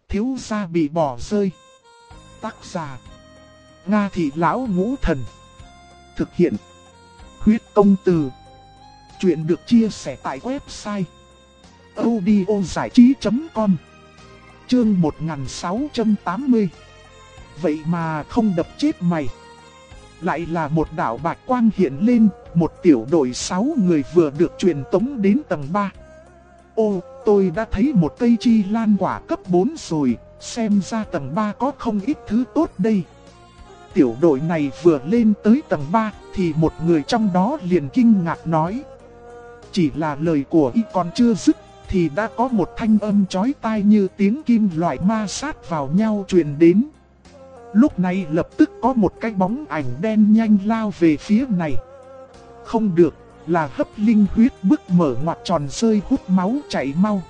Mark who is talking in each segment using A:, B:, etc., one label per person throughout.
A: Thiếu gia bị bỏ rơi. Tác giả: Nga Thị Lão Ngũ Thần. Thực hiện: Huyết Công Từ. Chuyện được chia sẻ tại website audiozảichí.com. Chương 1680. Vậy mà không đập chết mày. Lại là một đạo bạch quang hiện lên, một tiểu đội 6 người vừa được truyền tống đến tầng 3. Ô, tôi đã thấy một cây chi lan quả cấp 4 rồi, xem ra tầng 3 có không ít thứ tốt đây. Tiểu đội này vừa lên tới tầng 3 thì một người trong đó liền kinh ngạc nói. Chỉ là lời của y còn chưa dứt thì đã có một thanh âm chói tai như tiếng kim loại ma sát vào nhau truyền đến. Lúc này lập tức có một cái bóng ảnh đen nhanh lao về phía này. Không được, là hấp linh huyết bức mở ngoặt tròn rơi hút máu chảy mau.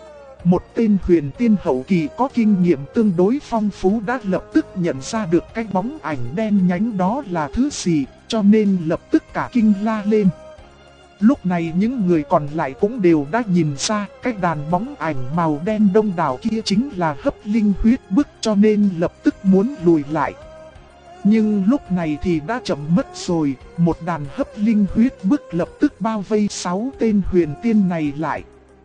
A: Một tên huyền tiên hậu kỳ có kinh nghiệm tương đối phong phú đã lập tức nhận ra được cái bóng ảnh đen nhánh đó là thứ gì, cho nên lập tức cả kinh la lên. Lúc này những người còn lại cũng đều đã nhìn ra cái đàn bóng ảnh màu đen đông đảo kia chính là hấp linh huyết bức, cho nên lập tức muốn lùi lại. Nhưng lúc này thì đã chậm mất rồi, một đàn hấp linh huyết bức lập tức bao vây 6 tên huyền tiên này lại.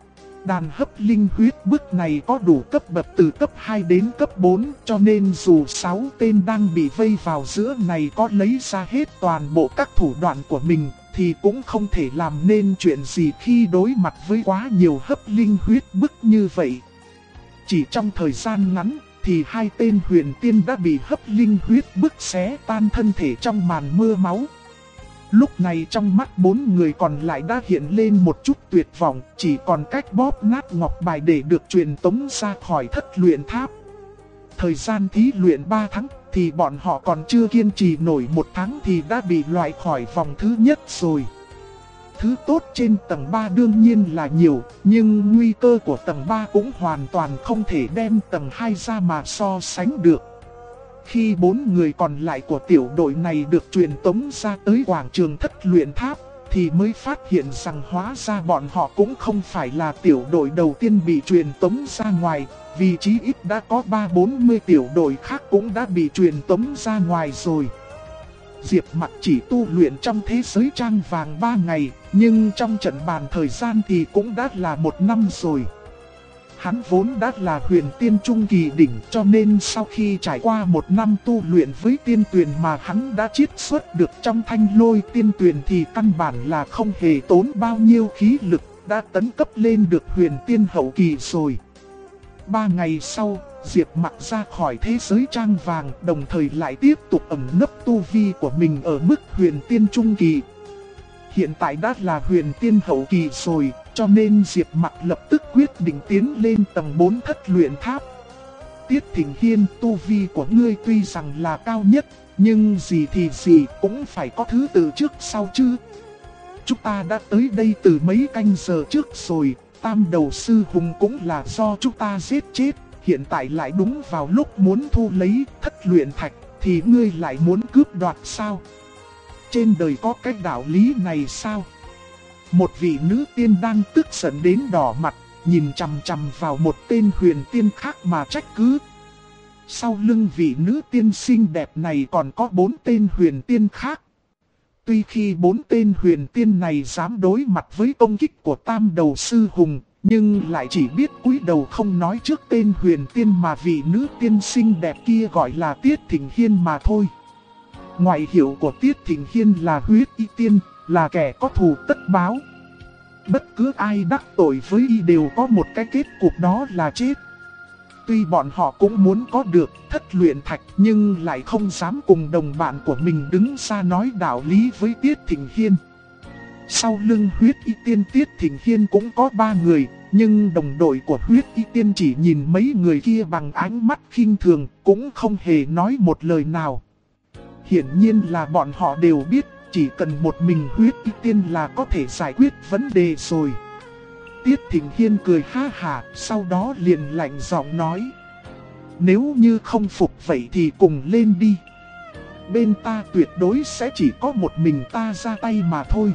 A: Đàn hấp linh huyết bức này có đủ cấp bậc từ cấp 2 đến cấp 4, cho nên dù 6 tên đang bị vây vào giữa này có lấy ra hết toàn bộ các thủ đoạn của mình, thì cũng không thể làm nên chuyện gì khi đối mặt với quá nhiều hấp linh huyết bức như vậy. Chỉ trong thời gian ngắn thì 2 tên huyền tiên đã bị hấp linh huyết bức xé tan thân thể trong màn mưa máu. Lúc này trong mắt 4 người còn lại đã hiện lên một chút tuyệt vọng, chỉ còn cách bóp nát ngọc bài để được truyền tống ra khỏi thất luyện tháp. Thời gian thí luyện 3 tháng thì bọn họ còn chưa kiên trì nổi 1 tháng thì đã bị loại khỏi vòng thứ nhất rồi. Thứ tốt trên tầng 3 đương nhiên là nhiều, nhưng nguy cơ của tầng 3 cũng hoàn toàn không thể đem tầng 2 ra mà so sánh được. Khi 4 người còn lại của tiểu đội này được truyền tống ra tới quảng trường thất luyện tháp, thì mới phát hiện rằng hóa ra bọn họ cũng không phải là tiểu đội đầu tiên bị truyền tống ra ngoài, vì chí ít đã có 30-40 tiểu đội khác cũng đã bị truyền tống ra ngoài rồi. Diệp Mặc chỉ tu luyện trong thế giới trang vàng 3 ngày, nhưng trong trận bàn thời gian thì cũng đã là 1 năm rồi. Hắn vốn đã là huyền tiên trung kỳ đỉnh, cho nên sau khi trải qua 1 năm tu luyện với tiên tuyền mà hắn đã chiết xuất được trong thanh lôi tiên tuyền thì căn bản là không hề tốn bao nhiêu khí lực, đã tấn cấp lên được huyền tiên hậu kỳ rồi. 3 ngày sau, Diệp Mặc ra khỏi thế giới trang vàng, đồng thời lại tiếp tục ẩn nấp tu vi của mình ở mức huyền tiên trung kỳ. Hiện tại đã là huyền tiên hậu kỳ rồi, cho nên Diệp Mặc lập tức quyết định tiến lên tầng 4 thất luyện tháp. Tiết Thịnh Hiên, tu vi của ngươi tuy rằng là cao nhất, nhưng gì thì gì cũng phải có thứ tự trước sau chứ. Chúng ta đã tới đây từ mấy canh giờ trước rồi, Tam đầu sư hùng cũng là do chúng ta giết chết, hiện tại lại đúng vào lúc muốn thu lấy thất luyện thạch, thì ngươi lại muốn cướp đoạt sao? Trên đời có cái đạo lý này sao? Một vị nữ tiên đang tức giận đến đỏ mặt, nhìn chằm chằm vào một tên huyền tiên khác mà trách cứ. Sau lưng vị nữ tiên xinh đẹp này còn có 4 tên huyền tiên khác. Tuy khi 4 tên huyền tiên này dám đối mặt với công kích của Tam đầu sư hùng, nhưng lại chỉ biết cúi đầu không nói trước tên huyền tiên mà vị nữ tiên xinh đẹp kia gọi là Tiết Thịnh Hiên mà thôi. Ngoại hiệu của Tiết Thịnh Hiên là huyết y tiên, là kẻ có thù tất báo. Bất cứ ai đắc tội với y đều có một cái kết cục, đó là chết. Tuy bọn họ cũng muốn có được thất luyện thạch, nhưng lại không dám cùng đồng bạn của mình đứng ra nói đạo lý với Tiết Thịnh Hiên. Sau lưng huyết y tiên Tiết Thịnh Hiên cũng có 3 người, nhưng đồng đội của huyết y tiên chỉ nhìn mấy người kia bằng ánh mắt khinh thường, cũng không hề nói một lời nào. Hiển nhiên là bọn họ đều biết, chỉ cần một mình huyết y tiên là có thể giải quyết vấn đề rồi. Tiết Thịnh Hiên cười ha hả, sau đó liền lạnh giọng nói. Nếu như không phục vậy thì cùng lên đi. Bên ta tuyệt đối sẽ chỉ có một mình ta ra tay mà thôi.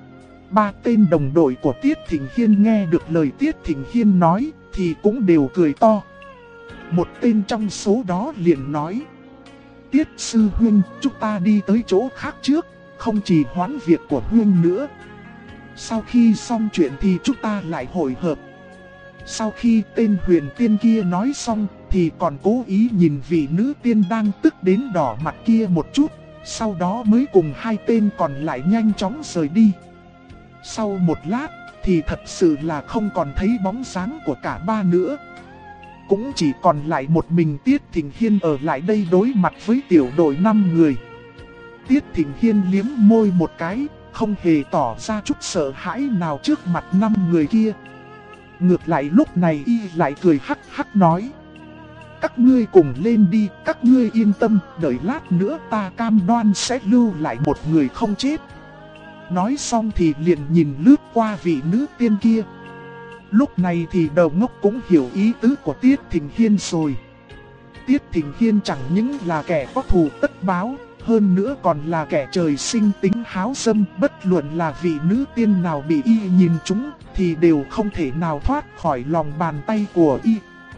A: 3 tên đồng đội của Tiết Thịnh Hiên nghe được lời Tiết Thịnh Hiên nói thì cũng đều cười to. Một tên trong số đó liền nói: Tiết sư huynh, chúng ta đi tới chỗ khác trước, không chỉ hoãn việc của huynh nữa. Sau khi xong chuyện thì chúng ta lại hội hợp. Sau khi tên huyền tiên kia nói xong thì còn cố ý nhìn vị nữ tiên đang tức đến đỏ mặt kia một chút, sau đó mới cùng hai tên còn lại nhanh chóng rời đi. Sau một lát thì thật sự là không còn thấy bóng dáng của cả ba nữa. Cũng chỉ còn lại một mình Tiết Thịnh Hiên ở lại đây đối mặt với tiểu đội 5 người. Tiết Thịnh Hiên liếm môi một cái, không hề tỏ ra chút sợ hãi nào trước mặt 5 người kia. Ngược lại lúc này y lại cười hắc hắc nói: Các ngươi cùng lên đi, các ngươi yên tâm, đợi lát nữa ta cam đoan sẽ lưu lại một người không chết. Nói xong thì liền nhìn lướt qua vị nữ tiên kia. Lúc này thì đầu ngốc cũng hiểu ý tứ của Tiết Thịnh Hiên rồi. Tiết Thịnh Hiên chẳng những là kẻ có thù tất báo, hơn nữa còn là kẻ trời sinh tính háo dâm. Bất luận là vị nữ tiên nào bị y nhìn trúng thì đều không thể nào thoát khỏi lòng bàn tay của y.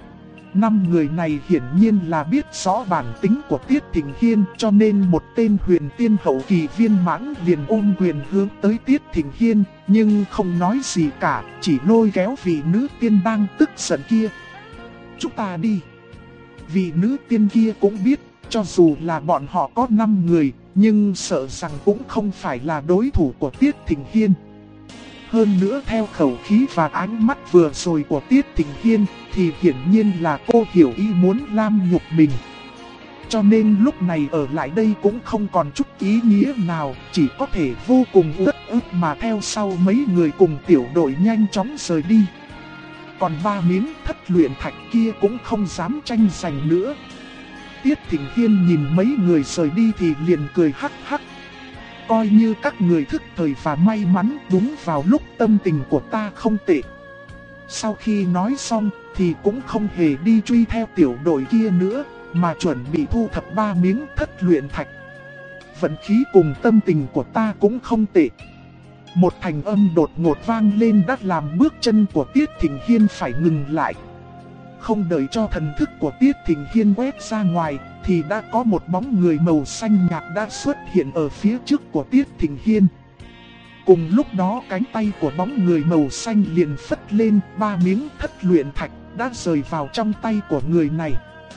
A: 5 người này hiển nhiên là biết rõ bản tính của Tiết Thịnh Hiên, cho nên một tên huyền tiên hậu kỳ viên mãn liền ôm quyền hướng tới Tiết Thịnh Hiên, nhưng không nói gì cả, chỉ lôi kéo vị nữ tiên đang tức giận kia. Chúng ta đi. Vị nữ tiên kia cũng biết, cho dù là bọn họ có 5 người, nhưng sợ rằng cũng không phải là đối thủ của Tiết Thịnh Hiên. Hơn nữa theo khẩu khí và ánh mắt vừa rồi của Tiết Thịnh Hiên thì hiển nhiên là cô hiểu ý muốn lam nhục mình. Cho nên lúc này ở lại đây cũng không còn chút ý nghĩa nào, chỉ có thể vô cùng uất ức mà theo sau mấy người cùng tiểu đội nhanh chóng rời đi. Còn 3 miếng thất luyện thạch kia cũng không dám tranh giành nữa. Tiết Thịnh Hiên nhìn mấy người rời đi thì liền cười hắc hắc. Coi như các người thức thời và may mắn, đúng vào lúc tâm tình của ta không tệ. Sau khi nói xong thì cũng không hề đi truy theo tiểu đội kia nữa, mà chuẩn bị thu thập 3 miếng thất luyện thạch. Vận khí cùng tâm tình của ta cũng không tệ. Một thành âm đột ngột vang lên đã làm bước chân của Tiết Thịnh Hiên phải ngừng lại. Không đợi cho thần thức của Tiết Thịnh Hiên quét ra ngoài thì đã có một bóng người màu xanh nhạt đã xuất hiện ở phía trước của Tiết Thịnh Hiên. Cùng lúc đó cánh tay của bóng người màu xanh liền phất lên, 3 miếng thất luyện thạch đã rời vào trong tay của người này.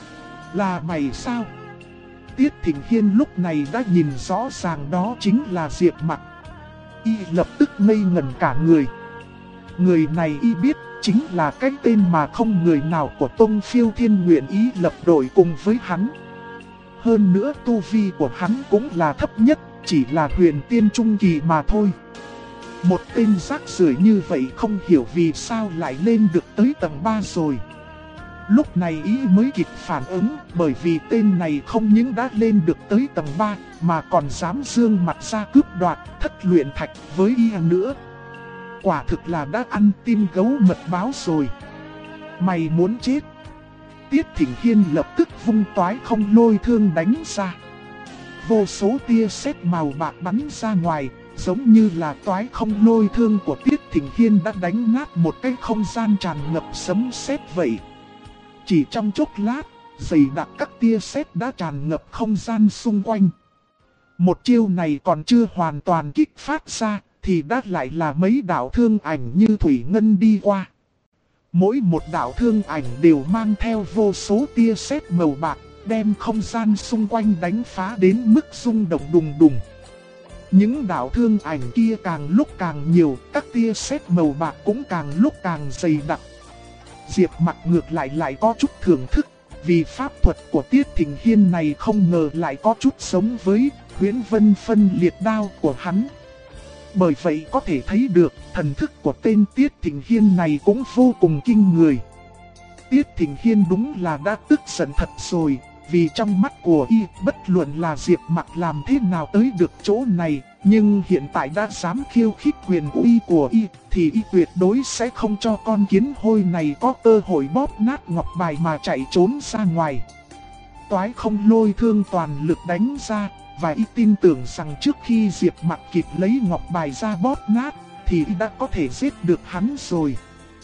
A: Là mày sao? Tiết Thịnh Hiên lúc này đã nhìn rõ ràng đó chính là Diệp Mặc. Y lập tức ngây ngẩn cả người. Người này y biết chính là cái tên mà không người nào của Tông Phiêu Thiên nguyện ý lập đội cùng với hắn. Hơn nữa tu vi của hắn cũng là thấp nhất, chỉ là huyền tiên trung kỳ mà thôi. Một tên rác rưởi như vậy không hiểu vì sao lại lên được tới tầng 3 rồi. Lúc này ý mới kịp phản ứng, bởi vì tên này không những đã lên được tới tầng 3 mà còn dám dương mặt ra cướp đoạt thất luyện thạch với y nữa. Quả thực là đã ăn tim gấu mật báo rồi. Mày muốn chết? Tiết Thịnh Hiên lập tức vung toái không lôi thương đánh ra. Vô số tia sét màu bạc bắn ra ngoài, giống như là toái không lôi thương của Tiết Thịnh Hiên đã đánh nát một cái không gian tràn ngập sấm sét vậy. Chỉ trong chốc lát, dày đặc các tia sét đã tràn ngập không gian xung quanh. Một chiêu này còn chưa hoàn toàn kích phát ra, thì đã lại là mấy đạo thương ảnh như thủy ngân đi qua. Mỗi một đạo thương ảnh đều mang theo vô số tia sét màu bạc, đem không gian xung quanh đánh phá đến mức rung động đùng đùng. Những đạo thương ảnh kia càng lúc càng nhiều, các tia sét màu bạc cũng càng lúc càng dày đặc. Diệp Mặc ngược lại có chút thưởng thức, vì pháp thuật của Tiết Thịnh Hiên này không ngờ lại có chút giống với Huyễn Vân phân liệt đao của hắn. Bởi vậy có thể thấy được thần thức của tên Tiết Thịnh Hiên này cũng vô cùng kinh người. Tiết Thịnh Hiên đúng là đã tức giận thật rồi, vì trong mắt của y bất luận là Diệp Mặc làm thế nào tới được chỗ này, nhưng hiện tại đã dám khiêu khích quyền uy của y, thì y tuyệt đối sẽ không cho con kiến hôi này có cơ hội bóp nát ngọc bài mà chạy trốn ra ngoài. Toái không lôi thương toàn lực đánh ra, và y tin tưởng rằng trước khi Diệp Mặc kịp lấy ngọc bài ra bóp nát, thì y đã có thể giết được hắn rồi.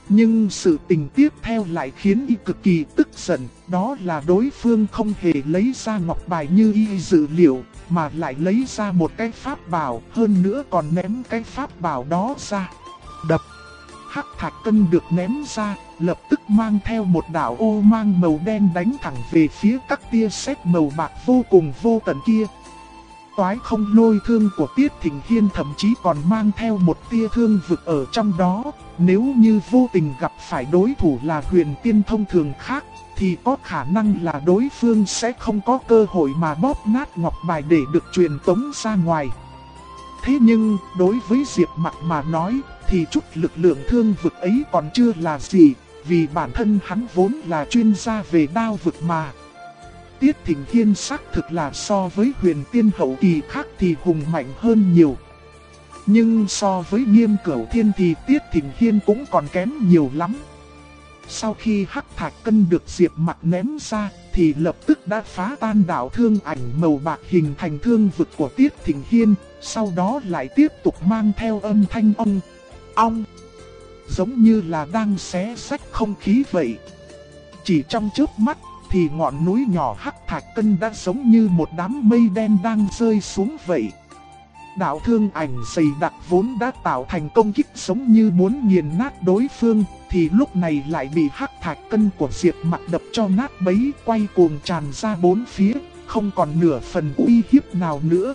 A: Nhưng sự tình tiếp theo lại khiến y cực kỳ tức giận, đó là đối phương không hề lấy ra ngọc bài như y dự liệu, mà lại lấy ra một cái pháp bảo, hơn nữa còn ném cái pháp bảo đó ra. Đập! Hắc thạch cân được ném ra, lập tức mang theo một đạo ô mang màu đen đánh thẳng về phía các tia sét màu bạc vô cùng vô tận kia. Toái không lôi thương của Tiết Thịnh Hiên thậm chí còn mang theo một tia thương vực ở trong đó. Nếu như vô tình gặp phải đối thủ là huyền tiên thông thường khác, thì có khả năng là đối phương sẽ không có cơ hội mà bóp nát ngọc bài để được truyền tống ra ngoài. Thế nhưng, đối với Diệp Mặc mà nói, thì chút lực lượng thương vực ấy còn chưa là gì, vì bản thân hắn vốn là chuyên gia về đao vực mà. Tiết Thịnh Hiên xác thực là so với huyền tiên hậu kỳ khác thì hùng mạnh hơn nhiều. Nhưng so với Nghiêm Cửu Thiên thì Tiết Thịnh Hiên cũng còn kém nhiều lắm. Sau khi hắc thạch cân được Diệp Mặc ném ra thì lập tức đã phá tan đạo thương ảnh màu bạc hình thành thương vực của Tiết Thịnh Hiên. Sau đó lại tiếp tục mang theo âm thanh ong, giống như là đang xé rách không khí vậy. Chỉ trong chớp mắt thì ngọn núi nhỏ hắc thạch cân đã giống như một đám mây đen đang rơi xuống vậy. Đạo thương ảnh dày đặc vốn đã tạo thành công kích giống như muốn nghiền nát đối phương, thì lúc này lại bị hắc thạch cân của Diệp Mặc đập cho nát bấy, quay cuồng tràn ra bốn phía, không còn nửa phần uy hiếp nào nữa.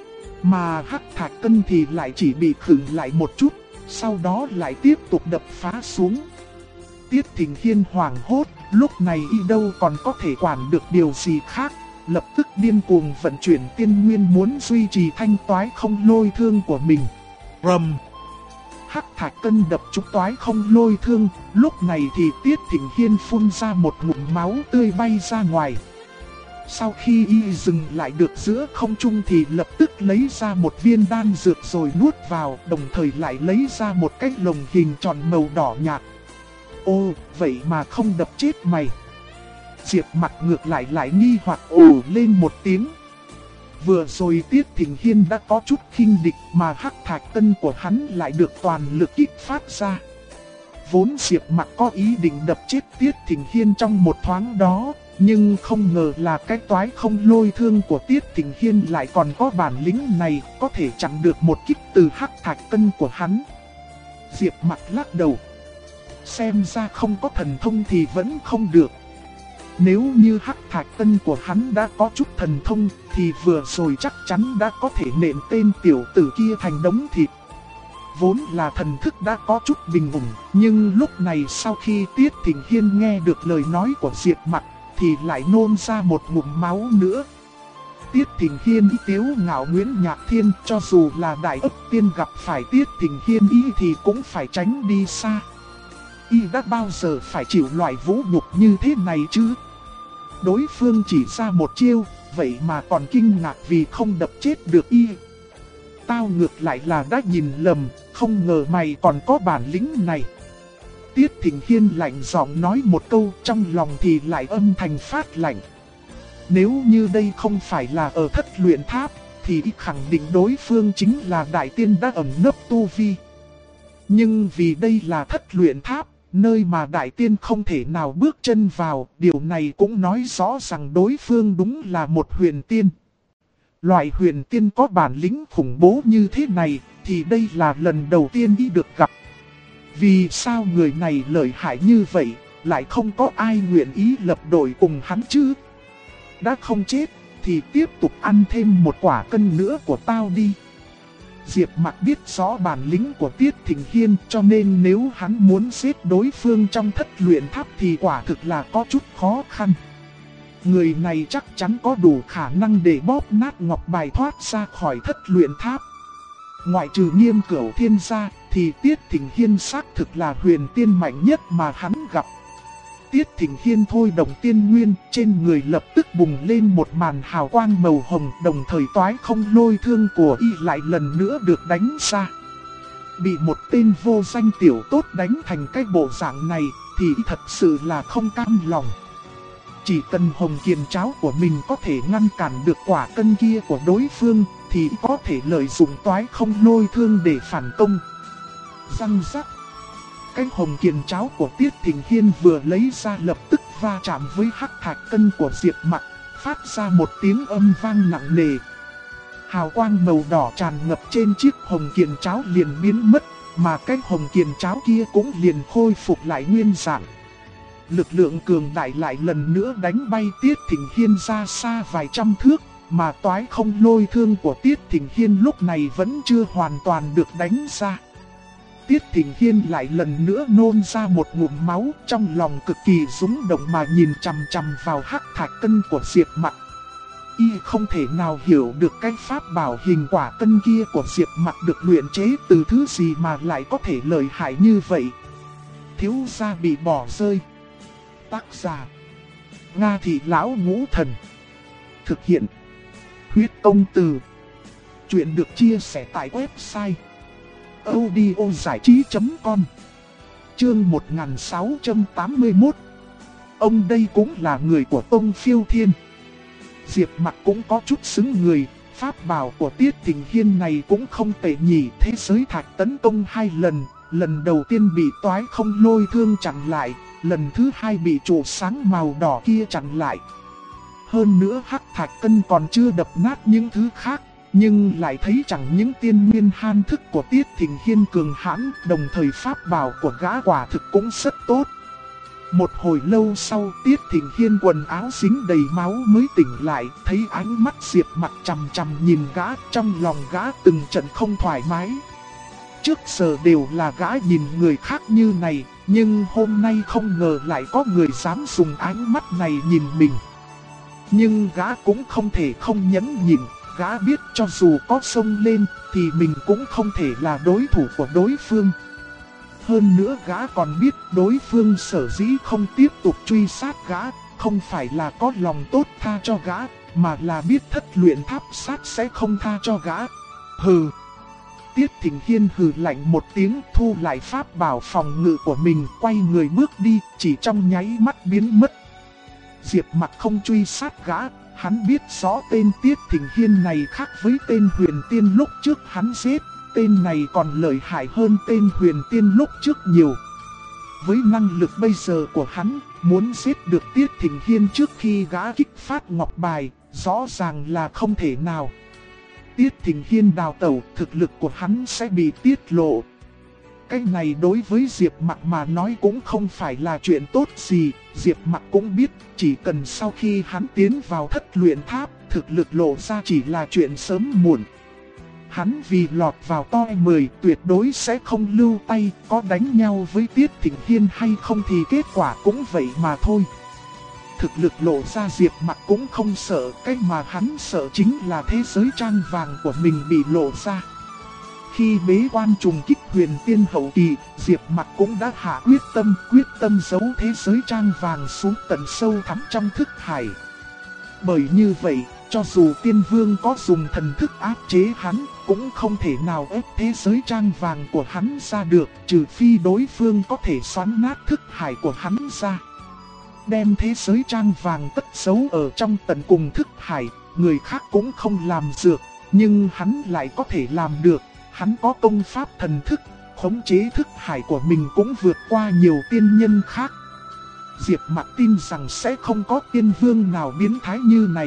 A: Mà hắc thạch cân thì lại chỉ bị khựng lại một chút, sau đó lại tiếp tục đập phá xuống. Tiết Thịnh Hiên hoảng hốt, lúc này y đâu còn có thể quản được điều gì khác, lập tức điên cuồng vận chuyển tiên nguyên muốn duy trì thanh toái không lôi thương của mình. Rầm! Hắc thạch cân đập trúng toái không lôi thương, lúc này thì Tiết Thịnh Hiên phun ra một ngụm máu tươi bay ra ngoài. Sau khi y dừng lại được giữa không trung thì lập tức lấy ra một viên đan dược rồi nuốt vào, đồng thời lại lấy ra một cái lồng hình tròn màu đỏ nhạt. Ô, vậy mà không đập chết mày. Diệp Mặc ngược lại nghi hoặc ồ lên một tiếng. Vừa rồi Tiết Thịnh Hiên đã có chút khinh địch mà hắc thạch cân của hắn lại được toàn lực kích phát ra. Vốn Diệp Mặc có ý định đập chết Tiết Thịnh Hiên trong một thoáng đó, nhưng không ngờ là cái toái không lôi thương của Tiết Thịnh Hiên lại còn có bản lĩnh này, có thể chặn được một kích từ hắc thạch cân của hắn. Diệp Mặc lắc đầu. Xem ra không có thần thông thì vẫn không được. Nếu như hắc thạch cân của hắn đã có chút thần thông thì vừa rồi chắc chắn đã có thể nện tên tiểu tử kia thành đống thịt. Vốn là thần thức đã có chút bình ổn, nhưng lúc này sau khi Tiết Thịnh Hiên nghe được lời nói của Diệp Mặc thì lại nôn ra một ngụm máu nữa. Tiết Thịnh Hiên ý tiếu ngạo Nguyễn Nhạc Thiên, cho dù là đại ấp tiên gặp phải Tiết Thịnh Hiên ý thì cũng phải tránh đi xa. Y đã bao giờ phải chịu loại vũ nhục như thế này chứ? Đối phương chỉ ra một chiêu, vậy mà còn kinh ngạc vì không đập chết được y. Tao ngược lại là đã nhìn lầm, không ngờ mày còn có bản lĩnh này. Tiết Thịnh Hiên lạnh giọng nói một câu, trong lòng thì lại âm thanh phát lạnh. Nếu như đây không phải là ở thất luyện tháp, thì y khẳng định đối phương chính là đại tiên đã ẩn nấp tu vi. Nhưng vì đây là thất luyện tháp, nơi mà đại tiên không thể nào bước chân vào, điều này cũng nói rõ rằng đối phương đúng là một huyền tiên. Loại huyền tiên có bản lĩnh khủng bố như thế này, thì đây là lần đầu tiên y được gặp. Vì sao người này lợi hại như vậy, lại không có ai nguyện ý lập đội cùng hắn chứ? Đã không chết, thì tiếp tục ăn thêm một quả cân nữa của tao đi. Diệp Mặc biết rõ bản lĩnh của Tiết Thịnh Hiên, cho nên nếu hắn muốn giết đối phương trong thất luyện tháp thì quả thực là có chút khó khăn. Người này chắc chắn có đủ khả năng để bóp nát ngọc bài thoát ra khỏi thất luyện tháp. Ngoại trừ Nghiêm Cửu Thiên ra thì Tiết Thịnh Hiên xác thực là huyền tiên mạnh nhất mà hắn gặp. Tiết Thịnh Hiên thôi động tiên nguyên, trên người lập tức bùng lên một màn hào quang màu hồng, đồng thời toái không lôi thương của y lại lần nữa được đánh ra. Bị một tên vô danh tiểu tốt đánh thành cái bộ dạng này thì y thật sự là không cam lòng. Chỉ cần hồng kiền cháo của mình có thể ngăn cản được quả cân kia của đối phương thì có thể lợi dụng toái không lôi thương để phản công. Răng rắc. Cái hồng kiền cháo của Tiết Thịnh Hiên vừa lấy ra lập tức va chạm với hắc thạch cân của Diệp Mặc, phát ra một tiếng âm vang nặng nề. Hào quang màu đỏ tràn ngập trên chiếc hồng kiền cháo liền biến mất, mà cái hồng kiền cháo kia cũng liền khôi phục lại nguyên dạng. Lực lượng cường đại lại lần nữa đánh bay Tiết Thịnh Hiên ra xa vài trăm thước, mà toái không lôi thương của Tiết Thịnh Hiên lúc này vẫn chưa hoàn toàn được đánh ra. Tiết Thịnh Hiên lại lần nữa nôn ra một ngụm máu, trong lòng cực kỳ rúng động mà nhìn chằm chằm vào hắc thạch cân của Diệp Mặc. Y không thể nào hiểu được cái pháp bảo hình quả cân kia của Diệp Mặc được luyện chế từ thứ gì mà lại có thể lợi hại như vậy. Thiếu gia bị bỏ rơi. Tác giả: Nga Thị Lão Ngũ Thần. Thực hiện: Huyết Công Từ. Chuyện được chia sẻ tại website audiozảichí.com. Chương 1681. Ông đây cũng là người của Tông Phiêu Thiên. Diệp Mặc cũng có chút xứng người, pháp bảo của Tiết Thịnh Hiên này cũng không tệ nhỉ. Thế giới thạch tấn công 2 lần, lần đầu tiên bị toái không lôi thương chặn lại, lần thứ 2 bị trụ sáng màu đỏ kia chặn lại. Hơn nữa hắc thạch cân còn chưa đập nát những thứ khác, nhưng lại thấy chẳng những tiên nguyên han thức của Tiết Thịnh Hiên cường hãn, đồng thời pháp bảo của gã quả thực cũng rất tốt. Một hồi lâu sau, Tiết Thịnh Hiên quần áo dính đầy máu mới tỉnh lại, thấy ánh mắt Diệp Mặc chằm chằm nhìn gã, trong lòng gã từng trận không thoải mái. Trước giờ đều là gã nhìn người khác như này, nhưng hôm nay không ngờ lại có người dám dùng ánh mắt này nhìn mình. Nhưng gã cũng không thể không nhẫn nhịn, gã biết cho dù có xông lên thì mình cũng không thể là đối thủ của đối phương. Hơn nữa gã còn biết đối phương sở dĩ không tiếp tục truy sát gã, không phải là có lòng tốt tha cho gã, mà là biết thất luyện tháp sát sẽ không tha cho gã. Hừ. Tiết Thịnh Hiên hừ lạnh một tiếng, thu lại pháp bảo phòng ngự của mình, quay người bước đi, chỉ trong nháy mắt biến mất. Diệp Mặc không truy sát gã, hắn biết rõ tên Tiết Thịnh Hiên này khác với tên Huyền Tiên lúc trước hắn giết, tên này còn lợi hại hơn tên Huyền Tiên lúc trước nhiều. Với năng lực bây giờ của hắn, muốn giết được Tiết Thịnh Hiên trước khi gã kích phát ngọc bài, rõ ràng là không thể nào. Tiết Thịnh Hiên đào tẩu, thực lực của hắn sẽ bị tiết lộ. Cái này đối với Diệp Mặc mà nói cũng không phải là chuyện tốt gì. Diệp Mặc cũng biết, chỉ cần sau khi hắn tiến vào thất luyện tháp, thực lực lộ ra chỉ là chuyện sớm muộn. Hắn vì lọt vào top 10 tuyệt đối sẽ không lưu tay, có đánh nhau với Tiết Thịnh Hiên hay không thì kết quả cũng vậy mà thôi. Thực lực lộ ra Diệp Mặc cũng không sợ, cái mà hắn sợ chính là thế giới trang vàng của mình bị lộ ra. Khi bế quan trùng kích Huyền Tiên hậu kỳ, Diệp Mặc cũng đã hạ quyết tâm giấu thế giới trang vàng xuống tận sâu thẳm trong thức hải. Bởi như vậy, cho dù Tiên Vương có dùng thần thức áp chế hắn, cũng không thể nào ép thế giới trang vàng của hắn ra được, trừ phi đối phương có thể xoắn nát thức hải của hắn ra. Đem thế giới trang vàng cất giấu ở trong tận cùng thức hải, người khác cũng không làm được, nhưng hắn lại có thể làm được. Hắn có công pháp thần thức, khống chế thức hải của mình cũng vượt qua nhiều tiên nhân khác. Diệp Mặc tin rằng sẽ không có tiên vương nào biến thái như này.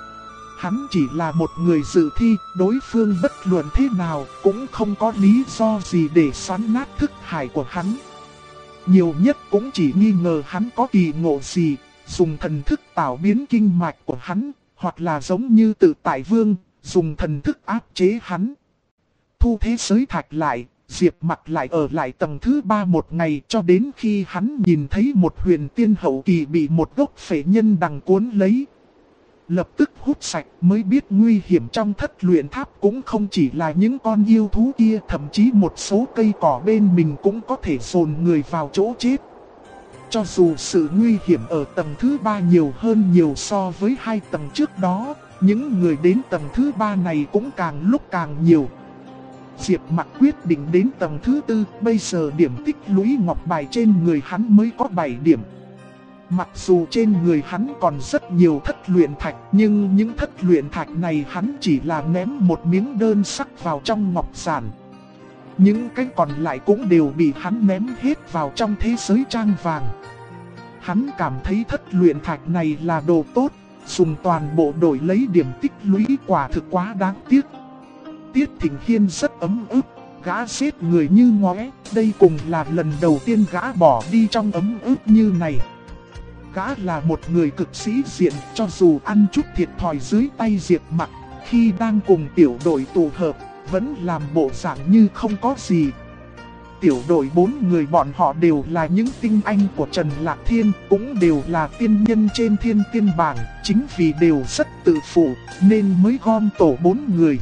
A: Hắn chỉ là một người dự thi, đối phương bất luận thế nào cũng không có lý do gì để xoắn nát thức hải của hắn. Nhiều nhất cũng chỉ nghi ngờ hắn có kỳ ngộ gì, dùng thần thức tạo biến kinh mạch của hắn, hoặc là giống như Tự Tại Vương, dùng thần thức áp chế hắn. Thu thế giới thạch lại, Diệp Mặc lại ở lại tầng thứ 3 một ngày cho đến khi hắn nhìn thấy một Huyền Tiên hậu kỳ bị một gốc phệ nhân đằng cuốn lấy. Lập tức hút sạch mới biết nguy hiểm trong thất luyện tháp cũng không chỉ là những con yêu thú kia, thậm chí một số cây cỏ bên mình cũng có thể dồn người vào chỗ chết. Cho dù sự nguy hiểm ở tầng thứ 3 nhiều hơn nhiều so với 2 tầng trước đó, những người đến tầng thứ 3 này cũng càng lúc càng nhiều. Diệp Mặc quyết định đến tầng thứ 4, bây giờ điểm tích lũy ngọc bài trên người hắn mới có 7 điểm. Mặc dù trên người hắn còn rất nhiều thất luyện thạch, nhưng những thất luyện thạch này hắn chỉ là ném một miếng đơn sắc vào trong ngọc giản. Những cái còn lại cũng đều bị hắn ném hết vào trong thế giới trang vàng. Hắn cảm thấy thất luyện thạch này là đồ tốt, dùng toàn bộ đổi lấy điểm tích lũy quả thực quá đáng tiếc. Tiết Thịnh Hiên rất ấm ức, gã giết người như ngóe, đây cùng là lần đầu tiên gã bỏ đi trong ấm ức như này. Gã là một người cực sĩ diện, cho dù ăn chút thiệt thòi dưới tay Diệp Mặc, khi đang cùng tiểu đội tụ hợp, vẫn làm bộ dạng như không có gì. Tiểu đội 4 người bọn họ đều là những tinh anh của Trần Lạc Thiên, cũng đều là tiên nhân trên thiên tiên bảng, chính vì đều rất tự phụ, nên mới gom tổ 4 người.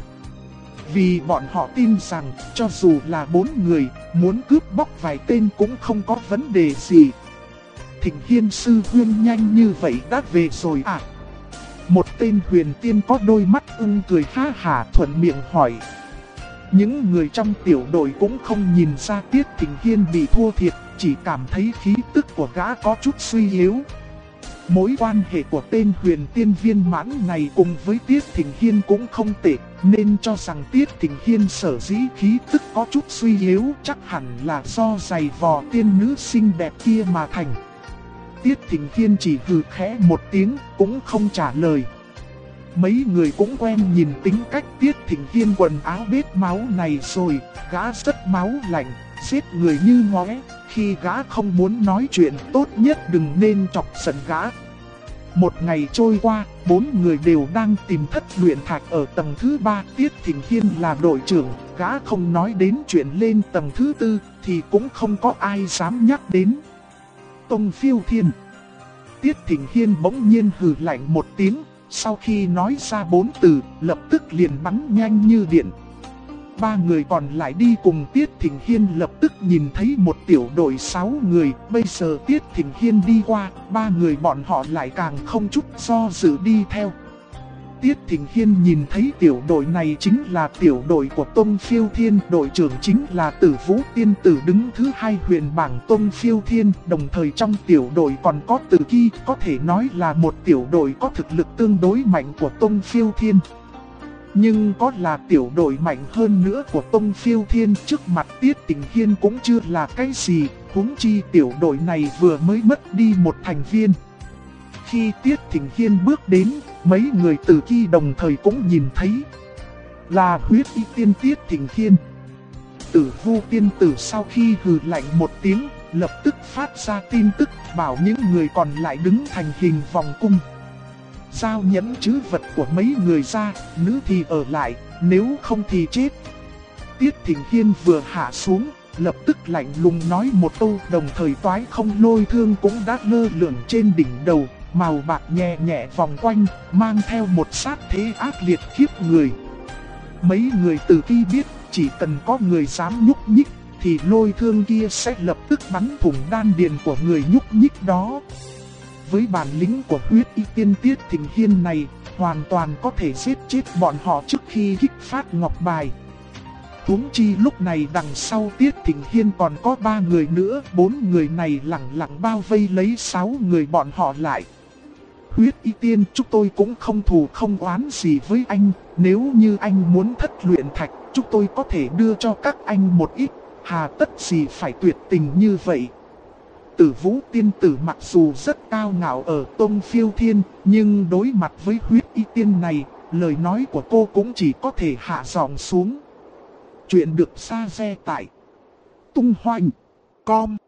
A: Vì bọn họ tin rằng, cho dù là 4 người, muốn cướp bóc vài tên cũng không có vấn đề gì. Thịnh Hiên sư huynh nhanh như vậy đã về rồi à? Một tên huyền tiên có đôi mắt ưng cười ha hả thuận miệng hỏi. Những người trong tiểu đội cũng không nhìn ra Tiết Thịnh Hiên bị thua thiệt, chỉ cảm thấy khí tức của gã có chút suy yếu. Mối quan hệ của tên huyền tiên viên mãn này cùng với Tiết Thịnh Hiên cũng không tệ, nên cho rằng Tiết Thịnh Hiên sở dĩ khí tức có chút suy yếu chắc hẳn là do giày vò tiên nữ xinh đẹp kia mà thành. Tiết Thịnh Hiên chỉ hừ khẽ một tiếng, cũng không trả lời. Mấy người cũng quen nhìn tính cách Tiết Thịnh Hiên quần áo bết máu này rồi, gã rất máu lạnh, giết người như ngóe. Khi gã không muốn nói chuyện tốt nhất đừng nên chọc giận gã. Một ngày trôi qua, 4 người đều đang tìm thất luyện thạch ở tầng thứ 3. Tiết Thịnh Hiên là đội trưởng, gã không nói đến chuyện lên tầng thứ 4 thì cũng không có ai dám nhắc đến. Tông Phiêu Thiên. Tiết Thịnh Hiên bỗng nhiên hừ lạnh một tiếng, sau khi nói ra 4 từ, lập tức liền bắn nhanh như điện. 3 người còn lại đi cùng Tiết Thịnh Hiên lập tức nhìn thấy một tiểu đội 6 người. Bây giờ Tiết Thịnh Hiên đi qua, 3 người bọn họ lại càng không chút do dự đi theo. Tiết Thịnh Hiên nhìn thấy tiểu đội này chính là tiểu đội của Tông Phiêu Thiên, đội trưởng chính là Tử Vũ Tiên Tử đứng thứ 2 huyền bảng Tông Phiêu Thiên, đồng thời trong tiểu đội còn có Tử Ki, có thể nói là một tiểu đội có thực lực tương đối mạnh của Tông Phiêu Thiên. Nhưng có là tiểu đội mạnh hơn nữa của Tông Phiêu Thiên trước mặt Tiết Thịnh Hiên cũng chưa là cái gì, huống chi tiểu đội này vừa mới mất đi một thành viên. Khi Tiết Thịnh Hiên bước đến, mấy người Tử Ki đồng thời cũng nhìn thấy. Là huyết y tiên Tiết Thịnh Hiên. Tử Vu Tiên Tử sau khi hừ lạnh một tiếng, lập tức phát ra tin tức bảo những người còn lại đứng thành hình vòng cung. Giao nhẫn trữ vật của mấy người ra, nữ thì ở lại, nếu không thì chết. Tiết Thịnh Hiên vừa hạ xuống, lập tức lạnh lùng nói một câu, đồng thời toái không lôi thương cũng đã lơ lửng trên đỉnh đầu, màu bạc nhẹ nhẹ vòng quanh, mang theo một sát thế ác liệt khiếp người. Mấy người Tử Ki biết, chỉ cần có người dám nhúc nhích, thì lôi thương kia sẽ lập tức bắn thủng đan điền của người nhúc nhích đó. Với bản lĩnh của huyết y tiên Tiết Thịnh Hiên này, hoàn toàn có thể giết chết bọn họ trước khi kích phát ngọc bài. Huống chi lúc này đằng sau Tiết Thịnh Hiên còn có 3 người nữa, 4 người này lẳng lặng bao vây lấy 6 người bọn họ lại. Huyết y tiên, chúng tôi cũng không thù không oán gì với anh, nếu như anh muốn thất luyện thạch, chúng tôi có thể đưa cho các anh một ít, hà tất gì phải tuyệt tình như vậy. Tử Vũ Tiên Tử mặc dù rất cao ngạo ở Tông Phiêu Thiên, nhưng đối mặt với huyết y tiên này, lời nói của cô cũng chỉ có thể hạ giọng xuống. Chuyện được sa re tại Tung Hoành Com.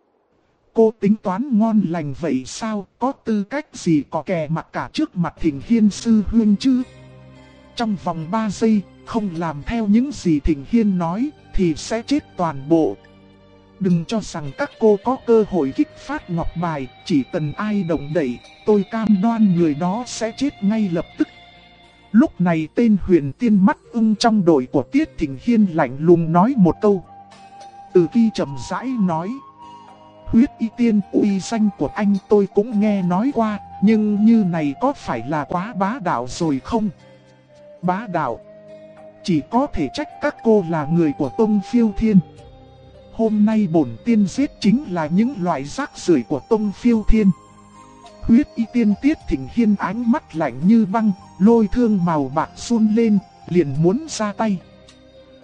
A: Cô tính toán ngon lành vậy sao, có tư cách gì có kè mặt cả trước mặt Thịnh Hiên sư huynh chứ? Trong vòng 3 giây, không làm theo những gì Thịnh Hiên nói, thì sẽ chết toàn bộ. Đừng cho rằng các cô có cơ hội kích phát ngọc bài, chỉ cần ai động đậy, tôi cam đoan người đó sẽ chết ngay lập tức. Lúc này tên huyền tiên mắt ưng trong đội của Tiết Thịnh Hiên lạnh lùng nói một câu. Tử Ki chậm rãi nói. Huyết y tiên uy danh của anh tôi cũng nghe nói qua, nhưng như này có phải là quá bá đạo rồi không? Bá đạo? Chỉ có thể trách các cô là người của Tông Phiêu Thiên. Hôm nay bổn tiên giết chính là những loại rác rưởi của Tông Phiêu Thiên. Huyết y tiên Tiết Thịnh Hiên ánh mắt lạnh như băng, lôi thương màu bạc run lên, liền muốn ra tay.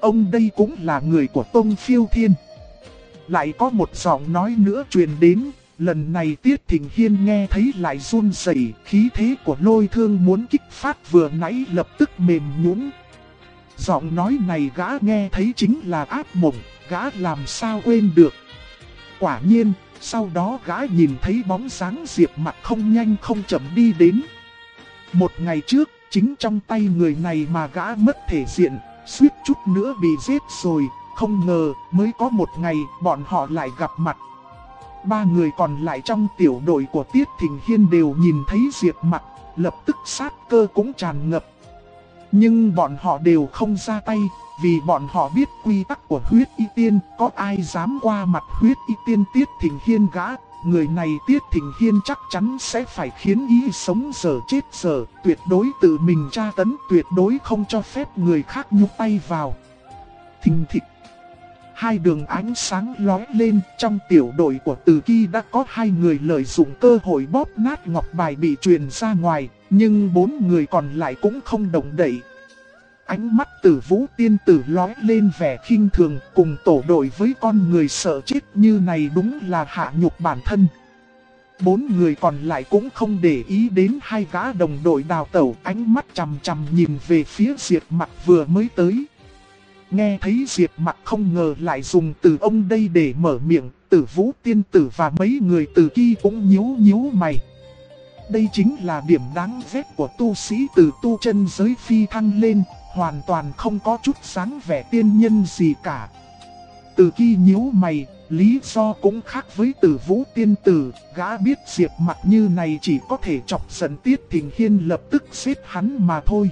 A: ông đây cũng là người của Tông Phiêu Thiên. Lại có một giọng nói nữa truyền đến, lần này Tiết Thịnh Hiên nghe thấy lại run rẩy, khí thế của Lôi Thương muốn kích phát vừa nãy lập tức mềm nhũn. Giọng nói này gã nghe thấy chính là ác mộng, gã làm sao quên được. Quả nhiên, sau đó gã nhìn thấy bóng dáng Diệp Mặc không nhanh không chậm đi đến. Một ngày trước, chính trong tay người này mà gã mất thể diện, suýt chút nữa bị giết rồi, không ngờ mới có một ngày bọn họ lại gặp mặt. Ba người còn lại trong tiểu đội của Tiết Thịnh Hiên đều nhìn thấy Diệp Mặc, lập tức sát cơ cũng tràn ngập. Nhưng bọn họ đều không ra tay, vì bọn họ biết quy tắc của huyết y tiên, có ai dám qua mặt huyết y tiên Tiết Thịnh Hiên gã. Người này Tiết Thịnh Hiên chắc chắn sẽ phải khiến y sống dở chết dở, tuyệt đối tự mình tra tấn, tuyệt đối không cho phép người khác nhúc tay vào. Thình thịch. Hai đường ánh sáng lóe lên, trong tiểu đội của Từ Ki đã có hai người lợi dụng cơ hội bóp nát ngọc bài bị truyền ra ngoài, nhưng bốn người còn lại cũng không động đậy. Ánh mắt Tử Vũ tiên tử lóe lên vẻ khinh thường, cùng tổ đội với con người sợ chết như này đúng là hạ nhục bản thân. Bốn người còn lại cũng không để ý đến hai gã đồng đội đào tẩu, ánh mắt chằm chằm nhìn về phía Diệp Mặc vừa mới tới. Nghe thấy Diệp Mặc không ngờ lại dùng từ ông đây để mở miệng, Tử Vũ tiên tử và mấy người Từ Ki cũng nhíu mày. Đây chính là điểm đáng ghét của tu sĩ từ tu chân giới phi thăng lên, hoàn toàn không có chút dáng vẻ tiên nhân gì cả. Từ Ki nhíu mày, lý do cũng khác với Tử Vũ tiên tử, gã biết Diệp Mặc như này chỉ có thể chọc giận Tiết Thịnh Hiên lập tức giết hắn mà thôi.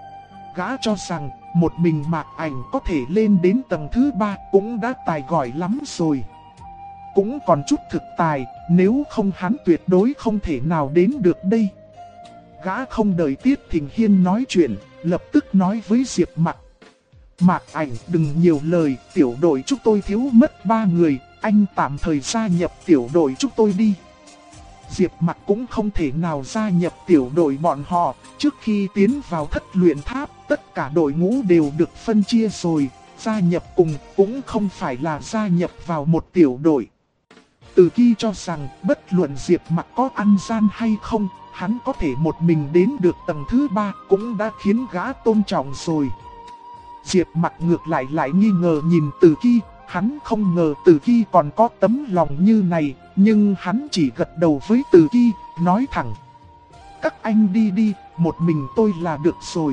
A: Gã cho rằng một mình Mạc Ảnh có thể lên đến tầng thứ 3 cũng đã tài giỏi lắm rồi. Cũng còn chút thực tài, nếu không hắn tuyệt đối không thể nào đến được đây. Gã không đợi Tiết Thịnh Hiên nói chuyện, lập tức nói với Diệp Mặc. Mạc Ảnh đừng nhiều lời, tiểu đội chúng tôi thiếu mất 3 người, anh tạm thời gia nhập tiểu đội chúng tôi đi. Diệp Mặc cũng không thể nào gia nhập tiểu đội bọn họ, trước khi tiến vào thất luyện tháp, tất cả đội ngũ đều được phân chia rồi, gia nhập cùng cũng không phải là gia nhập vào một tiểu đội. Từ Ki cho rằng bất luận Diệp Mặc có ăn gian hay không, hắn có thể một mình đến được tầng thứ 3 cũng đã khiến gã tôn trọng rồi. Diệp Mặc ngược lại nghi ngờ nhìn Từ Ki, hắn không ngờ Từ Ki còn có tấm lòng như này, nhưng hắn chỉ gật đầu với Từ Ki, nói thẳng. Các anh đi đi, một mình tôi là được rồi.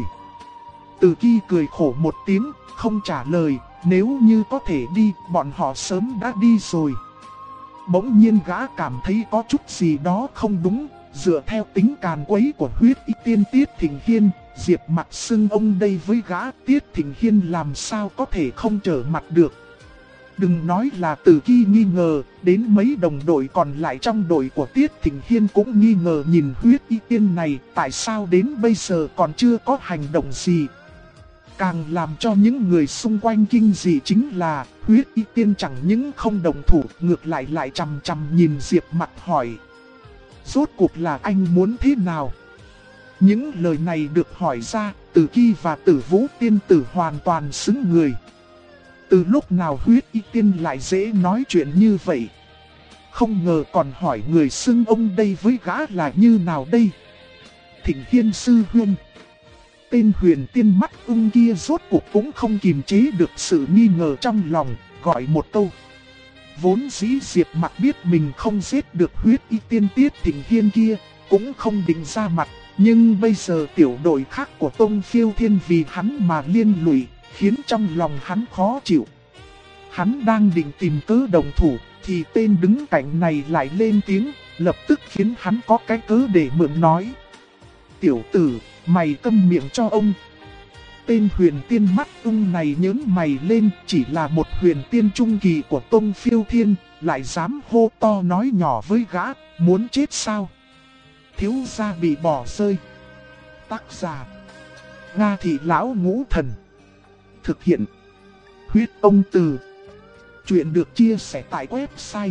A: Từ Ki cười khổ một tiếng, không trả lời, nếu như có thể đi, bọn họ sớm đã đi rồi. Bỗng nhiên gã cảm thấy có chút gì đó không đúng, dựa theo tính càn quấy của huyết y tiên Tiết Thịnh Hiên, Diệp Mặc xưng ông đây với gã, Tiết Thịnh Hiên làm sao có thể không trở mặt được. Đừng nói là Từ Ki nghi ngờ, đến mấy đồng đội còn lại trong đội của Tiết Thịnh Hiên cũng nghi ngờ nhìn huyết y tiên này, tại sao đến bây giờ còn chưa có hành động gì. Càng làm cho những người xung quanh kinh dị chính là huyết y tiên chẳng những không đồng thủ, ngược lại chằm chằm nhìn Diệp Mặc hỏi. Rốt cuộc là anh muốn thế nào? Những lời này được hỏi ra, Từ Ki và Tử Vũ tiên tử hoàn toàn xứng người. Từ lúc nào huyết y tiên lại dễ nói chuyện như vậy? Không ngờ còn hỏi người xưng ông đây với gã là như nào đây? Thịnh Hiên sư huynh. Tên huyền tiên mắt ung kia rốt cuộc cũng không kiềm chế được sự nghi ngờ trong lòng, gọi một câu. Vốn dĩ Diệp Mặc biết mình không giết được huyết y tiên Tiết Thịnh Hiên kia, cũng không định ra mặt. Nhưng bây giờ tiểu đội khác của Tông Phiêu Thiên vì hắn mà liên lụy, khiến trong lòng hắn khó chịu. Hắn đang định tìm cớ đồng thủ, thì tên đứng cạnh này lại lên tiếng, lập tức khiến hắn có cái cớ để mượn nói. Tiểu tử, mày câm miệng cho ông. Tên huyền tiên mắt ung này nhớn mày lên, chỉ là một huyền tiên trung kỳ của Tông Phiêu Thiên, lại dám hô to nói nhỏ với gã, muốn chết sao? Thiếu gia bị bỏ rơi. Tác giả: Nga Thị Lão Ngũ Thần. Thực hiện: Huyết Ông Từ. Chuyện được chia sẻ tại website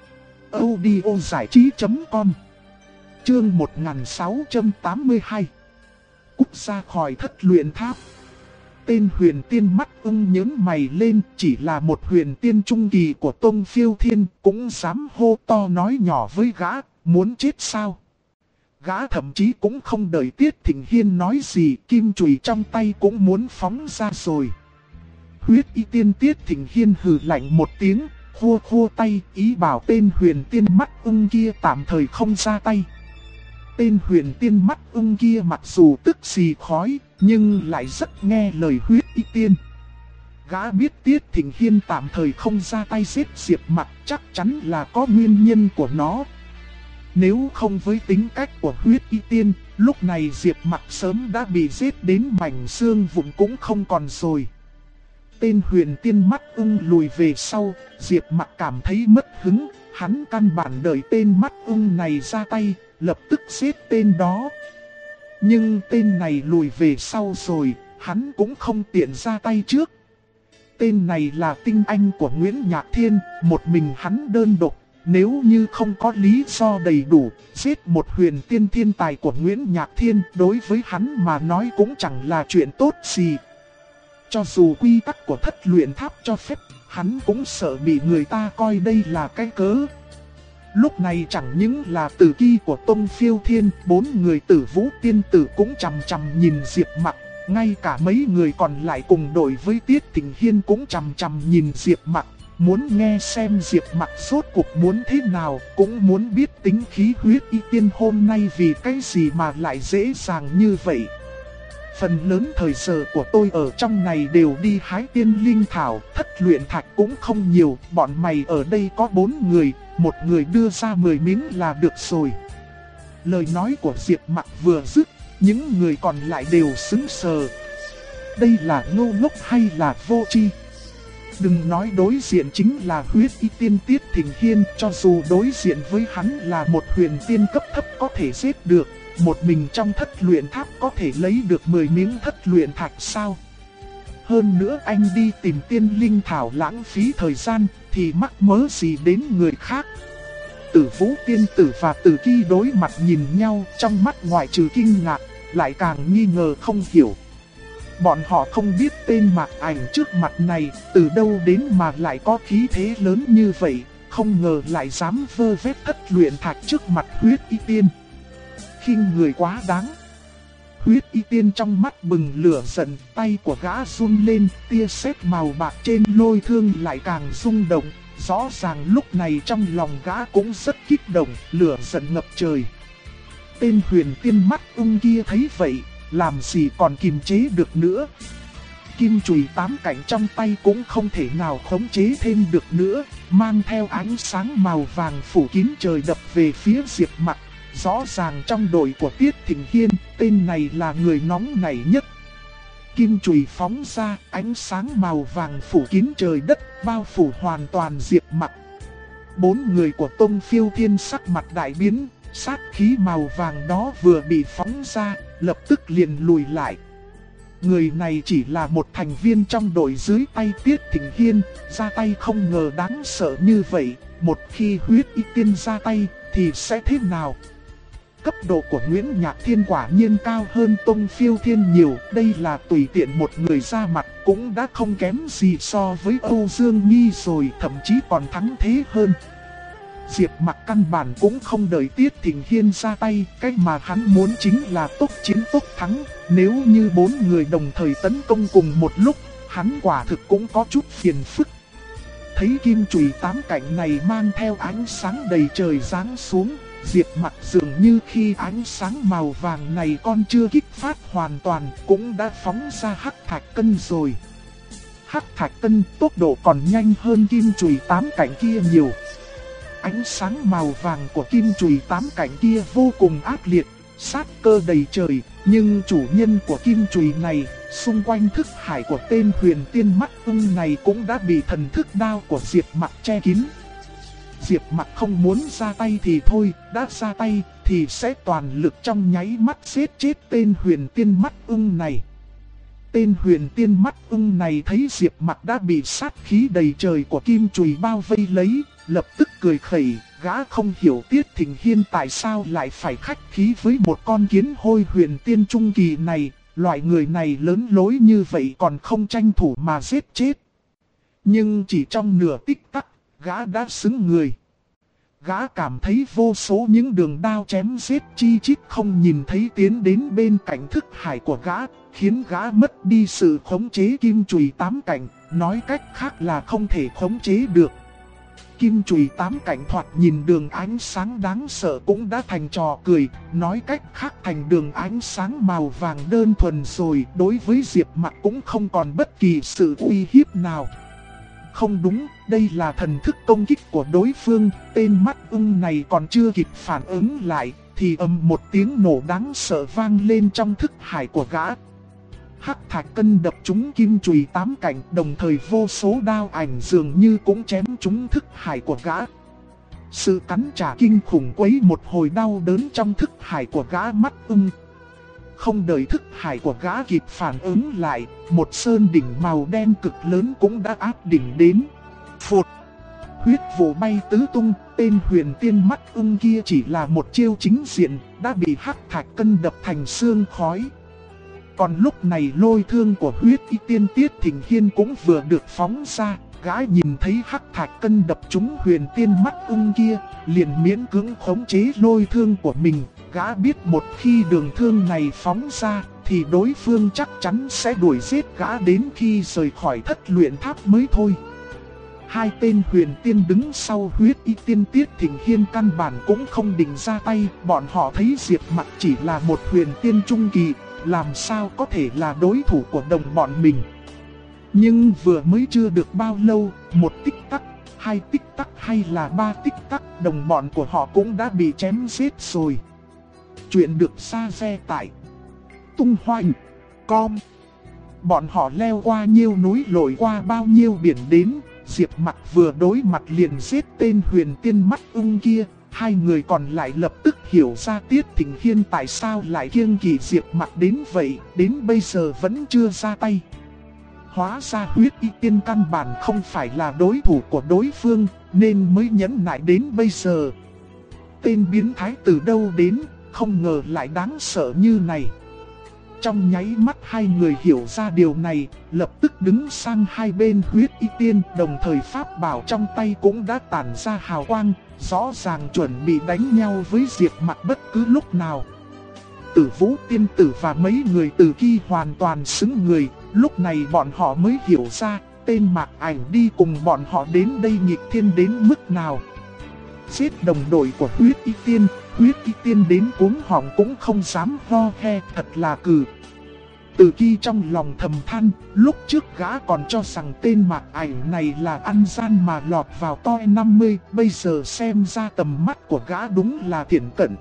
A: audiozảichí.com. Chương 1682. Cút ra khỏi thất luyện tháp. Tên huyền tiên mắt ưng nhướng mày lên, chỉ là một huyền tiên trung kỳ của Tông Phiêu Thiên cũng dám hô to nói nhỏ với gã, muốn chết sao? Gã thậm chí cũng không đợi Tiết Thịnh Hiên nói gì, kim chùy trong tay cũng muốn phóng ra rồi. Huyết y tiên Tiết Thịnh Hiên hừ lạnh một tiếng, khua khua tay, ý bảo tên huyền tiên mắt ưng kia tạm thời không ra tay. Tên huyền tiên mắt ưng kia mặc dù tức xì khói, nhưng lại rất nghe lời huyết y tiên. Gã biết Tiết Thịnh Hiên tạm thời không ra tay giết Diệp Mặc chắc chắn là có nguyên nhân của nó. Nếu không với tính cách của huyết y tiên, lúc này Diệp Mặc sớm đã bị giết đến mảnh xương vụn cũng không còn rồi. Tên huyền tiên mắt ưng lùi về sau, Diệp Mặc cảm thấy mất hứng, hắn căn bản đợi tên mắt ưng này ra tay, lập tức giết tên đó. Nhưng tên này lùi về sau rồi, hắn cũng không tiện ra tay trước. Tên này là tinh anh của Nguyễn Nhạc Thiên, một mình hắn đơn độc. Nếu như không có lý do đầy đủ, giết một huyền tiên thiên tài của Nguyễn Nhạc Thiên đối với hắn mà nói cũng chẳng là chuyện tốt gì. Cho dù quy tắc của thất luyện tháp cho phép, hắn cũng sợ bị người ta coi đây là cái cớ. Lúc này chẳng những là tử ki của Tông Phiêu Thiên, 4 người Tử Vũ tiên tử cũng chằm chằm nhìn Diệp Mặc, ngay cả mấy người còn lại cùng đội với Tiết Thịnh Hiên cũng chằm chằm nhìn Diệp Mặc, muốn nghe xem Diệp Mặc rốt cuộc muốn thế nào, cũng muốn biết tính khí huyết y tiên hôm nay vì cái gì mà lại dễ dàng như vậy. Phần lớn thời giờ của tôi ở trong này đều đi hái tiên linh thảo, thất luyện thạch cũng không nhiều, bọn mày ở đây có 4 người, một người đưa ra 10 miếng là được rồi. Lời nói của Diệp Mặc vừa dứt, những người còn lại đều sững sờ. Đây là ngu ngốc hay là vô tri? Đừng nói đối diện chính là huyết y tiên Tiết Thịnh Hiên, cho dù đối diện với hắn là một huyền tiên cấp thấp có thể giết được, một mình trong thất luyện tháp có thể lấy được 10 miếng thất luyện thạch sao? Hơn nữa anh đi tìm tiên linh thảo lãng phí thời gian thì mắc mớ gì đến người khác. Tử Vũ tiên tử và Tử Ki đối mặt nhìn nhau, trong mắt ngoại trừ kinh ngạc, lại càng nghi ngờ không hiểu. Bọn họ không biết tên Mạc Ảnh trước mặt này từ đâu đến mà lại có khí thế lớn như vậy, không ngờ lại dám vơ vét thất luyện thạch trước mặt huyết y tiên. Khinh người quá đáng. Huyết y tiên trong mắt bừng lửa giận, tay của gã run lên, tia sét màu bạc trên lôi thương lại càng rung động. Rõ ràng lúc này trong lòng gã cũng rất kích động, lửa giận ngập trời. Tên huyền tiên mắt ưng kia thấy vậy, làm gì còn kiềm chế được nữa. Kim chùy 8 cạnh trong tay cũng không thể nào khống chế thêm được nữa, mang theo ánh sáng màu vàng phủ kín trời đập về phía Diệp Mặc. Rõ ràng trong đội của Tiết Thịnh Hiên, tên này là người nóng nảy nhất. Kim chùy phóng ra, ánh sáng màu vàng phủ kín trời đất, bao phủ hoàn toàn Diệp Mặc. 4 người của Tông Phiêu Thiên sắc mặt đại biến, sát khí màu vàng đó vừa bị phóng ra, lập tức liền lùi lại. Người này chỉ là một thành viên trong đội dưới tay Tiết Thịnh Hiên, ra tay không ngờ đáng sợ như vậy, một khi huyết y tiên ra tay thì sẽ thế nào? Cấp độ của Nguyễn Nhạc Thiên quả nhiên cao hơn Tông Phiêu Thiên nhiều, đây là tùy tiện một người ra mặt cũng đã không kém gì so với Âu Dương Nghi rồi, thậm chí còn thắng thế hơn. Diệp Mặc căn bản cũng không đợi Tiết Thịnh Hiên ra tay, cái mà hắn muốn chính là tốc chiến tốc thắng, nếu như 4 người đồng thời tấn công cùng một lúc, hắn quả thực cũng có chút phiền phức. Thấy kim chùy 8 cạnh này mang theo ánh sáng đầy trời giáng xuống, Diệp Mặc dường như khi ánh sáng màu vàng này còn chưa kích phát hoàn toàn cũng đã phóng ra hắc thạch cân rồi. Hắc thạch cân tốc độ còn nhanh hơn kim chùy 8 cạnh kia nhiều. Ánh sáng màu vàng của kim chùy 8 cạnh kia vô cùng ác liệt, sát cơ đầy trời, nhưng chủ nhân của kim chùy này, xung quanh thức hải của tên huyền tiên mắt ưng này cũng đã bị thần thức đao của Diệp Mặc che kín. Diệp Mặc không muốn ra tay thì thôi, đã ra tay thì sẽ toàn lực trong nháy mắt giết chết tên huyền tiên mắt ưng này. Tên huyền tiên mắt ưng này thấy Diệp Mặc đã bị sát khí đầy trời của kim chùy bao vây lấy, lập tức cười khẩy, gã không hiểu Tiết Thịnh Hiên tại sao lại phải khách khí với một con kiến hôi huyền tiên trung kỳ này, loại người này lớn lối như vậy còn không tranh thủ mà giết chết. Nhưng chỉ trong nửa tích tắc, gã đã xứng người. Gã cảm thấy vô số những đường đao chém giết chi chít không nhìn thấy tiến đến bên cạnh thức hải của gã, khiến gã mất đi sự khống chế kim chùy tám cạnh, nói cách khác là không thể khống chế được. Kim chùy tám cạnh thoạt nhìn đường ánh sáng đáng sợ cũng đã thành trò cười, nói cách khác thành đường ánh sáng màu vàng đơn thuần rồi, đối với Diệp Mặc cũng không còn bất kỳ sự uy hiếp nào. Không đúng, đây là thần thức công kích của đối phương, tên mắt ưng này còn chưa kịp phản ứng lại, thì ầm một tiếng nổ đáng sợ vang lên trong thức hải của gã. Hắc thạch cân đập trúng kim chùy tám cạnh, đồng thời vô số đao ảnh dường như cũng chém trúng thức hải của gã. Sự cắn trả kinh khủng quấy một hồi đau đớn trong thức hải của gã mắt ưng. Không đợi thức hải của gã kịp phản ứng lại, một sơn đỉnh màu đen cực lớn cũng đã áp đỉnh đến. Phụt! Huyết vụ bay tứ tung, tên huyền tiên mắt ưng kia chỉ là một chiêu chính diện, đã bị hắc thạch cân đập thành xương khói. Còn lúc này lôi thương của huyết y tiên Tiết Thịnh Hiên cũng vừa được phóng ra, gã nhìn thấy hắc thạch cân đập trúng huyền tiên mắt ưng kia, liền miễn cưỡng khống chế lôi thương của mình. Gã biết một khi đường thương này phóng ra, thì đối phương chắc chắn sẽ đuổi giết gã đến khi rời khỏi thất luyện tháp mới thôi. Hai tên huyền tiên đứng sau huyết y tiên Tiết Thịnh Hiên căn bản cũng không định ra tay, bọn họ thấy Diệp Mặc chỉ là một huyền tiên trung kỳ, làm sao có thể là đối thủ của đồng bọn mình. Nhưng vừa mới chưa được bao lâu, một tích tắc, hai tích tắc hay là ba tích tắc, đồng bọn của họ cũng đã bị chém giết rồi. Chuyện được share tại Tung Hoành Com. Bọn họ leo qua nhiêu núi lội qua bao nhiêu biển đến, Diệp Mặc vừa đối mặt liền giết tên huyền tiên mắt ưng kia. Hai người còn lại lập tức hiểu ra Tiết Thịnh Hiên tại sao lại kiêng kỵ Diệp Mặc đến vậy, đến bây giờ vẫn chưa ra tay. Hóa ra huyết y tiên căn bản không phải là đối thủ của đối phương, nên mới nhẫn nại đến bây giờ. Tên biến thái từ đâu đến, không ngờ lại đáng sợ như này. Trong nháy mắt hai người hiểu ra điều này, lập tức đứng sang hai bên huyết y tiên, đồng thời pháp bảo trong tay cũng đã tản ra hào quang, rõ ràng chuẩn bị đánh nhau với Diệp Mặc bất cứ lúc nào. Tử Vũ tiên tử và mấy người Tử Ki hoàn toàn xứng người, lúc này bọn họ mới hiểu ra, tên Mạc Ảnh đi cùng bọn họ đến đây nghịch thiên đến mức nào. Giết đồng đội của huyết y tiên đến cuống họng cũng không dám ho he, thật là cừ. Tử Ki trong lòng thầm than, lúc trước gã còn cho rằng tên Mạc Ảnh này là ăn gian mà lọt vào toi 50, bây giờ xem ra tầm mắt của gã đúng là thiển cận.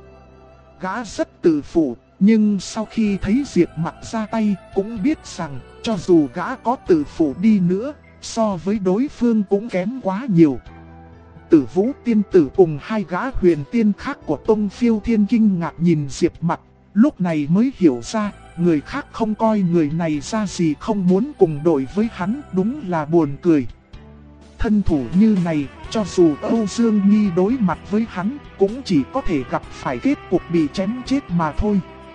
A: Gã rất tự phụ, nhưng sau khi thấy Diệp Mặc ra tay, cũng biết rằng, cho dù gã có tự phụ đi nữa, so với đối phương cũng kém quá nhiều. Tử Vũ tiên tử cùng hai gã huyền tiên khác của Tông Phiêu Thiên kinh ngạc nhìn Diệp Mặc, lúc này mới hiểu ra, người khác không coi người này ra gì, không muốn cùng đội với hắn, đúng là buồn cười. Thân thủ như này, cho dù Âu Dương Nghi đối mặt với hắn, cũng chỉ có thể gặp phải kết cục bị chém chết mà thôi.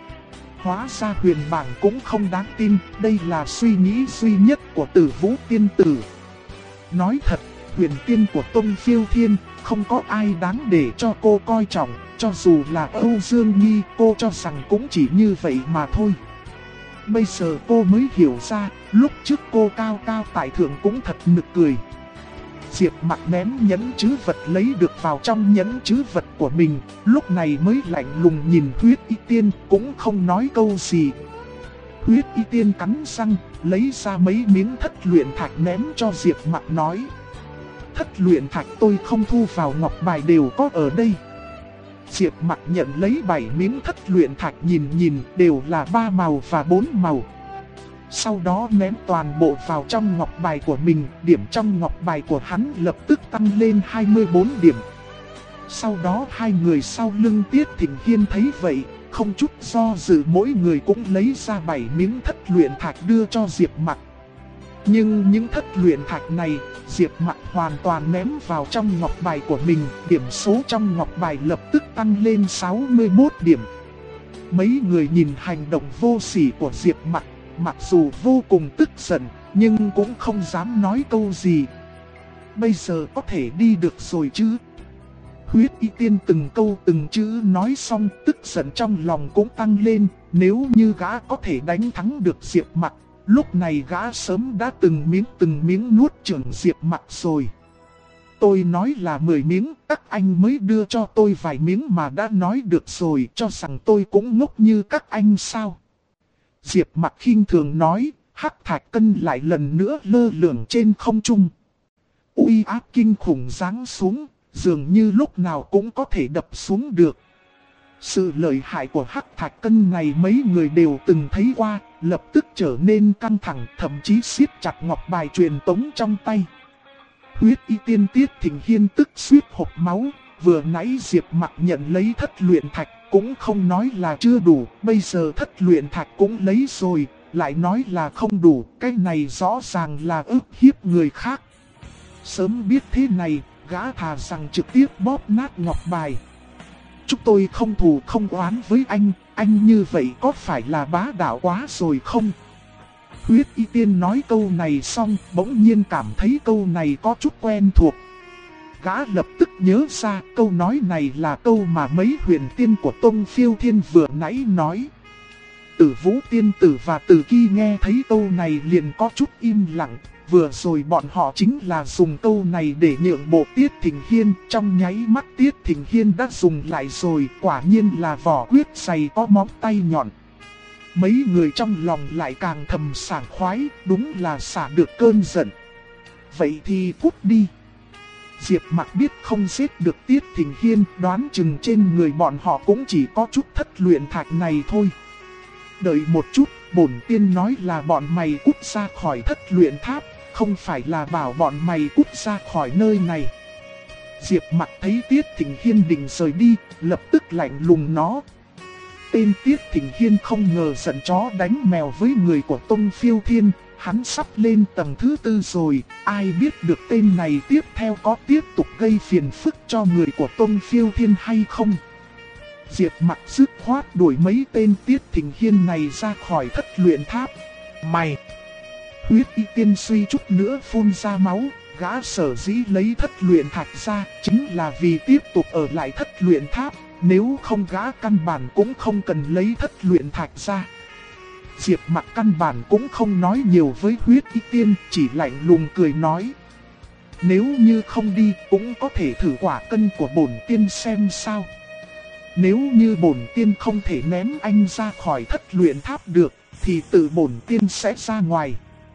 A: Hóa ra huyền bảng cũng không đáng tin, đây là suy nghĩ duy nhất của Tử Vũ tiên tử. Nói thật, huyền tiên của Tông Phiêu Thiên, không có ai đáng để cho cô coi trọng, cho dù là Âu Dương Nghi, cô cho rằng cũng chỉ như vậy mà thôi. Bây giờ cô mới hiểu ra, lúc trước cô cao cao tại thượng cũng thật nực cười. Diệp Mặc ném nhẫn trữ vật lấy được vào trong nhẫn trữ vật của mình, lúc này mới lạnh lùng nhìn huyết y tiên, cũng không nói câu gì. Huyết y tiên cắn răng, lấy ra mấy miếng thất luyện thạch ném cho Diệp Mặc nói. Thất luyện thạch tôi không thu vào ngọc bài đều có ở đây. Diệp Mặc nhận lấy 7 miếng thất luyện thạch nhìn đều là 3 màu và 4 màu. Sau đó ném toàn bộ vào trong ngọc bài của mình, điểm trong ngọc bài của hắn lập tức tăng lên 24 điểm. Sau đó hai người sau lưng Tiết Thịnh Hiên thấy vậy, không chút do dự mỗi người cũng lấy ra 7 miếng thất luyện thạch đưa cho Diệp Mặc. Nhưng những thất luyện thạch này, Diệp Mặc hoàn toàn ném vào trong ngọc bài của mình, điểm số trong ngọc bài lập tức tăng lên 61 điểm. Mấy người nhìn hành động vô sỉ của Diệp Mặc, mặc dù vô cùng tức giận, nhưng cũng không dám nói câu gì. Bây giờ có thể đi được rồi chứ? Huyết Y Tiên từng câu từng chữ nói xong, tức giận trong lòng cũng tăng lên. Nếu như gã có thể đánh thắng được Diệp Mặc, lúc này gã sớm đã từng miếng nuốt chửng Diệp Mặc rồi. Tôi nói là 10 miếng, các anh mới đưa cho tôi vài miếng mà đã nói được rồi, cho rằng tôi cũng ngốc như các anh sao? Diệp Mặc khinh thường nói, hắc thạch cân lại lần nữa lơ lửng trên không trung. Uy áp kinh khủng giáng xuống, dường như lúc nào cũng có thể đập xuống được. Sự lợi hại của hắc thạch cân này mấy người đều từng thấy qua, lập tức trở nên căng thẳng, thậm chí siết chặt ngọc bài truyền tống trong tay. Huyết Y Tiên Tiết Thịnh Hiên tức suýt hộc máu, vừa nãy Diệp Mặc nhận lấy thất luyện thạch cũng không nói là chưa đủ, bây giờ thất luyện thạch cũng lấy rồi, lại nói là không đủ, cái này rõ ràng là ức hiếp người khác. Sớm biết thế này, gã thà rằng trực tiếp bóp nát ngọc bài. Chúng tôi không thù không oán với anh như vậy có phải là bá đạo quá rồi không? Huyết Y Tiên nói câu này xong, bỗng nhiên cảm thấy câu này có chút quen thuộc. Gã lập tức nhớ ra câu nói này là câu mà mấy huyền tiên của Tông Phiêu Thiên vừa nãy nói. Tử Vũ Tiên Tử và Tử Ki nghe thấy câu này liền có chút im lặng. Vừa rồi bọn họ chính là dùng câu này để nhượng bộ Tiết Thịnh Hiên. Trong nháy mắt Tiết Thịnh Hiên đã dùng lại rồi, quả nhiên là vỏ quyết dày có móng tay nhọn. Mấy người trong lòng lại càng thầm sảng khoái, đúng là xả được cơn giận. Vậy thì cút đi. Diệp Mặc biết không giết được Tiết Thịnh Hiên, đoán chừng trên người bọn họ cũng chỉ có chút thất luyện thạch này thôi. Đợi một chút, bổn tiên nói là bọn mày cút ra khỏi thất luyện tháp, không phải là bảo bọn mày cút ra khỏi nơi này. Diệp Mặc thấy Tiết Thịnh Hiên định rời đi, lập tức lạnh lùng nó. Tên Tiết Thịnh Hiên không ngờ giận chó đánh mèo với người của Tông Phiêu Thiên, hắn sắp lên tầng thứ 4 rồi, ai biết được tên này tiếp theo có tiếp tục gây phiền phức cho người của Tông Phiêu Thiên hay không. Diệp Mặc dứt khoát đuổi mấy tên Tiết Thịnh Hiên này ra khỏi thất luyện tháp. Mày! Huyết Y Tiên suy chút nữa phun ra máu, gã sở dĩ lấy thất luyện thạch ra chính là vì tiếp tục ở lại thất luyện tháp. Nếu không gã căn bản cũng không cần lấy thất luyện thạch ra. Diệp Mặc căn bản cũng không nói nhiều với Huyết Y Tiên, chỉ lạnh lùng cười nói. Nếu như không đi cũng có thể thử quả cân của bổn tiên xem sao. Nếu như bổn tiên không thể ném anh ra khỏi thất luyện tháp được, thì tự bổn tiên sẽ ra ngoài.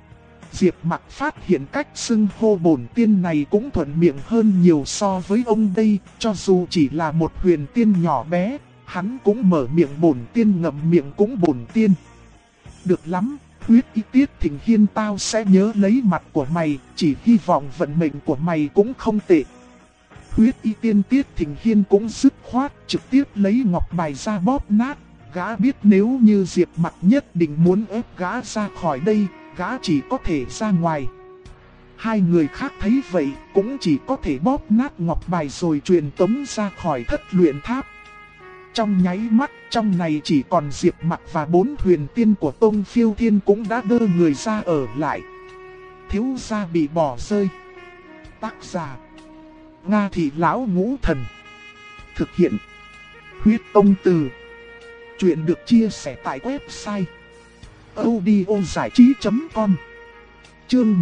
A: Diệp Mặc phát hiện cách xưng hô bổn tiên này cũng thuận miệng hơn nhiều so với ông đây, cho dù chỉ là một huyền tiên nhỏ bé, hắn cũng mở miệng bổn tiên ngậm miệng cũng bổn tiên. Được lắm, Huyết Y Tiết Thịnh Hiên tao sẽ nhớ lấy mặt của mày, chỉ hy vọng vận mệnh của mày cũng không tệ. Huyết Y Tiên Tiết Thịnh Hiên cũng dứt khoát trực tiếp lấy ngọc bài ra bóp nát, gã biết nếu như Diệp Mặc nhất định muốn ép gã ra khỏi đây, gã chỉ có thể ra ngoài. Hai người khác thấy vậy cũng chỉ có thể bóp nát ngọc bài rồi truyền tống ra khỏi thất luyện tháp. Trong nháy mắt trong này chỉ còn Diệp Mặc và 4 huyền tiên của Tông Phiêu Thiên cũng đã đơ người ra ở lại. Thiếu gia bị bỏ rơi. Tác giả Nga Thị Lão Ngũ Thần. Thực hiện Huyết Tông Từ. Chuyện được chia sẻ tại website audiozảichí.com. Chương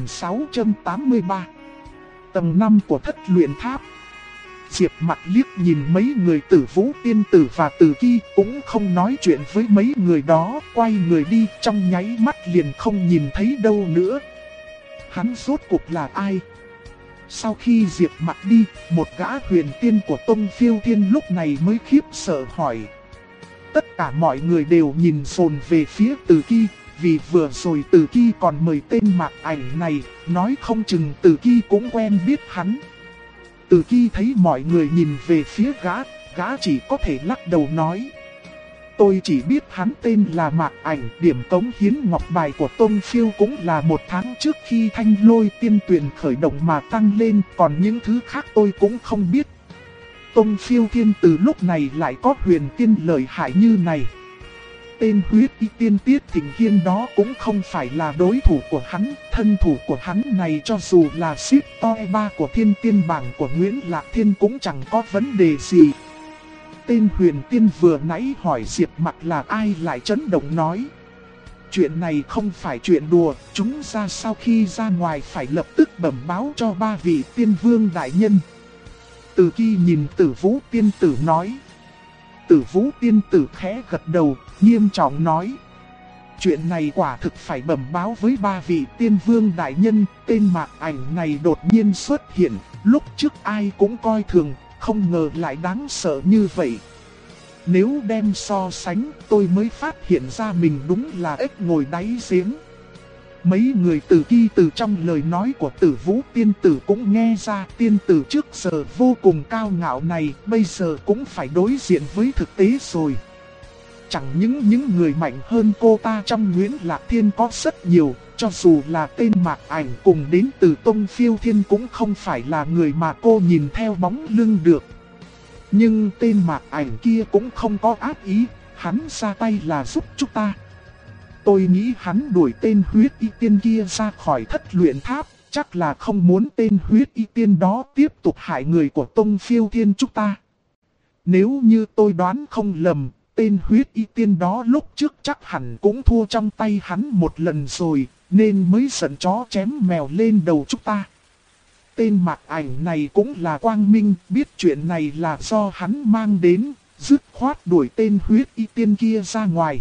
A: 1683. Tầng 5 của thất luyện tháp. Diệp Mặc liếc nhìn mấy người Tử Vũ Tiên Tử và Tử Ki, cũng không nói chuyện với mấy người đó, quay người đi, trong nháy mắt liền không nhìn thấy đâu nữa. Hắn rốt cuộc là ai? Sau khi Diệp Mặc đi, một gã huyền tiên của Tông Phiêu Thiên lúc này mới khiếp sợ hỏi. Tất cả mọi người đều nhìn dồn về phía Tử Ki, vì vừa rồi Tử Ki còn mời tên Mạc Ảnh này, nói không chừng Tử Ki cũng quen biết hắn. Tử Ki thấy mọi người nhìn về phía gã chỉ có thể lắc đầu nói. Tôi chỉ biết hắn tên là Mạc Ảnh, điểm cống hiến ngọc bài của Tông Phiêu cũng là 1 tháng trước khi Thanh Lôi Tiên Tuyền khởi động mà tăng lên, còn những thứ khác tôi cũng không biết. Tông Phiêu Thiên từ lúc này lại có huyền tiên lợi hại như này. Tên huyết y tiên Tiết Thịnh Hiên đó cũng không phải là đối thủ của hắn. Thân thủ của hắn này cho dù là xếp toi ba của thiên tiên bảng của Nguyễn Lạc Thiên cũng chẳng có vấn đề gì. Tên huyền tiên vừa nãy hỏi Diệp Mặc là ai lại chấn động nói. Chuyện này không phải chuyện đùa, chúng ra sau khi ra ngoài phải lập tức bẩm báo cho ba vị tiên vương đại nhân. Từ khi nhìn Tử Vũ tiên tử nói. Tử Vũ tiên tử khẽ gật đầu, nghiêm trọng nói. Chuyện này quả thực phải bẩm báo với ba vị tiên vương đại nhân. Tên Mạc Ảnh này đột nhiên xuất hiện, lúc trước ai cũng coi thường, không ngờ lại đáng sợ như vậy. Nếu đem so sánh, tôi mới phát hiện ra mình đúng là ếch ngồi đáy giếng. Mấy người từ khi từ trong lời nói của Tử Vũ tiên tử cũng nghe ra tiên tử trước giờ vô cùng cao ngạo này bây giờ cũng phải đối diện với thực tế rồi. Chẳng những người mạnh hơn cô ta trong Nguyễn Lạc Thiên có rất nhiều, cho dù là tên Mạc Ảnh cùng đến từ Tông Phiêu Thiên cũng không phải là người mà cô nhìn theo bóng lưng được. Nhưng tên Mạc Ảnh kia cũng không có ác ý, hắn ra tay là giúp chúng ta. Tôi nghĩ hắn đuổi tên huyết y tiên kia ra khỏi thất luyện tháp, chắc là không muốn tên huyết y tiên đó tiếp tục hại người của Tông Phiêu Thiên chúng ta. Nếu như tôi đoán không lầm, tên huyết y tiên đó lúc trước chắc hẳn cũng thua trong tay hắn một lần rồi, nên mới giận chó chém mèo lên đầu chúng ta. Tên Mạc Ảnh này cũng là quang minh, biết chuyện này là do hắn mang đến, dứt khoát đuổi tên huyết y tiên kia ra ngoài.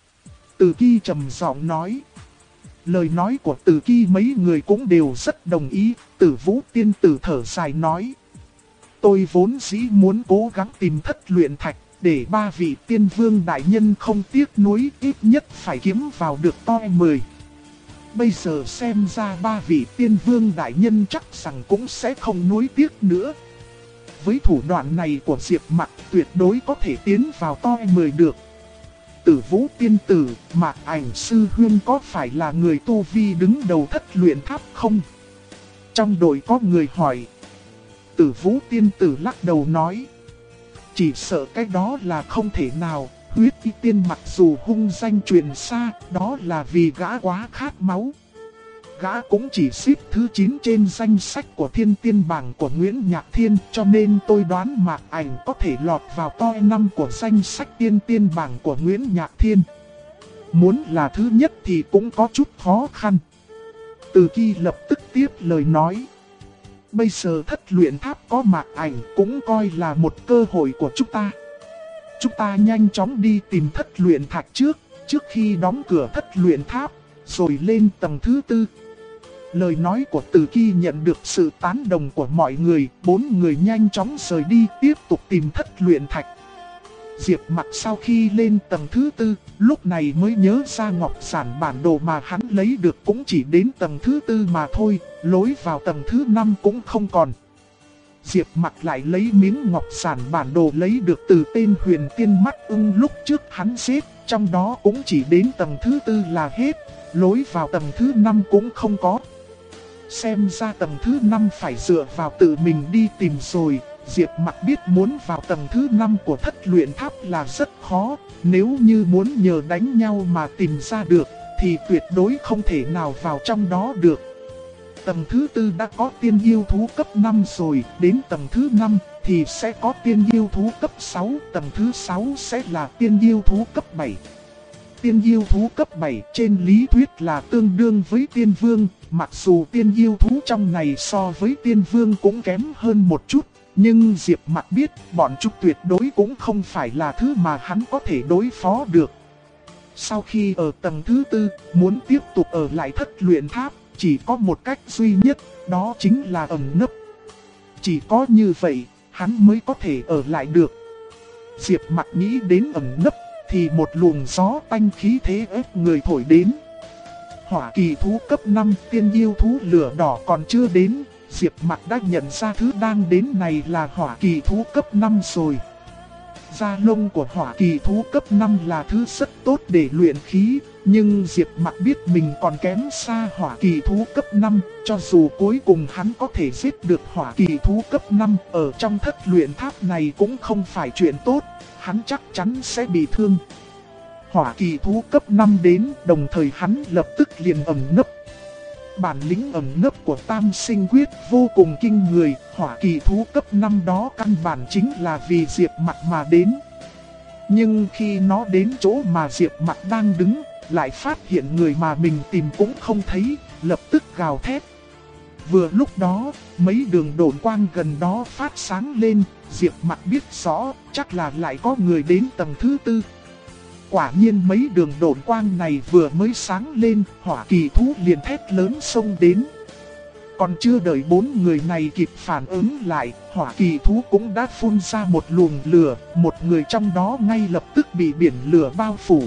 A: Từ Ki trầm giọng nói. Lời nói của Từ Ki mấy người cũng đều rất đồng ý. Tử Vũ tiên tử thở dài nói. Tôi vốn dĩ muốn cố gắng tìm thất luyện thạch, để ba vị tiên vương đại nhân không tiếc nuối, ít nhất phải kiếm vào được toi 10. Bây giờ xem ra ba vị tiên vương đại nhân chắc rằng cũng sẽ không nuối tiếc nữa. Với thủ đoạn này của Diệp Mặc tuyệt đối có thể tiến vào toi 10 được. Tử Vũ tiên tử, Mạc Ảnh sư huynh có phải là người tu vi đứng đầu thất luyện tháp không? Trong đội có người hỏi. Tử Vũ tiên tử lắc đầu nói. Chỉ sợ cái đó là không thể nào, huyết y tiên mặc dù hung danh truyền xa, đó là vì gã quá khát máu. Gã cũng chỉ xếp thứ 9 trên danh sách của thiên tiên bảng của Nguyễn Nhạc Thiên, cho nên tôi đoán Mạc Ảnh có thể lọt vào toi 5 của danh sách tiên tiên bảng của Nguyễn Nhạc Thiên. Muốn là thứ nhất thì cũng có chút khó khăn. Từ Ki lập tức tiếp lời nói. Bây giờ thất luyện tháp có Mạc Ảnh cũng coi là một cơ hội của chúng ta. Chúng ta nhanh chóng đi tìm thất luyện thạch trước khi đóng cửa thất luyện tháp, rồi lên tầng thứ 4. Lời nói của Từ Ki nhận được sự tán đồng của mọi người, 4 người nhanh chóng rời đi tiếp tục tìm thất luyện thạch. Diệp Mặc sau khi lên tầng thứ 4, lúc này mới nhớ ra ngọc giản bản đồ mà hắn lấy được cũng chỉ đến tầng thứ 4 mà thôi, lối vào tầng thứ 5 cũng không còn. Diệp Mặc lại lấy miếng ngọc giản bản đồ lấy được từ tên huyền tiên mắt ưng lúc trước hắn xếp, trong đó cũng chỉ đến tầng thứ 4 là hết, lối vào tầng thứ 5 cũng không có. Xem ra tầng thứ 5 phải dựa vào tự mình đi tìm rồi. Diệp Mặc biết muốn vào tầng thứ 5 của thất luyện tháp là rất khó. Nếu như muốn nhờ đánh nhau mà tìm ra được thì tuyệt đối không thể nào vào trong đó được. Tầng thứ 4 đã có tiên yêu thú cấp 5 rồi, đến tầng thứ 5 thì sẽ có tiên yêu thú cấp 6, tầng thứ 6 sẽ là tiên yêu thú cấp 7. Tiên yêu thú cấp 7 trên lý thuyết là tương đương với tiên vương, mặc dù tiên yêu thú trong này so với tiên vương cũng kém hơn một chút, nhưng Diệp Mặc biết bọn chúng tuyệt đối cũng không phải là thứ mà hắn có thể đối phó được. Sau khi ở tầng thứ 4, muốn tiếp tục ở lại thất luyện tháp, chỉ có một cách duy nhất, đó chính là ẩn nấp. Chỉ có như vậy, hắn mới có thể ở lại được. Diệp Mặc nghĩ đến ẩn nấp, thì một luồng gió tanh khí thế ép người thổi đến. Hỏa kỳ thú cấp 5, tiên yêu thú lửa đỏ còn chưa đến, Diệp Mặc đã nhận ra thứ đang đến này là hỏa kỳ thú cấp 5 rồi. da lông của hỏa kỳ thú cấp 5 là thứ rất tốt để luyện khí, nhưng Diệp Mặc biết mình còn kém xa hỏa kỳ thú cấp 5, cho dù cuối cùng hắn có thể giết được hỏa kỳ thú cấp 5 ở trong thất luyện tháp này cũng không phải chuyện tốt, hắn chắc chắn sẽ bị thương. Hỏa kỳ thú cấp 5 đến, đồng thời hắn lập tức liền ẩn nấp. Bản lĩnh ẩn nấp của Tam Sinh Quyết vô cùng kinh người, hỏa kỳ thú cấp 5 đó căn bản chính là vì Diệp Mặc mà đến. Nhưng khi nó đến chỗ mà Diệp Mặc đang đứng, lại phát hiện người mà mình tìm cũng không thấy, lập tức gào thét. Vừa lúc đó, mấy đường độn quang gần đó phát sáng lên, Diệp Mặc biết rõ, chắc là lại có người đến tầng thứ 4. Quả nhiên mấy đường độn quang này vừa mới sáng lên, hỏa kỳ thú liền thét lớn xông đến. Còn chưa đợi 4 người này kịp phản ứng lại, hỏa kỳ thú cũng đã phun ra một luồng lửa, một người trong đó ngay lập tức bị biển lửa bao phủ.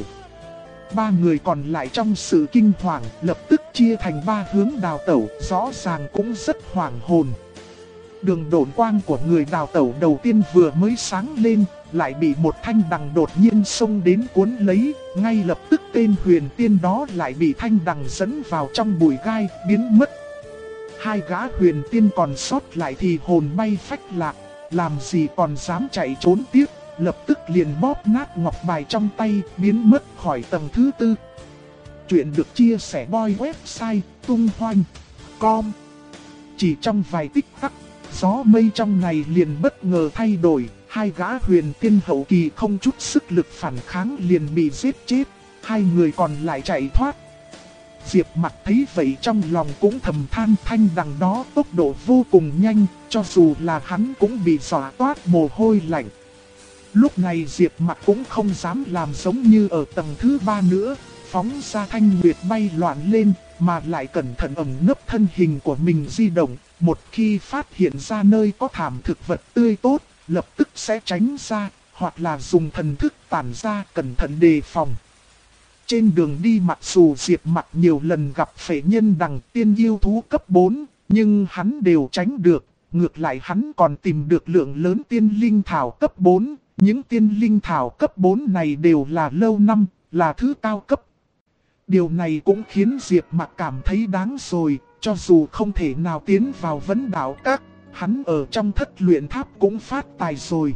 A: 3 người còn lại trong sự kinh hoàng, lập tức chia thành 3 hướng đào tẩu, rõ ràng cũng rất hoảng hồn. Đường độn quang của người đào tẩu đầu tiên vừa mới sáng lên, lại bị một thanh đằng đột nhiên xông đến cuốn lấy, ngay lập tức tên huyền tiên đó lại bị thanh đằng dẫn vào trong bụi gai, biến mất. 2 gã huyền tiên còn sót lại thì hồn bay phách lạc, làm gì còn dám chạy trốn tiếp, lập tức liền bóp nát ngọc bài trong tay, biến mất khỏi tầng thứ 4. Chuyện được chia sẻ boy website tung hoành.com. Chỉ trong vài tích tắc, gió mây trong ngày liền bất ngờ thay đổi, 2 gã huyền tiên hậu kỳ không chút sức lực phản kháng liền bị giết chết, 2 người còn lại chạy thoát. Diệp Mặc thấy vậy trong lòng cũng thầm than, thanh đằng đó tốc độ vô cùng nhanh, cho dù là hắn cũng bị dọa toát mồ hôi lạnh. Lúc này Diệp Mặc cũng không dám làm giống như ở tầng thứ 3 nữa, phóng ra thanh nguyệt bay loạn lên, mà lại cẩn thận ẩn nấp thân hình của mình di động. Một khi phát hiện ra nơi có thảm thực vật tươi tốt, lập tức sẽ tránh ra, hoặc là dùng thần thức tản ra cẩn thận đề phòng. Trên đường đi mặc dù Diệp Mặc nhiều lần gặp phệ nhân đằng tiên yêu thú cấp 4, nhưng hắn đều tránh được. Ngược lại hắn còn tìm được lượng lớn tiên linh thảo cấp 4. Những tiên linh thảo cấp 4 này đều là lâu năm, là thứ cao cấp. Điều này cũng khiến Diệp Mặc cảm thấy đáng rồi, cho dù không thể nào tiến vào vấn đảo các, hắn ở trong thất luyện tháp cũng phát tài rồi.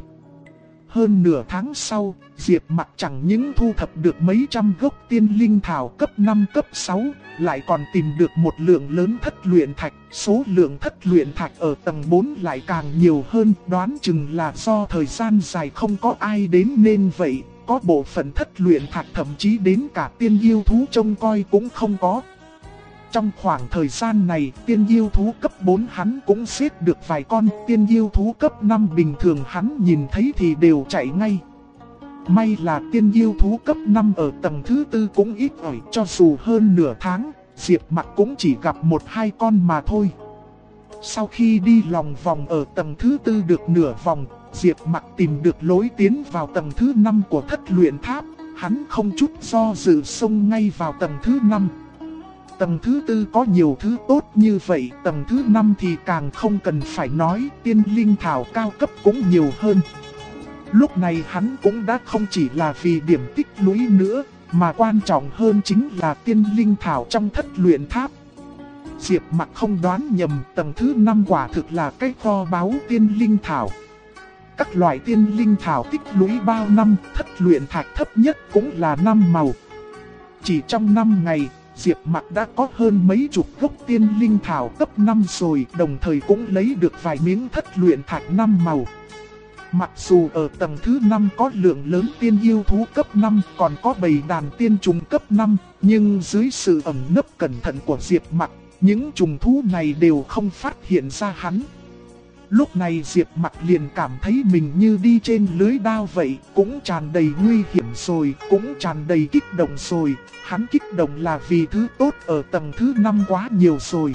A: Hơn nửa tháng sau, Diệp Mặc chẳng những thu thập được mấy trăm gốc tiên linh thảo cấp 5 cấp 6, lại còn tìm được một lượng lớn thất luyện thạch. Số lượng thất luyện thạch ở tầng 4 lại càng nhiều hơn, đoán chừng là do thời gian dài không có ai đến nên vậy. Có bộ phận thất luyện thạch thậm chí đến cả tiên yêu thú trông coi cũng không có. Trong khoảng thời gian này, tiên yêu thú cấp 4 hắn cũng giết được vài con, tiên yêu thú cấp 5 bình thường hắn nhìn thấy thì đều chạy ngay. May là tiên yêu thú cấp 5 ở tầng thứ 4 cũng ít ỏi, cho dù hơn nửa tháng, Diệp Mặc cũng chỉ gặp 1-2 con mà thôi. Sau khi đi lòng vòng ở tầng thứ 4 được nửa vòng, Diệp Mặc tìm được lối tiến vào tầng thứ 5 của thất luyện tháp, hắn không chút do dự xông ngay vào tầng thứ 5. Tầng thứ 4 có nhiều thứ tốt như vậy, tầng thứ 5 thì càng không cần phải nói, tiên linh thảo cao cấp cũng nhiều hơn. Lúc này hắn cũng đã không chỉ là vì điểm tích lũy nữa, mà quan trọng hơn chính là tiên linh thảo trong thất luyện tháp. Diệp Mặc không đoán nhầm, tầng thứ 5 quả thực là cái kho báu tiên linh thảo. Các loại tiên linh thảo tích lũy bao năm, thất luyện thạch thấp nhất cũng là 5 màu. Chỉ trong 5 ngày, Diệp Mặc đã có hơn mấy chục gốc tiên linh thảo cấp 5 rồi, đồng thời cũng lấy được vài miếng thất luyện thạch 5 màu. Mặc dù ở tầng thứ 5 có lượng lớn tiên yêu thú cấp 5, còn có bầy đàn tiên trùng cấp 5, nhưng dưới sự ẩn nấp cẩn thận của Diệp Mặc, những trùng thú này đều không phát hiện ra hắn. Lúc này Diệp Mặc liền cảm thấy mình như đi trên lưới đao vậy, cũng tràn đầy nguy hiểm rồi, cũng tràn đầy kích động rồi. Hắn kích động là vì thứ tốt ở tầng thứ 5 quá nhiều rồi.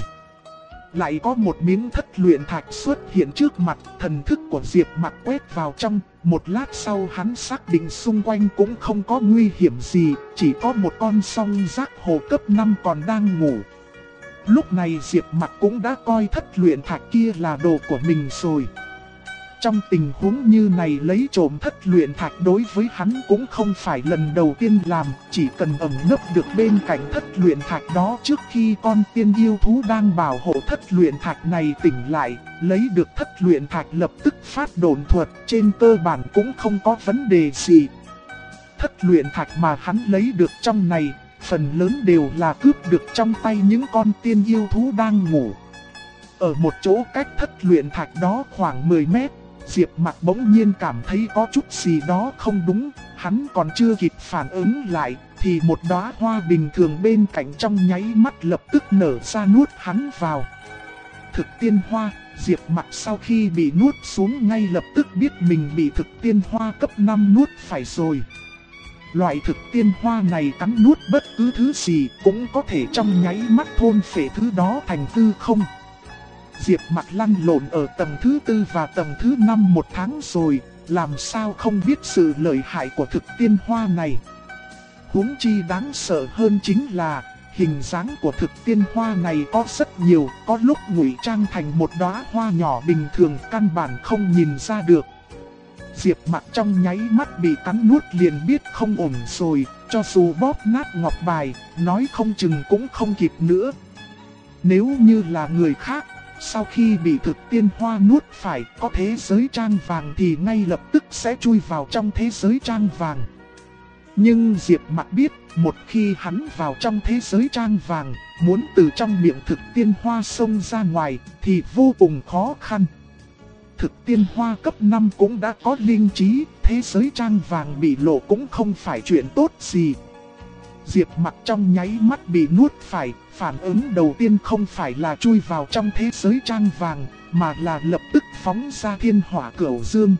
A: Lại có một miếng thất luyện thạch xuất hiện trước mặt, thần thức của Diệp Mặc quét vào trong. Một lát sau hắn xác định xung quanh cũng không có nguy hiểm gì, chỉ có một con song giác hồ cấp 5 còn đang ngủ. Lúc này Diệp Mặc cũng đã coi thất luyện thạch kia là đồ của mình rồi. Trong tình huống như này lấy trộm thất luyện thạch đối với hắn cũng không phải lần đầu tiên làm, chỉ cần ẩn nấp được bên cạnh thất luyện thạch đó trước khi con tiên yêu thú đang bảo hộ thất luyện thạch này tỉnh lại, lấy được thất luyện thạch lập tức phát độn thuật, trên cơ bản cũng không có vấn đề gì. Thất luyện thạch mà hắn lấy được trong này, phần lớn đều là cướp được trong tay những con tiên yêu thú đang ngủ. Ở một chỗ cách thất luyện thạch đó khoảng 10 mét, Diệp Mặc bỗng nhiên cảm thấy có chút gì đó không đúng, hắn còn chưa kịp phản ứng lại, thì một đóa hoa bình thường bên cạnh trong nháy mắt lập tức nở ra nuốt hắn vào. Thực tiên hoa, Diệp Mặc sau khi bị nuốt xuống ngay lập tức biết mình bị thực tiên hoa cấp 5 nuốt phải rồi. Loại thực tiên hoa này cắn nuốt bất cứ thứ gì cũng có thể trong nháy mắt thôn phệ thứ đó thành hư không. Diệp Mặc lăn lộn ở tầng thứ 4 và tầng thứ 5 một tháng rồi, làm sao không biết sự lợi hại của thực tiên hoa này. Huống chi đáng sợ hơn chính là, hình dáng của thực tiên hoa này có rất nhiều, có lúc ngụy trang thành một đóa hoa nhỏ bình thường căn bản không nhìn ra được. Diệp Mặc trong nháy mắt bị cắn nuốt liền biết không ổn rồi, cho dù bóp nát ngọc bài, nói không chừng cũng không kịp nữa. Nếu như là người khác, sau khi bị thực tiên hoa nuốt phải có thế giới trang vàng thì ngay lập tức sẽ chui vào trong thế giới trang vàng. Nhưng Diệp Mặc biết, một khi hắn vào trong thế giới trang vàng, muốn từ trong miệng thực tiên hoa xông ra ngoài thì vô cùng khó khăn. Thực tiên hoa cấp 5 cũng đã có linh trí, thế giới trang vàng bị lộ cũng không phải chuyện tốt gì. Diệp Mặc trong nháy mắt bị nuốt phải, phản ứng đầu tiên không phải là chui vào trong thế giới trang vàng, mà là lập tức phóng ra thiên hỏa cửu dương.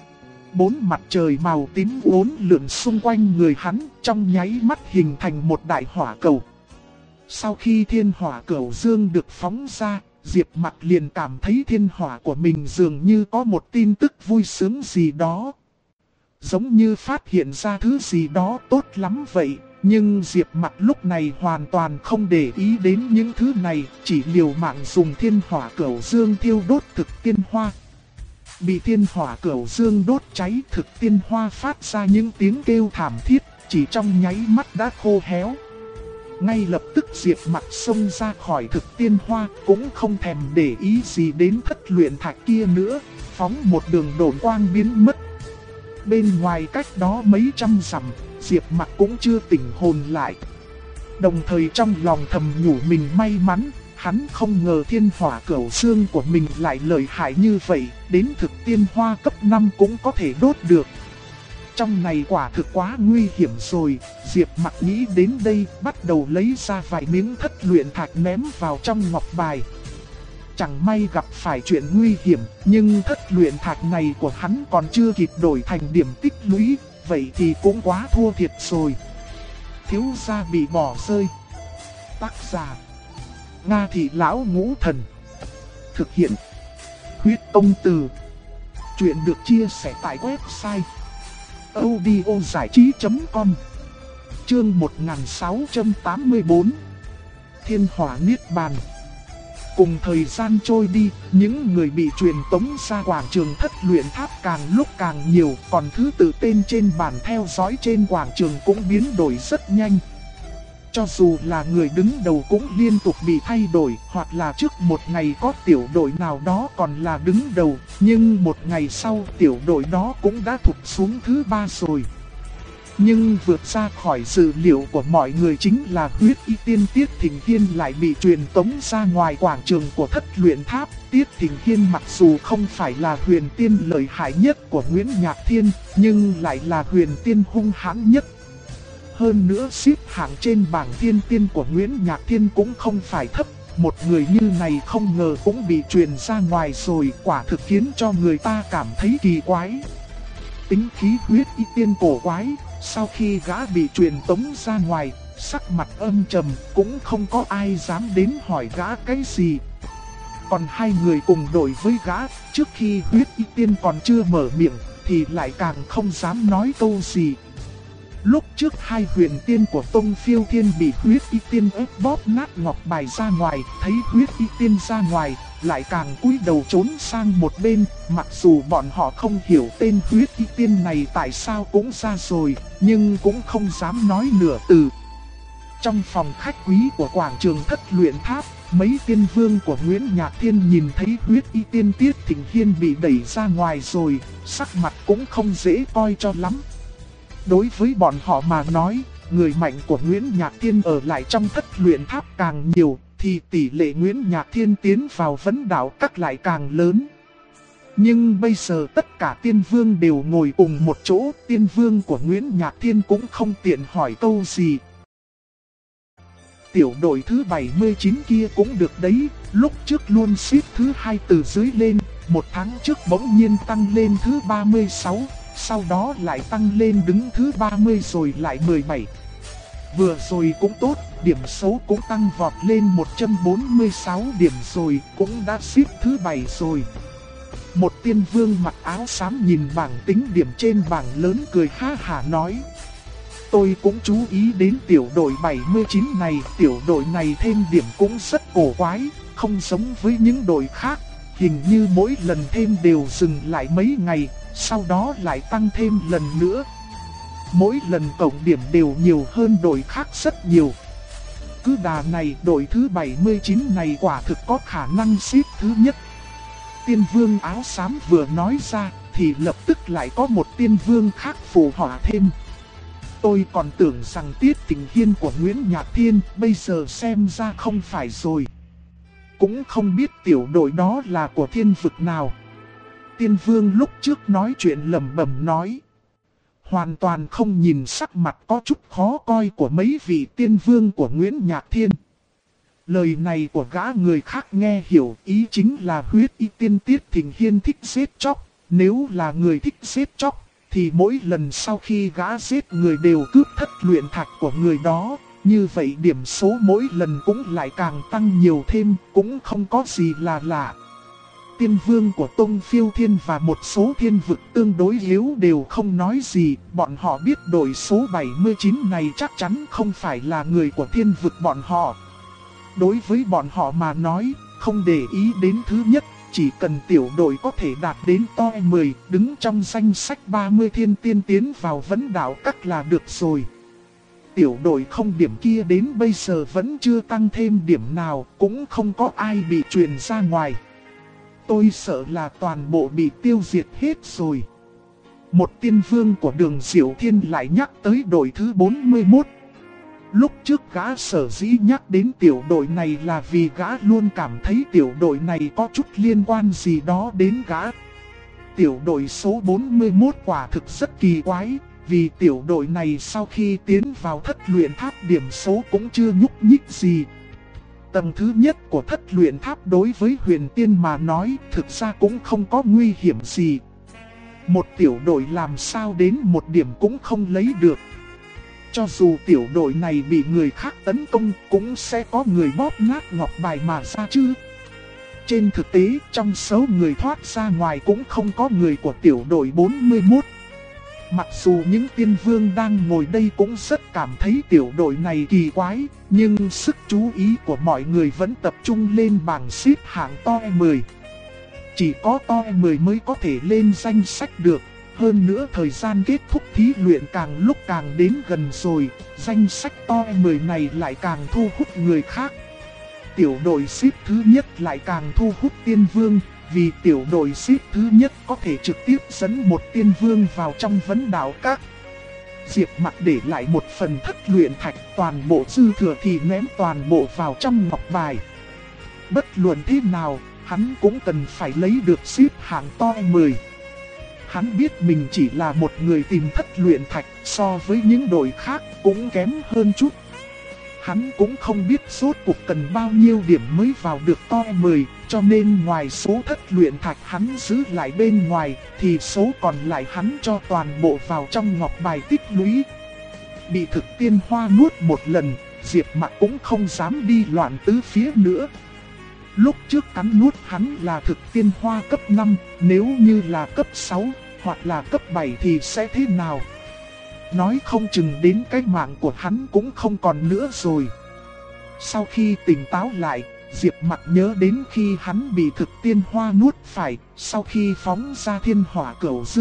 A: 4 mặt trời màu tím uốn lượn xung quanh người hắn, trong nháy mắt hình thành một đại hỏa cầu. Sau khi thiên hỏa cửu dương được phóng ra, Diệp Mặc liền cảm thấy thiên hỏa của mình dường như có một tin tức vui sướng gì đó. Giống như phát hiện ra thứ gì đó tốt lắm vậy. Nhưng Diệp Mặc lúc này hoàn toàn không để ý đến những thứ này, chỉ liều mạng dùng thiên hỏa cửu dương thiêu đốt thực tiên hoa. Bị thiên hỏa cửu dương đốt cháy, thực tiên hoa phát ra những tiếng kêu thảm thiết, chỉ trong nháy mắt đã khô héo. Ngay lập tức Diệp Mặc xông ra khỏi thực tiên hoa, cũng không thèm để ý gì đến thất luyện thạch kia nữa, phóng một đường độn quang biến mất. Bên ngoài cách đó mấy trăm dặm, Diệp Mặc cũng chưa tỉnh hồn lại. Đồng thời trong lòng thầm nhủ mình may mắn, hắn không ngờ thiên hỏa cửu dương của mình lại lợi hại như vậy, đến thực tiên hoa cấp 5 cũng có thể đốt được. Trong này quả thực quá nguy hiểm rồi, Diệp Mặc nghĩ đến đây, bắt đầu lấy ra vài miếng thất luyện thạch ném vào trong ngọc bài. Chẳng may gặp phải chuyện nguy hiểm, nhưng thất luyện thạch này của hắn còn chưa kịp đổi thành điểm tích lũy, vậy thì cũng quá thua thiệt rồi. Thiếu gia bị bỏ rơi. Tác giả: Nga Thị Lão Ngũ Thần. Thực hiện: Huyết Tông Từ. Chuyện được chia sẻ tại website audiozảichí.com. Chương 1684. Thiên hỏa niết bàn. Cùng thời gian trôi đi, những người bị truyền tống ra quảng trường thất luyện tháp càng lúc càng nhiều, còn thứ tự tên trên bảng theo dõi trên quảng trường cũng biến đổi rất nhanh. Cho dù là người đứng đầu cũng liên tục bị thay đổi, hoặc là trước một ngày có tiểu đội nào đó còn là đứng đầu, nhưng một ngày sau tiểu đội đó cũng đã thụt xuống thứ 3 rồi. Nhưng vượt ra khỏi dự liệu của mọi người chính là Huyết Y Tiên Tiết Thình Hiên lại bị truyền tống ra ngoài quảng trường của thất luyện tháp. Tiết Thình Hiên mặc dù không phải là huyền tiên lợi hại nhất của Nguyễn Nhạc Thiên, nhưng lại là huyền tiên hung hãn nhất. Hơn nữa xếp hạng trên bảng thiên tiên của Nguyễn Nhạc Thiên cũng không phải thấp. Một người như này không ngờ cũng bị truyền ra ngoài rồi, quả thực khiến cho người ta cảm thấy kỳ quái. Tính khí Huyết Y Tiên cổ quái, sau khi gã bị truyền tống ra ngoài, sắc mặt âm trầm, cũng không có ai dám đến hỏi gã cái gì. Còn hai người cùng đội với gã, trước khi Huyết Y Tiên còn chưa mở miệng, thì lại càng không dám nói câu gì. Lúc trước hai huyền tiên của Tông Phiêu Thiên bị huyết y tiên ép bóp nát ngọc bài ra ngoài, thấy huyết y tiên ra ngoài, lại càng cúi đầu trốn sang một bên. Mặc dù bọn họ không hiểu tên huyết y tiên này tại sao cũng ra rồi, nhưng cũng không dám nói nửa từ. Trong phòng khách quý của quảng trường Thất Luyện Tháp, mấy tiên vương của Nguyễn Nhạc Thiên nhìn thấy huyết y tiên Tiết Thịnh Hiên bị đẩy ra ngoài rồi, sắc mặt cũng không dễ coi cho lắm. Đối với bọn họ mà nói, người mạnh của Nguyễn Nhạc Thiên ở lại trong Thất Luyện Tháp càng nhiều, thì tỷ lệ Nguyễn Nhạc Thiên tiến vào vấn đảo các lại càng lớn. Nhưng bây giờ tất cả tiên vương đều ngồi cùng một chỗ, tiên vương của Nguyễn Nhạc Thiên cũng không tiện hỏi câu gì. Tiểu đội thứ 79 kia cũng được đấy, lúc trước luôn xếp thứ 2 từ dưới lên, một tháng trước bỗng nhiên tăng lên thứ 36, sau đó lại tăng lên đứng thứ 30 rồi lại 17. Vừa rồi cũng tốt, điểm số cũng tăng vọt lên 146 điểm rồi, cũng đã xếp thứ 7 rồi. Một tiên vương mặc áo xám nhìn bảng tính điểm trên bảng lớn cười ha hả nói. Tôi cũng chú ý đến tiểu đội 79 này, tiểu đội này thêm điểm cũng rất cổ quái, không giống với những đội khác. Hình như mỗi lần thêm đều dừng lại mấy ngày, sau đó lại tăng thêm lần nữa. Mỗi lần tổng điểm đều nhiều hơn đội khác rất nhiều. Cứ đà này, đội thứ 79 này quả thực có khả năng xếp thứ nhất. Tiên vương áo xám vừa nói ra, thì lập tức lại có một tiên vương khác phụ họa thêm. Tôi còn tưởng rằng Tiết Thịnh Hiên của Nguyễn Nhạc Thiên, bây giờ xem ra không phải rồi. Cũng không biết tiểu đội đó là của thiên vực nào. Tiên vương lúc trước nói chuyện lẩm bẩm nói. Hoàn toàn không nhìn sắc mặt có chút khó coi của mấy vị tiên vương của Nguyễn Nhạc Thiên. Lời này của gã người khác nghe hiểu, ý chính là huyết y tiên Tiết Thịnh Hiên thích giết chóc. Nếu là người thích giết chóc, thì mỗi lần sau khi gã giết người đều cướp thất luyện thạch của người đó. Như vậy điểm số mỗi lần cũng lại càng tăng nhiều thêm, cũng không có gì là lạ. Tiên vương của Tông Phiêu Thiên và một số thiên vực tương đối yếu đều không nói gì. Bọn họ biết đội số 79 này chắc chắn không phải là người của thiên vực bọn họ. Đối với bọn họ mà nói, không để ý đến thứ nhất, chỉ cần tiểu đội có thể đạt đến top 10, đứng trong danh sách 30 thiên tiên tiến vào vấn đảo các là được rồi. Tiểu đội không điểm kia đến bây giờ vẫn chưa tăng thêm điểm nào, cũng không có ai bị truyền ra ngoài. Tôi sợ là toàn bộ bị tiêu diệt hết rồi. Một tiên vương của Đường Diệu Thiên lại nhắc tới đội thứ 41. Lúc trước gã sở dĩ nhắc đến tiểu đội này là vì gã luôn cảm thấy tiểu đội này có chút liên quan gì đó đến gã. Tiểu đội số 41 quả thực rất kỳ quái, vì tiểu đội này sau khi tiến vào Thất Luyện Tháp điểm số cũng chưa nhúc nhích gì. Tầng thứ nhất của Thất Luyện Tháp đối với huyền tiên mà nói thực ra cũng không có nguy hiểm gì. Một tiểu đội làm sao đến một điểm cũng không lấy được. Cho dù tiểu đội này bị người khác tấn công cũng sẽ có người bóp nát ngọc bài mà ra chứ. Trên thực tế trong số người thoát ra ngoài cũng không có người của tiểu đội 41. Mặc dù những tiên vương đang ngồi đây cũng rất cảm thấy tiểu đội này kỳ quái, nhưng sức chú ý của mọi người vẫn tập trung lên bảng xếp hạng top 10. Chỉ có top 10 mới có thể lên danh sách được. Hơn nữa thời gian kết thúc thí luyện càng lúc càng đến gần rồi, danh sách top 10 này lại càng thu hút người khác. Tiểu đội xếp thứ nhất lại càng thu hút tiên vương, vì tiểu đội xếp thứ nhất có thể trực tiếp dẫn một tiên vương vào trong vấn đảo các. Diệp Mặc để lại một phần thất luyện thạch, toàn bộ dư thừa thì ném toàn bộ vào trong ngọc bài. Bất luận thế nào, hắn cũng cần phải lấy được xếp hạng top 10. Hắn biết mình chỉ là một người tìm thất luyện thạch, so với những đội khác cũng kém hơn chút. Hắn cũng không biết rốt cuộc cần bao nhiêu điểm mới vào được top 10, cho nên ngoài số thất luyện thạch hắn giữ lại bên ngoài, thì số còn lại hắn cho toàn bộ vào trong ngọc bài tích lũy. Bị thực tiên hoa nuốt một lần, Diệp Mặc cũng không dám đi loạn tứ phía nữa. Lúc trước cắn nuốt hắn là thực tiên hoa cấp 5, nếu như là cấp 6 hoặc là cấp 7 thì sẽ thế nào? nói không chừng đến cái mạng của hắn cũng không còn nữa rồi. Sau khi tỉnh táo lại, Diệp Mặc nhớ đến khi hắn bị thực tiên hoa nuốt phải, sau khi phóng ra thiên hỏa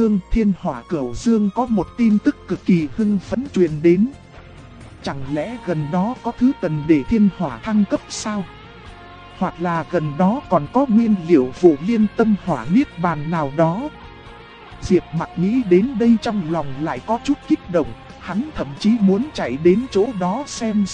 A: cửu dương có một tin tức cực kỳ hưng phấn truyền đến. Chẳng lẽ gần đó có thứ cần để thiên hỏa thăng cấp sao? Hoặc là gần đó còn có nguyên liệu Vụ Liên Tâm Hỏa Niết Bàn nào đó? Diệp Mặc nghĩ đến đây trong lòng lại có chút kích động, hắn thậm chí muốn chạy đến chỗ đó xem.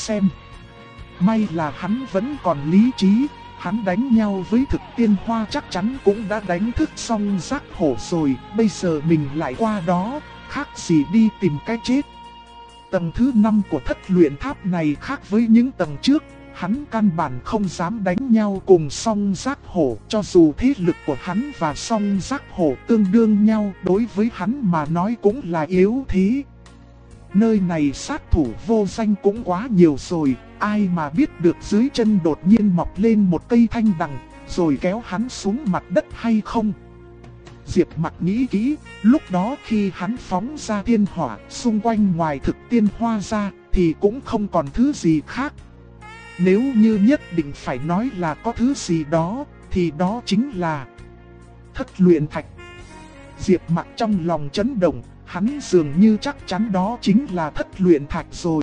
A: May là hắn vẫn còn lý trí, hắn đánh nhau với thực tiên hoa chắc chắn cũng đã đánh thức xong giác hổ rồi, bây giờ mình lại qua đó, khác gì đi tìm cái chết. Tầng thứ 5 của thất luyện tháp này khác với những tầng trước, hắn căn bản không dám đánh nhau cùng song giác hổ, cho dù thế lực của hắn và song giác hổ tương đương nhau, đối với hắn mà nói cũng là yếu thế. Nơi này sát thủ vô danh cũng quá nhiều rồi, ai mà biết được dưới chân đột nhiên mọc lên một cây thanh đằng, rồi kéo hắn xuống mặt đất hay không? Diệp Mặc nghĩ kỹ, lúc đó khi hắn phóng ra thiên hỏa, xung quanh ngoài thực tiên hoa ra, thì cũng không còn thứ gì khác. Nếu như nhất định phải nói là có thứ gì đó, thì đó chính là thất luyện thạch. Diệp Mặc trong lòng chấn động, hắn dường như chắc chắn đó chính là thất luyện thạch rồi.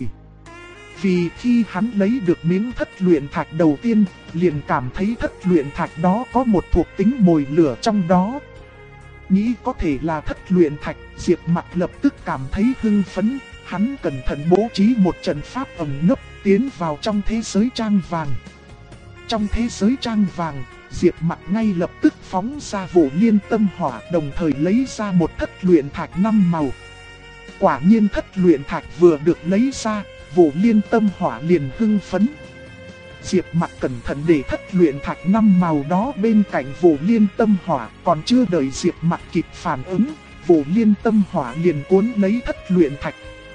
A: Vì khi hắn lấy được miếng thất luyện thạch đầu tiên, liền cảm thấy thất luyện thạch đó có một thuộc tính mồi lửa trong đó. Nghĩ có thể là thất luyện thạch, Diệp Mặc lập tức cảm thấy hưng phấn, hắn cẩn thận bố trí một trận pháp ẩn nấp, tiến vào trong thế giới trang vàng. Trong thế giới trang vàng, Diệp Mặc ngay lập tức phóng ra Vụ Liên Tâm Hỏa, đồng thời lấy ra một thất luyện thạch 5 màu. Quả nhiên thất luyện thạch vừa được lấy ra, Vụ Liên Tâm Hỏa liền hưng phấn. Diệp Mặc cẩn thận để thất luyện thạch 5 màu đó bên cạnh Vụ Liên Tâm Hỏa, còn chưa đợi Diệp Mặc kịp phản ứng, Vụ Liên Tâm Hỏa liền cuốn lấy thất luyện thạch.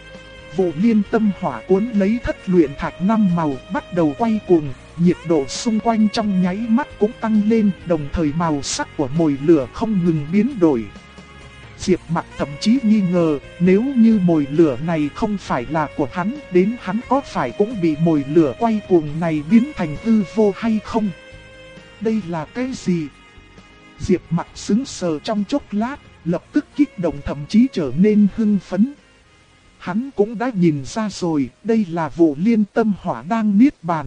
A: Vụ Liên Tâm Hỏa cuốn lấy thất luyện thạch 5 màu, bắt đầu quay cuồng, nhiệt độ xung quanh trong nháy mắt cũng tăng lên, đồng thời màu sắc của mồi lửa không ngừng biến đổi. Diệp Mặc thậm chí nghi ngờ, nếu như mồi lửa này không phải là của hắn, đến hắn có phải cũng bị mồi lửa quay cuồng này biến thành hư vô hay không? Đây là cái gì? Diệp Mặc sững sờ trong chốc lát, lập tức kích động thậm chí trở nên hưng phấn. Hắn cũng đã nhìn ra rồi, đây là Vụ Liên Tâm Hỏa đang niết bàn.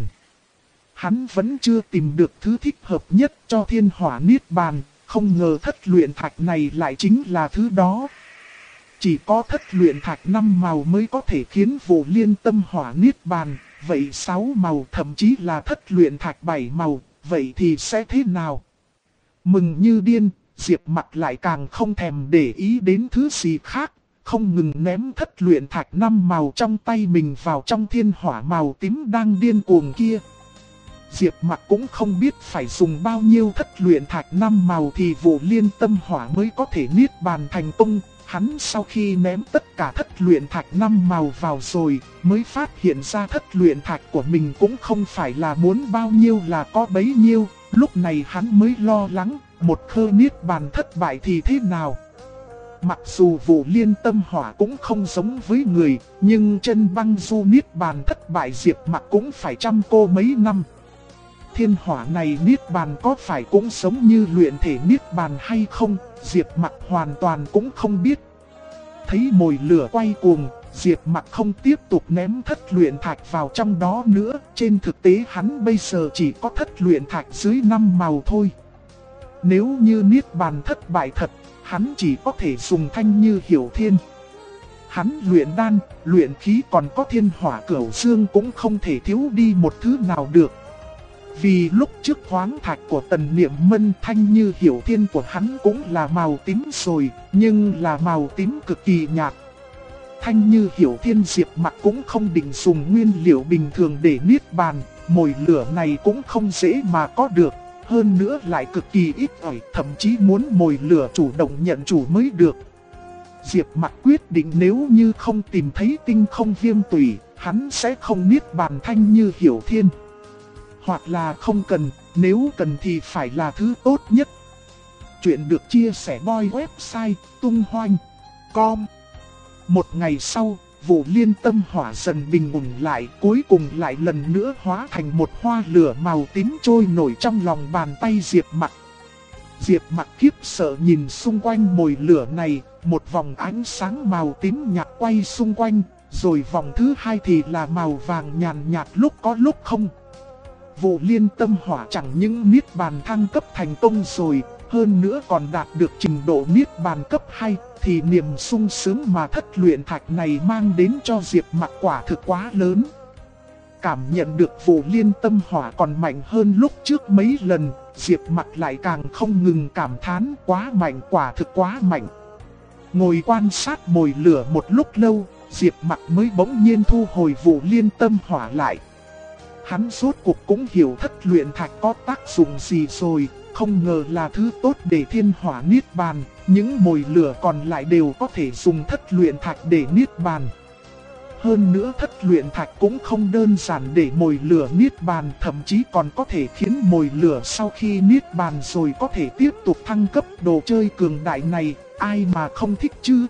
A: Hắn vẫn chưa tìm được thứ thích hợp nhất cho thiên hỏa niết bàn, không ngờ thất luyện thạch này lại chính là thứ đó. Chỉ có thất luyện thạch 5 màu mới có thể khiến Vụ Liên Tâm Hỏa niết bàn, vậy 6 màu thậm chí là thất luyện thạch 7 màu, vậy thì sẽ thế nào? Mừng như điên, Diệp Mặc lại càng không thèm để ý đến thứ gì khác, không ngừng ném thất luyện thạch 5 màu trong tay mình vào trong thiên hỏa màu tím đang điên cuồng kia. Diệp Mặc cũng không biết phải dùng bao nhiêu thất luyện thạch 5 màu thì Vụ Liên Tâm Hỏa mới có thể niết bàn thành công. Hắn sau khi ném tất cả thất luyện thạch 5 màu vào rồi, mới phát hiện ra thất luyện thạch của mình cũng không phải là muốn bao nhiêu là có bấy nhiêu. Lúc này hắn mới lo lắng, một khơ niết bàn thất bại thì thế nào? Mặc dù Vụ Liên Tâm Hỏa cũng không giống với người, nhưng chân băng du niết bàn thất bại Diệp Mặc cũng phải trăm cô mấy năm. Thiên hỏa này niết bàn có phải cũng giống như luyện thể niết bàn hay không, Diệp Mặc hoàn toàn cũng không biết. Thấy mồi lửa quay cuồng, Diệp Mặc không tiếp tục ném thất luyện thạch vào trong đó nữa, trên thực tế hắn bây giờ chỉ có thất luyện thạch dưới 5 màu thôi. Nếu như niết bàn thất bại thật, hắn chỉ có thể dùng Thanh Như Hiểu Thiên. Hắn luyện đan, luyện khí còn có thiên hỏa cửu dương cũng không thể thiếu đi một thứ nào được. Vì lúc trước khoáng thạch của Tần Niệm Mân, Thanh Như Hiểu Thiên của hắn cũng là màu tím rồi, nhưng là màu tím cực kỳ nhạt. Thanh Như Hiểu Thiên Diệp Mặc cũng không định dùng nguyên liệu bình thường để niết bàn, mồi lửa này cũng không dễ mà có được, hơn nữa lại cực kỳ ít ỏi, thậm chí muốn mồi lửa chủ động nhận chủ mới được. Diệp Mặc quyết định nếu như không tìm thấy tinh không viêm tủy, hắn sẽ không niết bàn Thanh Như Hiểu Thiên. Hoặc là không cần, nếu cần thì phải là thứ tốt nhất. Chuyện được chia sẻ boy website tung hoành.com Một ngày sau, vụ liên tâm hỏa dần bình ổn lại, cuối cùng lại lần nữa hóa thành một hoa lửa màu tím trôi nổi trong lòng bàn tay Diệp Mặc. Diệp Mặc khiếp sợ nhìn xung quanh mồi lửa này, một vòng ánh sáng màu tím nhạt quay xung quanh, rồi vòng thứ hai thì là màu vàng nhàn nhạt lúc có lúc không. Vụ liên tâm hỏa chẳng những niết bàn thăng cấp thành công rồi, hơn nữa còn đạt được trình độ niết bàn cấp 2, thì niềm sung sướng mà thất luyện thạch này mang đến cho Diệp Mặc quả thực quá lớn. Cảm nhận được vụ liên tâm hỏa còn mạnh hơn lúc trước mấy lần, Diệp Mặc lại càng không ngừng cảm thán quá mạnh, quả thực quá mạnh. Ngồi quan sát mồi lửa một lúc lâu, Diệp Mặc mới bỗng nhiên thu hồi vụ liên tâm hỏa lại. Hắn rốt cuộc cũng hiểu thất luyện thạch có tác dụng gì rồi, không ngờ là thứ tốt để thiên hỏa niết bàn, những mồi lửa còn lại đều có thể dùng thất luyện thạch để niết bàn. Hơn nữa thất luyện thạch cũng không đơn giản để mồi lửa niết bàn, thậm chí còn có thể khiến mồi lửa sau khi niết bàn rồi có thể tiếp tục thăng cấp. Đồ chơi cường đại này, ai mà không thích chứ?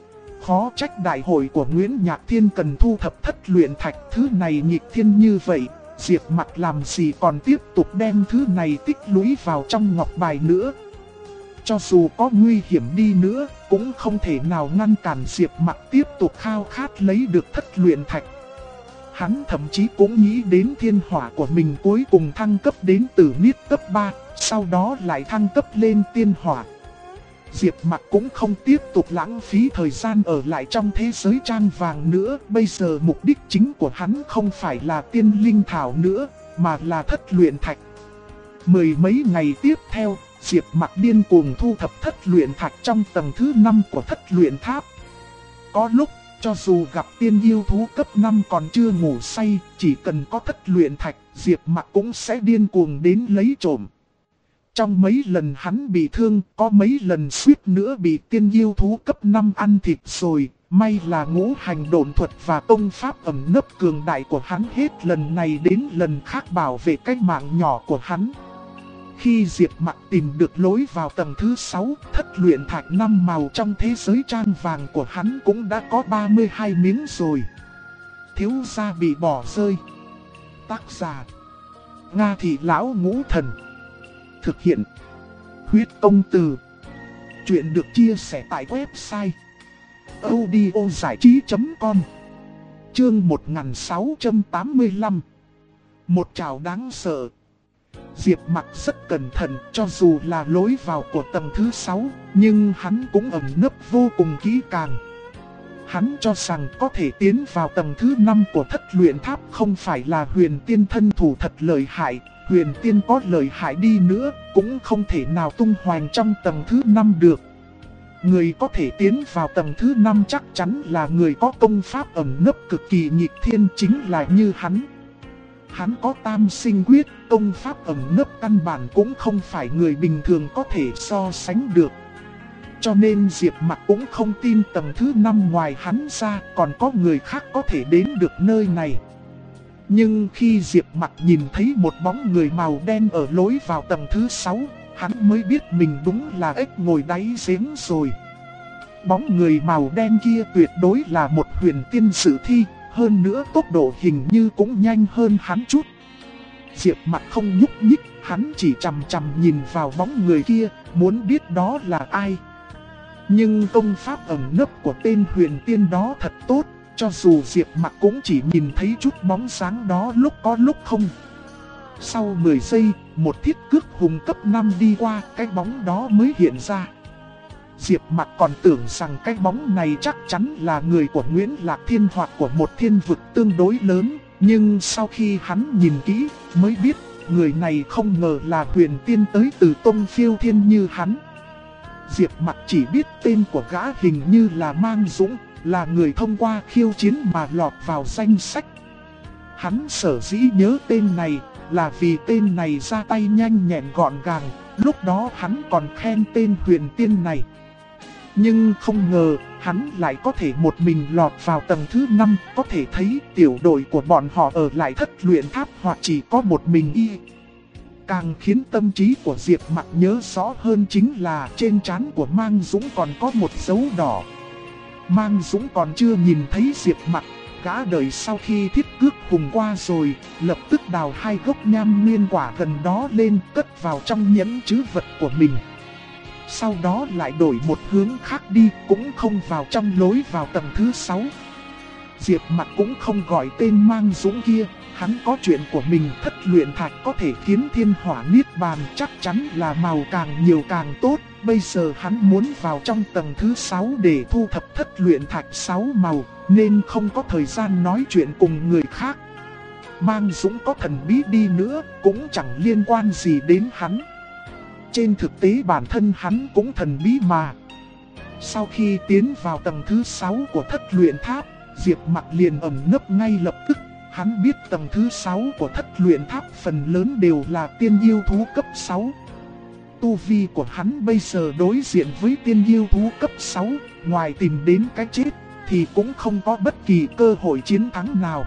A: Khó trách đại hội của Nguyễn Nhạc Thiên cần thu thập thất luyện thạch, thứ này nghịch thiên như vậy. Diệp Mặc làm gì còn tiếp tục đem thứ này tích lũy vào trong ngọc bài nữa. Cho dù có nguy hiểm đi nữa, cũng không thể nào ngăn cản Diệp Mặc tiếp tục khao khát lấy được thất luyện thạch. Hắn thậm chí cũng nghĩ đến thiên hỏa của mình cuối cùng thăng cấp đến tử niết cấp 3, sau đó lại thăng cấp lên tiên hỏa. Diệp Mặc cũng không tiếp tục lãng phí thời gian ở lại trong thế giới trang vàng nữa. Bây giờ mục đích chính của hắn không phải là tiên linh thảo nữa, mà là thất luyện thạch. Mười mấy ngày tiếp theo, Diệp Mặc điên cuồng thu thập thất luyện thạch trong tầng thứ 5 của thất luyện tháp. Có lúc, cho dù gặp tiên yêu thú cấp 5 còn chưa ngủ say, chỉ cần có thất luyện thạch, Diệp Mặc cũng sẽ điên cuồng đến lấy trộm. Trong mấy lần hắn bị thương, có mấy lần suýt nữa bị tiên yêu thú cấp 5 ăn thịt rồi. May là ngũ hành độn thuật và công pháp ẩn nấp cường đại của hắn hết lần này đến lần khác bảo vệ cái mạng nhỏ của hắn. Khi Diệp Mặc tìm được lối vào tầng thứ 6, thất luyện thạch 5 màu trong thế giới trang vàng của hắn cũng đã có 32 miếng rồi. Thiếu gia bị bỏ rơi. Tác giả: Nga Thị Lão Ngũ Thần. Thực hiện: Huyết Công Từ. Chuyện được chia sẻ tại website audiozảichí.com. Chương 1685. Một trào đáng sợ. Diệp Mặc rất cẩn thận, cho dù là lối vào của tầng thứ 6, nhưng hắn cũng ẩn nấp vô cùng kỹ càng. Hắn cho rằng có thể tiến vào tầng thứ 5 của thất luyện tháp không phải là huyền tiên thân thủ thật lợi hại. Huyền tiên có lợi hại đi nữa, cũng không thể nào tung hoành trong tầng thứ 5 được. Người có thể tiến vào tầng thứ 5 chắc chắn là người có công pháp ẩn nấp cực kỳ nghịch thiên, chính là như hắn. Hắn có tam sinh quyết, công pháp ẩn nấp căn bản cũng không phải người bình thường có thể so sánh được. Cho nên Diệp Mặc cũng không tin tầng thứ 5 ngoài hắn ra còn có người khác có thể đến được nơi này. Nhưng khi Diệp Mặc nhìn thấy một bóng người màu đen ở lối vào tầng thứ 6, hắn mới biết mình đúng là ếch ngồi đáy giếng rồi. Bóng người màu đen kia tuyệt đối là một huyền tiên sử thi, hơn nữa tốc độ hình như cũng nhanh hơn hắn chút. Diệp Mặc không nhúc nhích, hắn chỉ chằm chằm nhìn vào bóng người kia, muốn biết đó là ai. Nhưng công pháp ẩn nấp của tên huyền tiên đó thật tốt, cho dù Diệp Mặc cũng chỉ nhìn thấy chút bóng sáng đó lúc có lúc không. Sau 10 giây, một thiết cước hùng cấp 5 đi qua, cái bóng đó mới hiện ra. Diệp Mặc còn tưởng rằng cái bóng này chắc chắn là người của Nguyễn Lạc Thiên hoặc của một thiên vực tương đối lớn. Nhưng sau khi hắn nhìn kỹ, mới biết người này không ngờ là huyền tiên tới từ tông phiêu thiên như hắn. Diệp Mặc chỉ biết tên của gã hình như là Mang Dũng, là người thông qua khiêu chiến mà lọt vào danh sách. Hắn sở dĩ nhớ tên này là vì tên này ra tay nhanh nhẹn gọn gàng, lúc đó hắn còn khen tên huyền tiên này. Nhưng không ngờ, hắn lại có thể một mình lọt vào tầng thứ 5, có thể thấy tiểu đội của bọn họ ở lại thất luyện tháp hoặc chỉ có một mình y. Càng khiến tâm trí của Diệp Mặc nhớ rõ hơn chính là trên trán của Mang Dũng còn có một dấu đỏ. Mang Dũng còn chưa nhìn thấy Diệp Mặc, gã đợi sau khi thiết cước hùng qua rồi, lập tức đào 2 gốc nham nguyên quả gần đó lên cất vào trong nhẫn trữ vật của mình. Sau đó lại đổi một hướng khác đi, cũng không vào trong lối vào tầng thứ 6. Diệp Mặc cũng không gọi tên Mang Dũng kia, hắn có chuyện của mình. Thất luyện thạch có thể khiến thiên hỏa niết bàn, chắc chắn là màu càng nhiều càng tốt. Bây giờ hắn muốn vào trong tầng thứ 6 để thu thập thất luyện thạch 6 màu, nên không có thời gian nói chuyện cùng người khác. Mang Dũng có thần bí đi nữa, cũng chẳng liên quan gì đến hắn. Trên thực tế bản thân hắn cũng thần bí mà. Sau khi tiến vào tầng thứ 6 của thất luyện tháp, Diệp Mặc liền ẩn nấp ngay lập tức. Hắn biết tầng thứ 6 của thất luyện tháp phần lớn đều là tiên yêu thú cấp 6. Tu vi của hắn bây giờ đối diện với tiên yêu thú cấp 6, ngoài tìm đến cái chết, thì cũng không có bất kỳ cơ hội chiến thắng nào.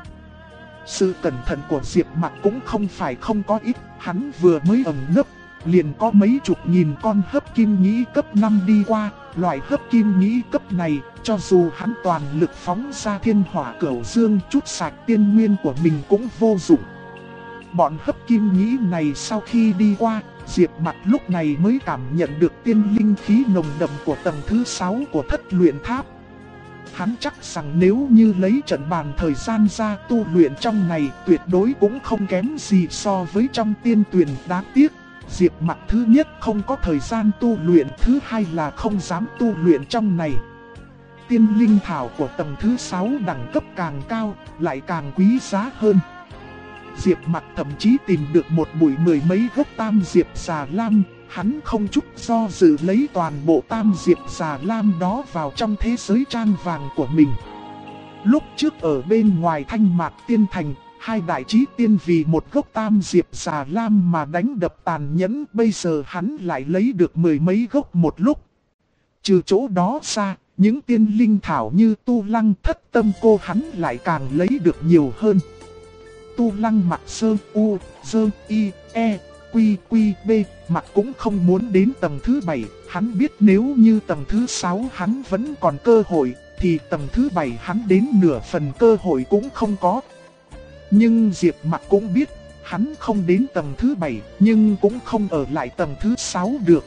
A: Sự cẩn thận của Diệp Mặc cũng không phải không có ít, hắn vừa mới ẩn nấp, liền có mấy chục nghìn con hấp kim nhĩ cấp 5 đi qua. Loại hấp kim nhĩ cấp này, cho dù hắn toàn lực phóng ra thiên hỏa cửu dương chút sạch tiên nguyên của mình cũng vô dụng. Bọn hấp kim nhĩ này sau khi đi qua, Diệp Mặc lúc này mới cảm nhận được tiên linh khí nồng đậm của tầng thứ 6 của thất luyện tháp. Hắn chắc rằng nếu như lấy trận bàn thời gian ra tu luyện trong này, tuyệt đối cũng không kém gì so với trong tiên tuyển. Đáng tiếc, Diệp Mặc thứ nhất không có thời gian tu luyện, thứ hai là không dám tu luyện trong này. Tiên linh thảo của tầng thứ 6 đẳng cấp càng cao, lại càng quý giá hơn. Diệp Mặc thậm chí tìm được một bụi 10 mấy gốc tam diệp xà lam, hắn không chút do dự lấy toàn bộ tam diệp xà lam đó vào trong thế giới trang vàng của mình. Lúc trước ở bên ngoài Thanh Mạc Tiên Thành, 2 đại chí tiên vì một gốc tam diệp xà lam mà đánh đập tàn nhẫn, bây giờ hắn lại lấy được 10 mấy gốc một lúc. Trừ chỗ đó ra, những tiên linh thảo như tu lăng thất tâm cô hắn lại càng lấy được nhiều hơn. Tu lăng mặc sơ u, dơ y, e, quy quy b, mặc cũng không muốn đến tầng thứ 7, hắn biết nếu như tầng thứ 6 hắn vẫn còn cơ hội, thì tầng thứ 7 hắn đến nửa phần cơ hội cũng không có. Nhưng Diệp Mặc cũng biết, hắn không đến tầng thứ 7, nhưng cũng không ở lại tầng thứ 6 được.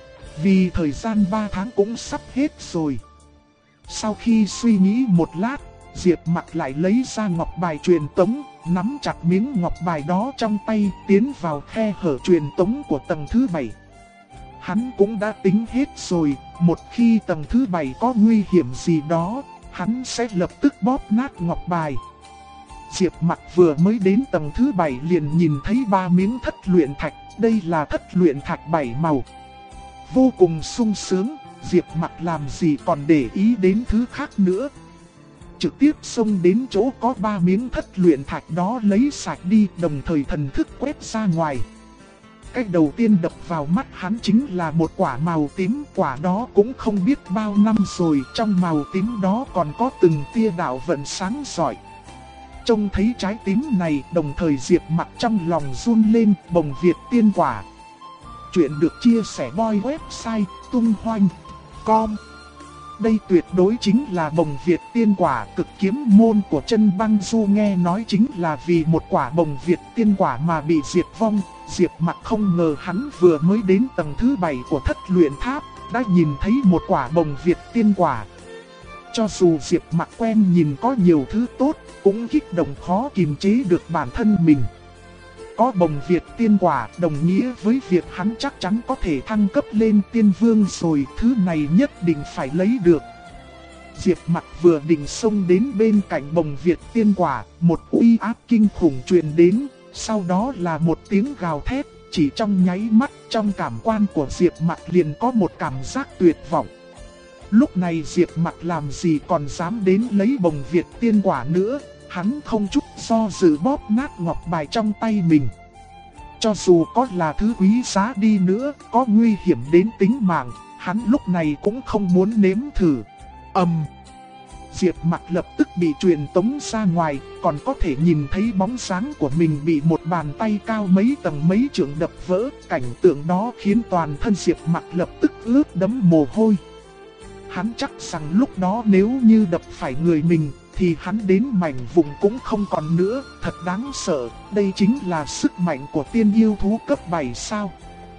A: Vì thời gian 3 tháng cũng sắp hết rồi. Sau khi suy nghĩ một lát, Diệp Mặc lại lấy ra ngọc bài truyền tống, nắm chặt miếng ngọc bài đó trong tay, tiến vào khe hở truyền tống của tầng thứ 7. Hắn cũng đã tính hết rồi, một khi tầng thứ 7 có nguy hiểm gì đó, hắn sẽ lập tức bóp nát ngọc bài. Diệp Mặc vừa mới đến tầng thứ 7 liền nhìn thấy 3 miếng thất luyện thạch, đây là thất luyện thạch 7 màu. Vô cùng sung sướng, Diệp Mặc làm gì còn để ý đến thứ khác nữa. Trực tiếp xông đến chỗ có 3 miếng thất luyện thạch đó lấy sạch đi, đồng thời thần thức quét ra ngoài. Cái đầu tiên đập vào mắt hắn chính là một quả màu tím, quả đó cũng không biết bao năm rồi, trong màu tím đó còn có từng tia đạo vận sáng rọi. Trông thấy trái tím này, đồng thời Diệp Mặc trong lòng run lên. Bồng Việt tiên quả. Chuyện được chia sẻ boy website tunghoanh.com. Đây tuyệt đối chính là bồng Việt tiên quả, cực kiếm môn của chân băng du, nghe nói chính là vì một quả bồng Việt tiên quả mà bị diệt vong. Diệp Mặc không ngờ hắn vừa mới đến tầng thứ 7 của thất luyện tháp, đã nhìn thấy một quả bồng Việt tiên quả. Cho dù Diệp Mặc quen nhìn có nhiều thứ tốt, cũng kích động khó kiềm chế được bản thân mình. Có bồng Việt tiên quả đồng nghĩa với việc hắn chắc chắn có thể thăng cấp lên tiên vương rồi, thứ này nhất định phải lấy được. Diệp Mặc vừa định xông đến bên cạnh bồng Việt tiên quả, một uy áp kinh khủng truyền đến, sau đó là một tiếng gào thét, chỉ trong nháy mắt trong cảm quan của Diệp Mặc liền có một cảm giác tuyệt vọng. Lúc này Diệp Mặc làm gì còn dám đến lấy bồng Việt tiên quả nữa, hắn không chút do dự bóp nát ngọc bài trong tay mình. Cho dù có là thứ quý giá đi nữa, có nguy hiểm đến tính mạng, hắn lúc này cũng không muốn nếm thử. Diệp Mặc lập tức bị truyền tống ra ngoài, còn có thể nhìn thấy bóng dáng của mình bị một bàn tay cao mấy tầng mấy trượng đập vỡ. Cảnh tượng đó khiến toàn thân Diệp Mặc lập tức ướt đẫm mồ hôi. Hắn chắc rằng lúc đó nếu như đập phải người mình, thì hắn đến mảnh vùng cũng không còn nữa, thật đáng sợ. Đây chính là sức mạnh của tiên yêu thú cấp 7 sao?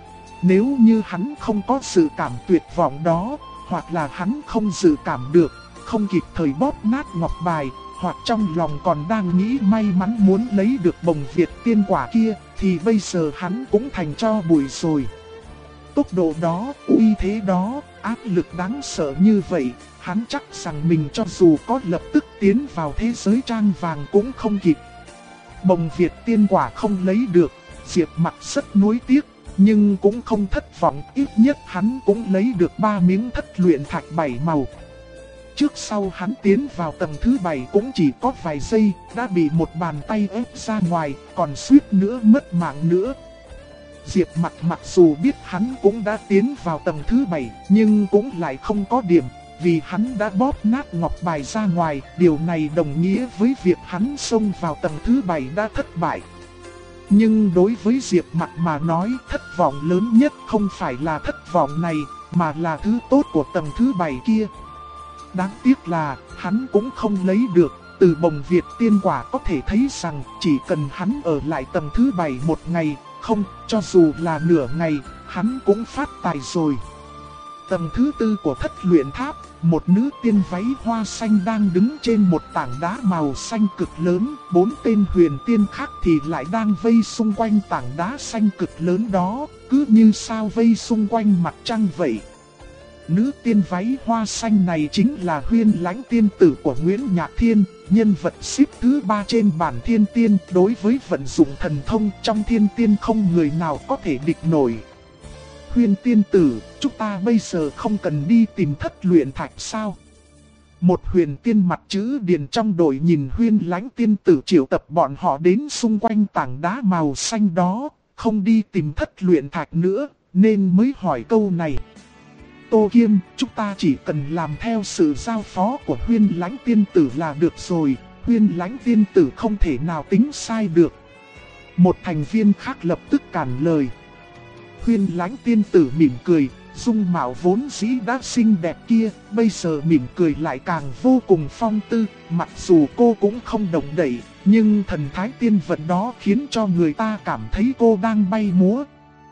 A: Nếu như hắn không có sự cảm tuyệt vọng đó, hoặc là hắn không dự cảm được, không kịp thời bóp nát ngọc bài, hoặc trong lòng còn đang nghĩ may mắn muốn lấy được bồng Việt tiên quả kia, thì bây giờ hắn cũng thành tro bụi rồi. Tốc độ đó, uy thế đó, áp lực đáng sợ như vậy, hắn chắc rằng mình cho dù có lập tức tiến vào thế giới trang vàng cũng không kịp. Bồng Việt tiên quả không lấy được, Diệp Mặc rất nuối tiếc, nhưng cũng không thất vọng, ít nhất hắn cũng lấy được 3 miếng thất luyện thạch 7 màu. Trước sau hắn tiến vào tầng thứ 7 cũng chỉ có vài giây, đã bị một bàn tay ép ra ngoài, còn suýt nữa mất mạng nữa. Diệp Mặc mặc dù biết hắn cũng đã tiến vào tầng thứ 7, nhưng cũng lại không có điểm, vì hắn đã bóp nát ngọc bài ra ngoài, điều này đồng nghĩa với việc hắn xông vào tầng thứ 7 đã thất bại. Nhưng đối với Diệp Mặc mà nói, thất vọng lớn nhất không phải là thất vọng này, mà là thứ tốt của tầng thứ 7 kia. Đáng tiếc là, hắn cũng không lấy được, từ bồng Việt tiên quả có thể thấy rằng, chỉ cần hắn ở lại tầng thứ 7 một ngày, không, cho dù là nửa ngày, hắn cũng phát tài rồi. Tầng thứ 4 của thất luyện tháp, một nữ tiên váy hoa xanh đang đứng trên một tảng đá màu xanh cực lớn, 4 tên huyền tiên khác thì lại đang vây xung quanh tảng đá xanh cực lớn đó, cứ như sao vây xung quanh mặt trăng vậy. Nữ tiên váy hoa xanh này chính là Huyên Lãnh tiên tử của Nguyễn Nhạc Thiên, nhân vật xếp thứ 3 trên bảng thiên tiên, đối với vận dụng thần thông trong thiên tiên không người nào có thể địch nổi. Huyên tiên tử, chúng ta bây giờ không cần đi tìm thất luyện thạch sao? Một huyền tiên mặt chữ điền trong đội nhìn Huyên Lãnh tiên tử triệu tập bọn họ đến xung quanh tảng đá màu xanh đó, không đi tìm thất luyện thạch nữa, nên mới hỏi câu này. Tô Kiêm, chúng ta chỉ cần làm theo sự giao phó của Huyên Lãnh tiên tử là được rồi, Huyên Lãnh tiên tử không thể nào tính sai được. Một thành viên khác lập tức cản lời. Huyên Lãnh tiên tử mỉm cười, dung mạo vốn dĩ đã xinh đẹp kia, bây giờ mỉm cười lại càng vô cùng phong tư, mặc dù cô cũng không động đậy, nhưng thần thái tiên vận đó khiến cho người ta cảm thấy cô đang bay múa.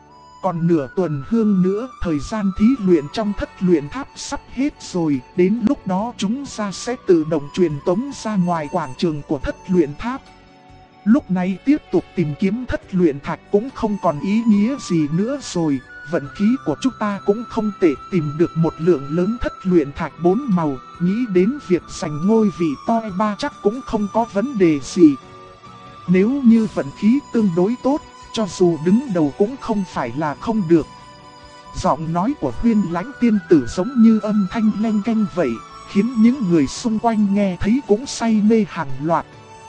A: Còn nửa tuần hương nữa, thời gian thí luyện trong thất luyện tháp sắp hết rồi, đến lúc đó chúng ta sẽ tự động truyền tống ra ngoài quảng trường của thất luyện tháp. Lúc này tiếp tục tìm kiếm thất luyện thạch cũng không còn ý nghĩa gì nữa rồi, vận khí của chúng ta cũng không tệ, tìm được một lượng lớn thất luyện thạch 4 màu, nghĩ đến việc giành ngôi vị toi 3 chắc cũng không có vấn đề gì. Nếu như vận khí tương đối tốt, cho dù đứng đầu cũng không phải là không được. Giọng nói của Huyên Lãnh tiên tử giống như âm thanh leng keng vậy, khiến những người xung quanh nghe thấy cũng say mê hàng loạt.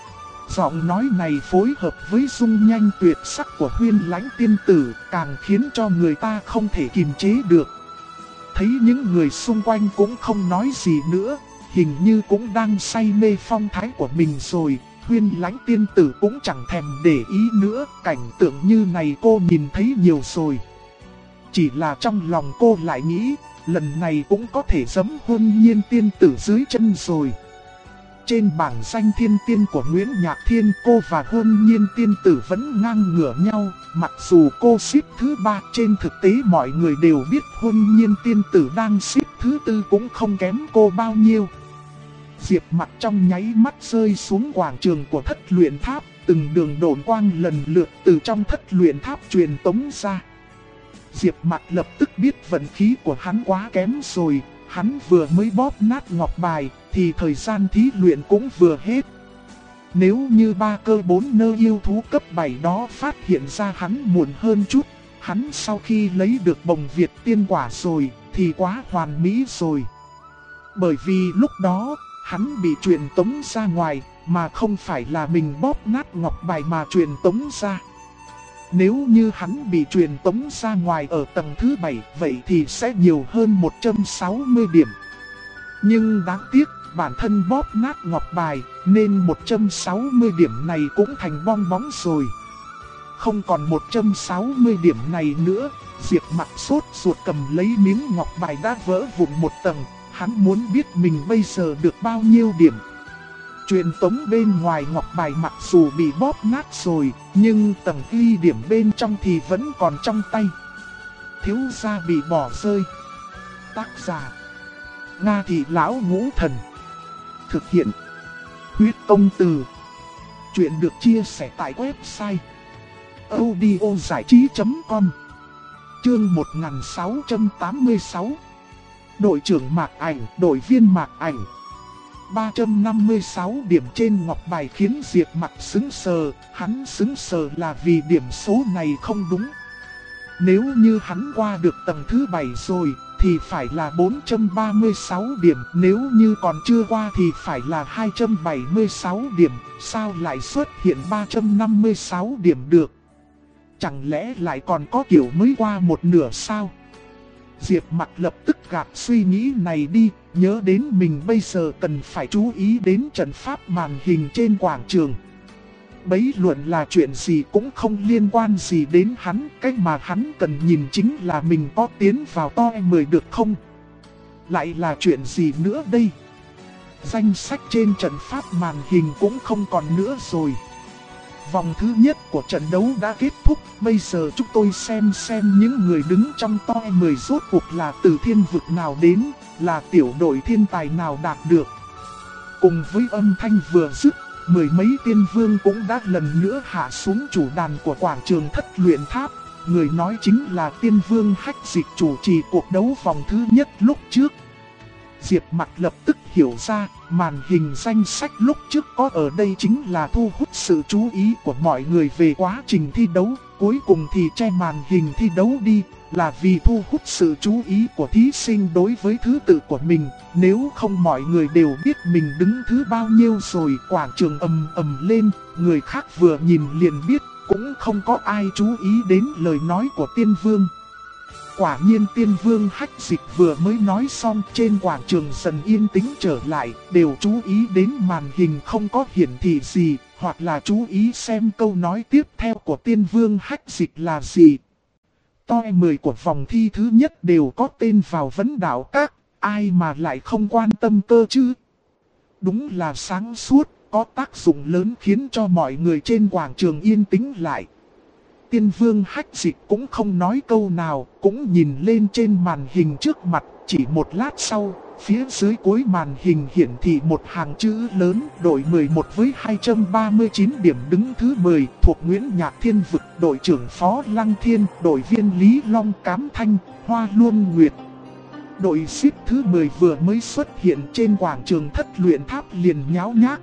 A: Giọng nói này phối hợp với dung nhanh tuyệt sắc của Huyên Lãnh tiên tử, càng khiến cho người ta không thể kiềm chế được. Thấy những người xung quanh cũng không nói gì nữa, hình như cũng đang say mê phong thái của mình rồi. Huyên Lãnh tiên tử cũng chẳng thèm để ý nữa, cảnh tượng như này cô nhìn thấy nhiều rồi. Chỉ là trong lòng cô lại nghĩ, lần này cũng có thể giẫm Hôn Nhiên tiên tử dưới chân rồi. Trên bảng danh thiên tiên của Nguyễn Nhạc Thiên, cô và Hôn Nhiên tiên tử vẫn ngang ngửa nhau, mặc dù cô xếp thứ 3, trên thực tế mọi người đều biết Hôn Nhiên tiên tử đang xếp thứ 4 cũng không kém cô bao nhiêu. Diệp Mặc trong nháy mắt rơi xuống quảng trường của thất luyện tháp, từng đường độn quang lần lượt từ trong thất luyện tháp truyền tống ra. Diệp Mặc lập tức biết vận khí của hắn quá kém rồi, hắn vừa mới bóp nát ngọc bài, thì thời gian thí luyện cũng vừa hết. Nếu như 3 cơ 4 nơ yêu thú cấp 7 đó phát hiện ra hắn muộn hơn chút, hắn sau khi lấy được bồng Việt tiên quả rồi, thì quá hoàn mỹ rồi. Bởi vì lúc đó, hắn bị truyền tống ra ngoài, mà không phải là mình bóp nát ngọc bài mà truyền tống ra. Nếu như hắn bị truyền tống ra ngoài ở tầng thứ 7, vậy thì sẽ nhiều hơn 160 điểm. Nhưng đáng tiếc, bản thân bóp nát ngọc bài, nên 160 điểm này cũng thành bong bóng rồi. Không còn 160 điểm này nữa, Diệp Mặc sốt ruột cầm lấy miếng ngọc bài đã vỡ vụn một tầng, Hắn muốn biết mình bây giờ được bao nhiêu điểm. Truyền tống bên ngoài ngọc bài mặc dù bị bóp nát rồi, nhưng tầng ghi điểm bên trong thì vẫn còn trong tay. Thiếu gia bị bỏ rơi. Tác giả: Nga Thị Lão Ngũ Thần. Thực hiện: Huyết Công Từ. Chuyện được chia sẻ tại website audiozảichí.com. Chương 1686. Đội trưởng Mạc Ảnh, đội viên Mạc Ảnh. 356 điểm trên ngọc bài khiến Diệp Mặc sững sờ. Hắn sững sờ là vì điểm số này không đúng. Nếu như hắn qua được tầng thứ 7 rồi thì phải là 436 điểm. Nếu như còn chưa qua thì phải là 276 điểm. Sao lại xuất hiện 356 điểm được? Chẳng lẽ lại còn có kiểu mới qua một nửa sao? Diệp Mặc lập tức gạt suy nghĩ này đi, nhớ đến mình bây giờ cần phải chú ý đến trận pháp màn hình trên quảng trường. Bấy luận là chuyện gì cũng không liên quan gì đến hắn, cái mà hắn cần nhìn chính là mình có tiến vào top 10 được không? Lại là chuyện gì nữa đây? Danh sách trên trận pháp màn hình cũng không còn nữa rồi. Vòng thứ nhất của trận đấu đã kết thúc, bây giờ chúng tôi xem những người đứng trong top 10 rốt cuộc là từ thiên vực nào đến, là tiểu đội thiên tài nào đạt được. Cùng với âm thanh vừa dứt, mười mấy tiên vương cũng đã lần nữa hạ xuống chủ đàn của quảng trường Thất Luyện Tháp. Người nói chính là tiên vương Hách Dịch chủ trì cuộc đấu vòng thứ nhất lúc trước. Diệp Mặc lập tức hiểu ra, màn hình danh sách lúc trước có ở đây chính là thu hút sự chú ý của mọi người về quá trình thi đấu. Cuối cùng thì che màn hình thi đấu đi, là vì thu hút sự chú ý của thí sinh đối với thứ tự của mình. Nếu không mọi người đều biết mình đứng thứ bao nhiêu rồi, quảng trường ầm ầm lên, người khác vừa nhìn liền biết, cũng không có ai chú ý đến lời nói của tiên vương. Quả nhiên tiên vương Hách Dịch vừa mới nói xong, trên quảng trường dần yên tĩnh trở lại, đều chú ý đến màn hình không có hiển thị gì, hoặc là chú ý xem câu nói tiếp theo của tiên vương Hách Dịch là gì. Top 10 của vòng thi thứ nhất đều có tên vào vấn đạo các, ai mà lại không quan tâm cơ chứ? Đúng là sáng suốt, có tác dụng lớn khiến cho mọi người trên quảng trường yên tĩnh lại. Tiên vương Hách Dịch cũng không nói câu nào, cũng nhìn lên trên màn hình trước mặt. Chỉ một lát sau, phía dưới cuối màn hình hiển thị một hàng chữ lớn: đội 11 với 239 điểm đứng thứ 10 thuộc Nguyễn Nhạc Thiên vực, đội trưởng Phó Lăng Thiên, đội viên Lý Long Cám Thanh, Hoa Luân Nguyệt. Đội ship thứ 10 vừa mới xuất hiện trên quảng trường Thất Luyện Tháp liền nháo nhác.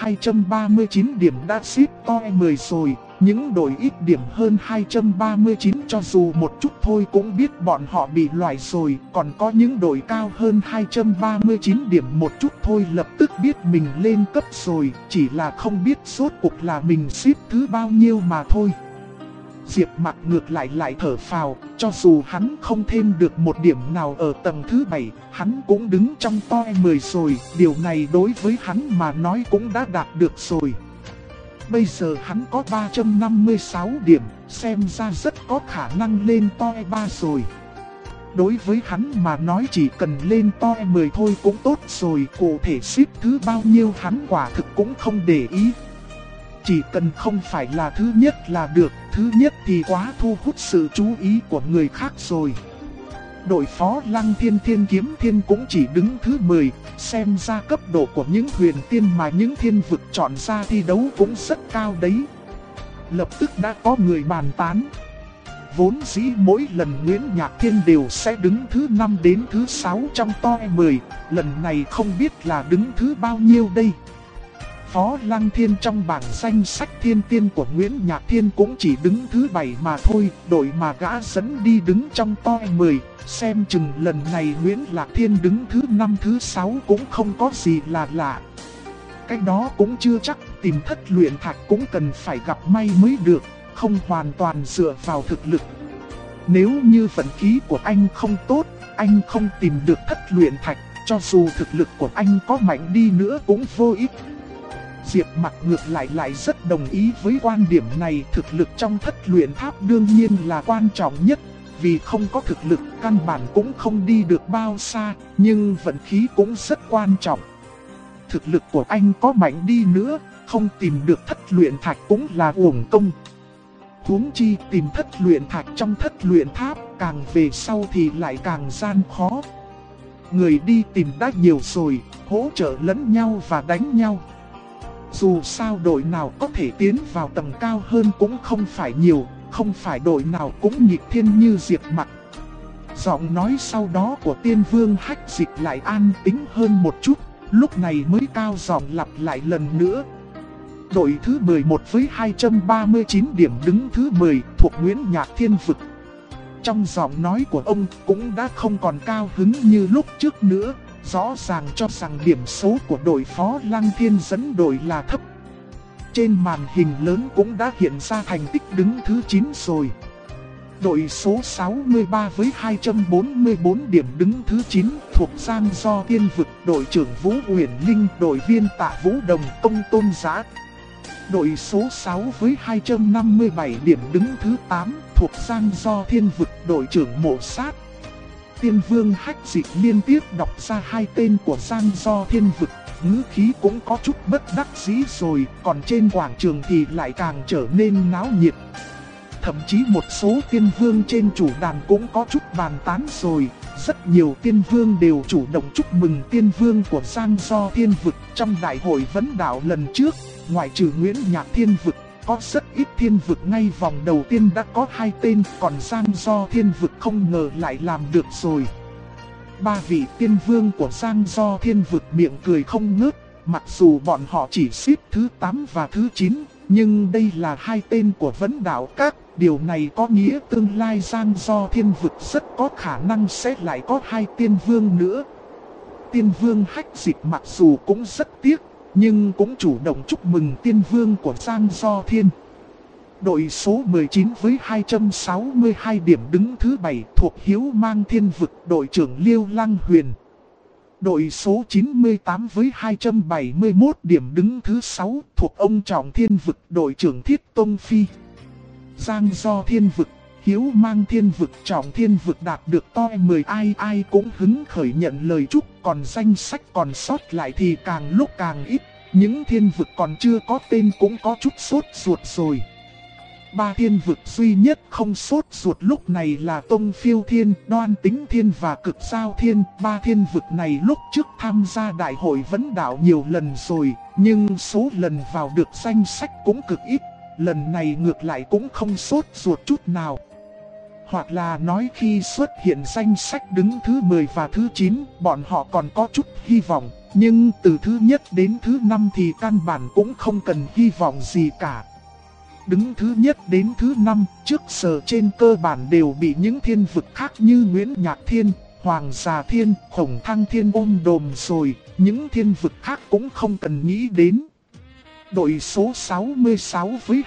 A: 239 điểm đã ship top 10 rồi. Những đội ít điểm hơn 239 cho dù một chút thôi cũng biết bọn họ bị loại rồi. Còn có những đội cao hơn 239 điểm một chút thôi lập tức biết mình lên cấp rồi. Chỉ là không biết rốt cuộc là mình xếp thứ bao nhiêu mà thôi. Diệp Mặc ngược lại thở phào, cho dù hắn không thêm được một điểm nào ở tầng thứ 7, hắn cũng đứng trong top 10 rồi. Điều này đối với hắn mà nói cũng đã đạt được rồi. Bây giờ hắn có 356 điểm, xem ra rất có khả năng lên top 3 rồi. Đối với hắn mà nói chỉ cần lên top 10 thôi cũng tốt rồi, cụ thể xếp thứ bao nhiêu hắn quả thực cũng không để ý. Chỉ cần không phải là thứ nhất là được, thứ nhất thì quá thu hút sự chú ý của người khác rồi. Đội Phó Lăng Thiên Thiên Kiếm Thiên cũng chỉ đứng thứ 10, xem ra cấp độ của những huyền tiên mà những thiên vực chọn ra thi đấu cũng rất cao đấy. Lập tức đã có người bàn tán. Vốn dĩ mỗi lần Nguyễn Nhạc Thiên đều sẽ đứng thứ 5 đến thứ 6 trong top 10, lần này không biết là đứng thứ bao nhiêu đây. Phó Lăng Thiên trong bảng danh sách thiên tiên của Nguyễn Nhạc Thiên cũng chỉ đứng thứ 7 mà thôi, đội mà gã dẫn đi đứng trong top 10, xem chừng lần này Nguyễn Lạc Thiên đứng thứ 5 thứ 6 cũng không có gì là lạ. Cái đó cũng chưa chắc, tìm thất luyện thạch cũng cần phải gặp may mới được, không hoàn toàn dựa vào thực lực. Nếu như vận khí của anh không tốt, anh không tìm được thất luyện thạch, cho dù thực lực của anh có mạnh đi nữa cũng vô ích. Diệp Mặc ngược lại rất đồng ý với quan điểm này, thực lực trong thất luyện tháp đương nhiên là quan trọng nhất. vì không có thực lực căn bản cũng không đi được bao xa, nhưng vận khí cũng rất quan trọng. Thực lực của anh có mạnh đi nữa, không tìm được thất luyện thạch cũng là uổng công. Huống chi tìm thất luyện thạch trong thất luyện tháp, càng về sau thì lại càng gian khó. Người đi tìm đã nhiều rồi, hỗ trợ lẫn nhau và đánh nhau. Dù sao đội nào có thể tiến vào tầng cao hơn cũng không phải nhiều, không phải đội nào cũng nghịch thiên như Diệp Mặc. Giọng nói sau đó của Tiên Vương Hách Dịch lại an tĩnh hơn một chút, lúc này mới cao giọng lặp lại lần nữa. Đội thứ 11 với 239 điểm đứng thứ 10 thuộc Nguyễn Nhạc Thiên Vực. Trong giọng nói của ông cũng đã không còn cao hứng như lúc trước nữa, rõ ràng cho rằng điểm số của đội Phó Lăng Thiên dẫn đội là thấp. Trên màn hình lớn cũng đã hiện ra thành tích đứng thứ 9 rồi. Đội số 63 với 244 điểm đứng thứ 9 thuộc Giang Do Thiên Vực, đội trưởng Vũ Uyển Linh, đội viên Tạ Vũ Đồng, Công Tôn Giá. Đội số 6 với 257 điểm đứng thứ 8 thuộc Giang Do Thiên Vực, đội trưởng Mộ Sát. Tiên Vương Hách Dịch liên tiếp đọc ra hai tên của Giang Do Thiên Vực, ngữ khí cũng có chút bất đắc dĩ rồi, còn trên quảng trường thì lại càng trở nên náo nhiệt. Thậm chí một số tiên vương trên chủ đàn cũng có chút bàn tán rồi, rất nhiều tiên vương đều chủ động chúc mừng tiên vương của Giang Do Thiên Vực. Trong đại hội vấn đạo lần trước, ngoại trừ Nguyễn Nhạc Thiên Vực, có rất ít thiên vực ngay vòng đầu tiên đã có hai tên, còn Giang Do Thiên Vực không ngờ lại làm được rồi. Ba vị tiên vương của Giang Do Thiên Vực miệng cười không ngớt, mặc dù bọn họ chỉ xếp thứ 8 và thứ 9, nhưng đây là hai tên của vấn đạo các, điều này có nghĩa tương lai Giang Do Thiên Vực rất có khả năng sẽ lại có hai tiên vương nữa. Tiên vương Hách Dịch mặc dù cũng rất tiếc, nhưng cũng chủ động chúc mừng tiên vương của Giang Do Thiên. Đội số 19 với 262 điểm đứng thứ 7 thuộc Hiếu Mang Thiên Vực, đội trưởng Liêu Lăng Huyền. Đội số 98 với 271 điểm đứng thứ 6 thuộc Ông Trọng Thiên Vực, đội trưởng Thiết Tông Phi. Giang Do Thiên Vực, Hiếu Mang Thiên Vực, Trọng Thiên Vực đạt được toi 10, ai cũng hứng khởi nhận lời chúc, còn danh sách còn sót lại thì càng lúc càng ít, những thiên vực còn chưa có tên cũng có chút sốt ruột rồi. Ba thiên vực duy nhất không sốt ruột lúc này là Tông Phiêu Thiên, Đoan Tính Thiên và Cực Giao Thiên. Ba thiên vực này lúc trước tham gia đại hội vấn đạo nhiều lần rồi, nhưng số lần vào được danh sách cũng cực ít, lần này ngược lại cũng không sốt ruột chút nào. Hoặc là nói khi xuất hiện danh sách đứng thứ 10 và thứ 9, bọn họ còn có chút hy vọng, nhưng từ thứ nhất đến thứ 5 thì căn bản cũng không cần hy vọng gì cả. Đứng thứ nhất đến thứ 5, trước giờ trên cơ bản đều bị những thiên vực khác như Nguyễn Nhạc Thiên, Hoàng Già Thiên, Khổng Thăng Thiên ôm đồm rồi, những thiên vực khác cũng không cần nghĩ đến. Đội số 66 với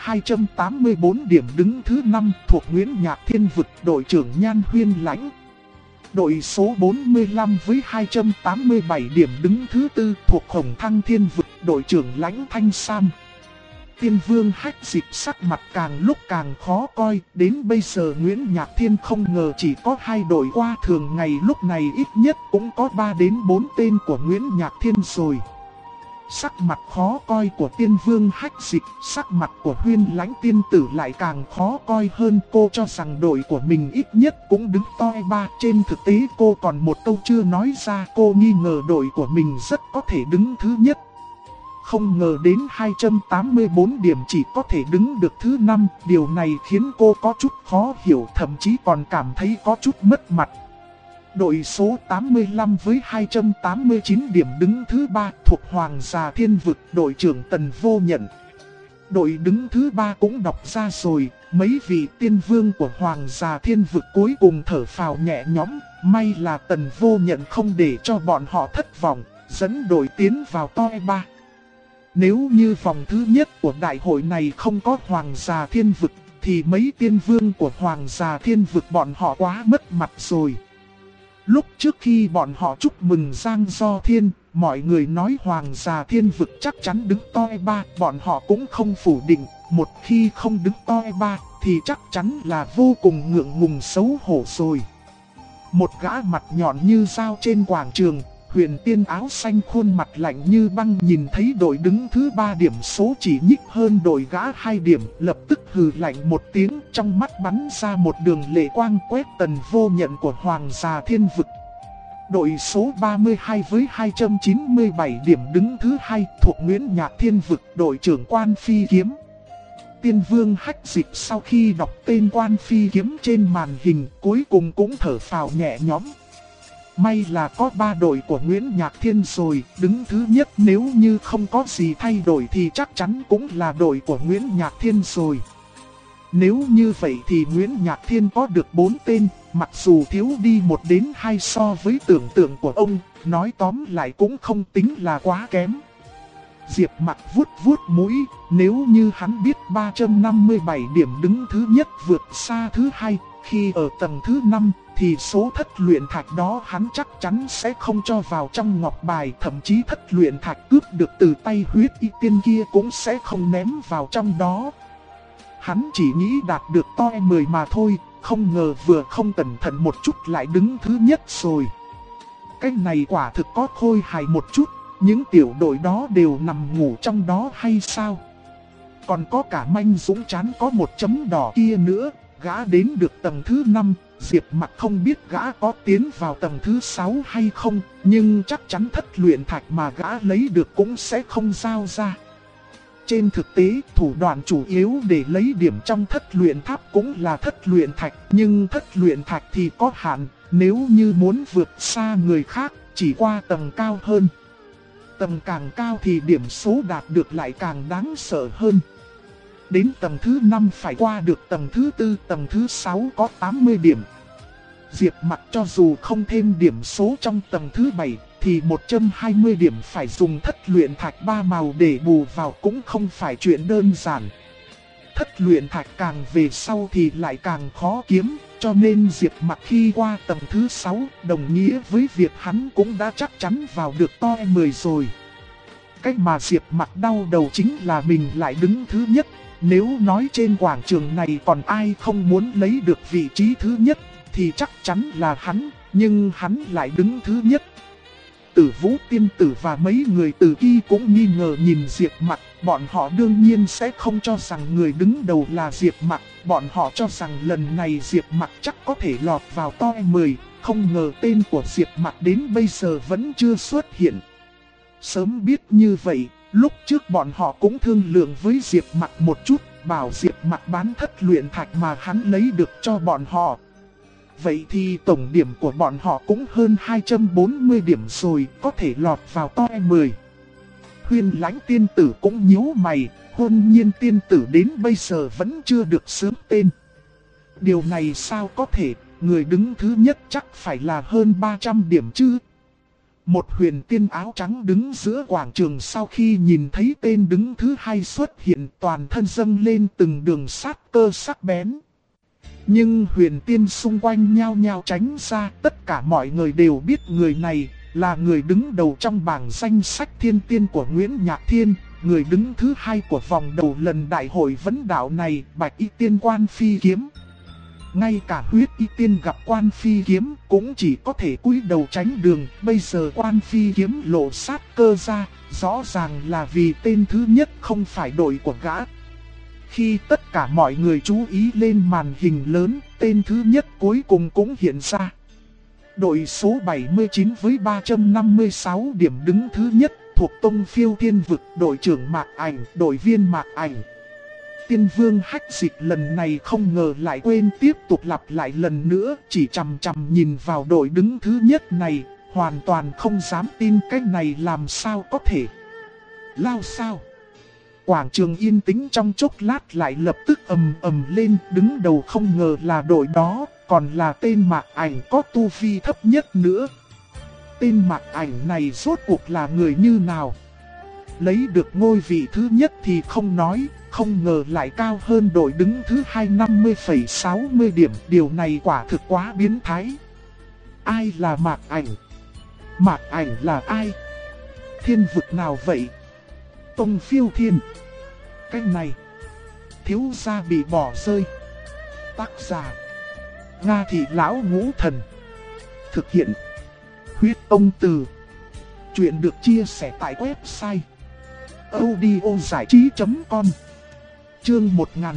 A: 284 điểm đứng thứ 5 thuộc Nguyễn Nhạc Thiên Vực, đội trưởng Nhan Huyên Lãnh. Đội số 45 với 287 điểm đứng thứ 4 thuộc Khổng Thăng Thiên Vực, đội trưởng Lãnh Thanh Sam. Tiên Vương Hách Dịch sắc mặt càng lúc càng khó coi, đến bây giờ Nguyễn Nhạc Thiên không ngờ chỉ có 2 đội qua thường ngày, lúc này ít nhất cũng có 3 đến 4 tên của Nguyễn Nhạc Thiên rồi. Sắc mặt khó coi của Tiên Vương Hách Dịch, sắc mặt của Huyên Lãnh tiên tử lại càng khó coi hơn. Cô cho rằng đội của mình ít nhất cũng đứng toi 3, trên thực tế cô còn một câu chưa nói ra, cô nghi ngờ đội của mình rất có thể đứng thứ nhất. Không ngờ đến 284 điểm chỉ có thể đứng được thứ 5, điều này khiến cô có chút khó hiểu, thậm chí còn cảm thấy có chút mất mặt. Đội số 85 với 289 điểm đứng thứ 3 thuộc Hoàng Già Thiên Vực, đội trưởng Tần Vô Nhận. Đội đứng thứ 3 cũng đọc ra rồi, mấy vị tiên vương của Hoàng Già Thiên Vực cuối cùng thở phào nhẹ nhõm, may là Tần Vô Nhận không để cho bọn họ thất vọng, dẫn đội tiến vào toi 3. Nếu như vòng thứ nhất của đại hội này không có Hoàng Già Thiên Vực, thì mấy tiên vương của Hoàng Già Thiên Vực bọn họ quá mất mặt rồi. Lúc trước khi bọn họ chúc mừng Giang Do Thiên, mọi người nói Hoàng Già Thiên Vực chắc chắn đứng toi 3, bọn họ cũng không phủ định, một khi không đứng toi ba thì chắc chắn là vô cùng ngượng ngùng xấu hổ rồi. Một gã mặt nhọn như dao trên quảng trường, Huyền Tiên áo xanh khuôn mặt lạnh như băng nhìn thấy đội đứng thứ 3 điểm số chỉ nhích hơn đội gã 2 điểm, lập tức hừ lạnh một tiếng, trong mắt bắn ra một đường lệ quang quét Tần Vô Nhận của Hoàng gia Thiên Vực. Đội số 32 với 297 điểm đứng thứ 2 thuộc Nguyễn Nhạc Thiên Vực, đội trưởng Quan Phi Kiếm. Tiên Vương Hách Dịch sau khi đọc tên Quan Phi Kiếm trên màn hình cuối cùng cũng thở phào nhẹ nhõm. May là có 3 đội của Nguyễn Nhạc Thiên rồi, đứng thứ nhất nếu như không có gì thay đổi thì chắc chắn cũng là đội của Nguyễn Nhạc Thiên rồi. Nếu như vậy thì Nguyễn Nhạc Thiên có được 4 tên, mặc dù thiếu đi 1 đến 2 so với tưởng tượng của ông, nói tóm lại cũng không tính là quá kém. Diệp Mặc vuốt vuốt mũi, nếu như hắn biết 357 điểm đứng thứ nhất vượt xa thứ 2, khi ở tầng thứ 5 thì số thất luyện thạch đó hắn chắc chắn sẽ không cho vào trong ngọc bài, thậm chí thất luyện thạch cướp được từ tay huyết y tiên kia cũng sẽ không ném vào trong đó. Hắn chỉ nghĩ đạt được toi 10 mà thôi, không ngờ vừa không cẩn thận một chút lại đứng thứ nhất rồi. Cái này quả thực có khôi hài một chút, những tiểu đội đó đều nằm ngủ trong đó hay sao? Còn có cả Manh Dũng chán có một chấm đỏ kia nữa, gã đến được tầng thứ 5, Diệp Mặc không biết gã có tiến vào tầng thứ 6 hay không, nhưng chắc chắn thất luyện thạch mà gã lấy được cũng sẽ không giao ra. Trên thực tế, thủ đoạn chủ yếu để lấy điểm trong thất luyện tháp cũng là thất luyện thạch, nhưng thất luyện thạch thì có hạn, nếu như muốn vượt xa người khác, chỉ qua tầng cao hơn. Tầng càng cao thì điểm số đạt được lại càng đáng sợ hơn. Đến tầng thứ 5 phải qua được tầng thứ 4, tầng thứ 6 có 80 điểm. Diệp Mặc cho dù không thêm điểm số trong tầng thứ 7 thì 120 điểm phải dùng thất luyện thạch 3 màu để bù vào cũng không phải chuyện đơn giản. Thất luyện thạch càng về sau thì lại càng khó kiếm, cho nên Diệp Mặc khi qua tầng thứ 6 đồng nghĩa với việc hắn cũng đã chắc chắn vào được toi 10 rồi. Cách mà Diệp Mặc đau đầu chính là mình lại đứng thứ nhất. Nếu nói trên quảng trường này còn ai không muốn lấy được vị trí thứ nhất thì chắc chắn là hắn, nhưng hắn lại đứng thứ nhất. Tử Vũ tiên tử và mấy người từ kia cũng nghi ngờ nhìn Diệp Mặc, bọn họ đương nhiên sẽ không cho rằng người đứng đầu là Diệp Mặc, bọn họ cho rằng lần này Diệp Mặc chắc có thể lọt vào toi 10, không ngờ tên của Diệp Mặc đến bây giờ vẫn chưa xuất hiện. Sớm biết như vậy, lúc trước bọn họ cũng thương lượng với Diệp Mặc một chút, bảo Diệp Mặc bán thất luyện thạch mà hắn lấy được cho bọn họ. Vậy thì tổng điểm của bọn họ cũng hơn 240 điểm rồi, có thể lọt vào toi 10. Huyên Lãnh tiên tử cũng nhíu mày, Hôn Nhiên tiên tử đến bây giờ vẫn chưa được sớm tên. Điều này sao có thể, người đứng thứ nhất chắc phải là hơn 300 điểm chứ. Một huyền tiên áo trắng đứng giữa quảng trường sau khi nhìn thấy tên đứng thứ 2 xuất hiện, toàn thân dâng lên từng đường sát cơ sắc bén. Nhưng huyền tiên xung quanh nhao nhao tránh ra, tất cả mọi người đều biết người này là người đứng đầu trong bảng danh sách thiên tiên của Nguyễn Nhạc Thiên, người đứng thứ 2 của vòng đầu lần đại hội vấn đạo này, Bạch Y Tiên Quan Phi Kiếm. Ngay cả huyết y tiên gặp Quan Phi Kiếm cũng chỉ có thể cúi đầu tránh đường, bây giờ Quan Phi Kiếm lộ sát cơ ra, rõ ràng là vì tên thứ nhất không phải đội của gã. Khi tất cả mọi người chú ý lên màn hình lớn, tên thứ nhất cuối cùng cũng hiện ra. Đội số 79 với 356 điểm đứng thứ nhất thuộc Tông Phiêu Thiên Vực, đội trưởng Mạc Ảnh, đội viên Mạc Ảnh. Tiên Vương Hách Dịch lần này không ngờ lại quên tiếp tục lặp lại lần nữa, chỉ chằm chằm nhìn vào đội đứng thứ nhất này, hoàn toàn không dám tin cái này làm sao có thể. Lao sao? Quảng trường yên tĩnh trong chốc lát lại lập tức ầm ầm lên, đứng đầu không ngờ là đội đó, còn là tên Mạc Ảnh có tu vi thấp nhất nữa. Tên Mạc Ảnh này rốt cuộc là người như nào? Lấy được ngôi vị thứ nhất thì không nói, không ngờ lại cao hơn đội đứng thứ 250,60 điểm, điều này quả thực quá biến thái. Ai là Mạc Ảnh? Mạc Ảnh là ai? Thiên vực nào vậy? Tông Phiêu Thiên. Cái này, thiếu gia bị bỏ rơi. Tác giả Nga Thị Lão Ngũ Thần. Thực hiện Huyết Ông Từ. Chuyện được chia sẻ tại website audiozảichí.com. Chương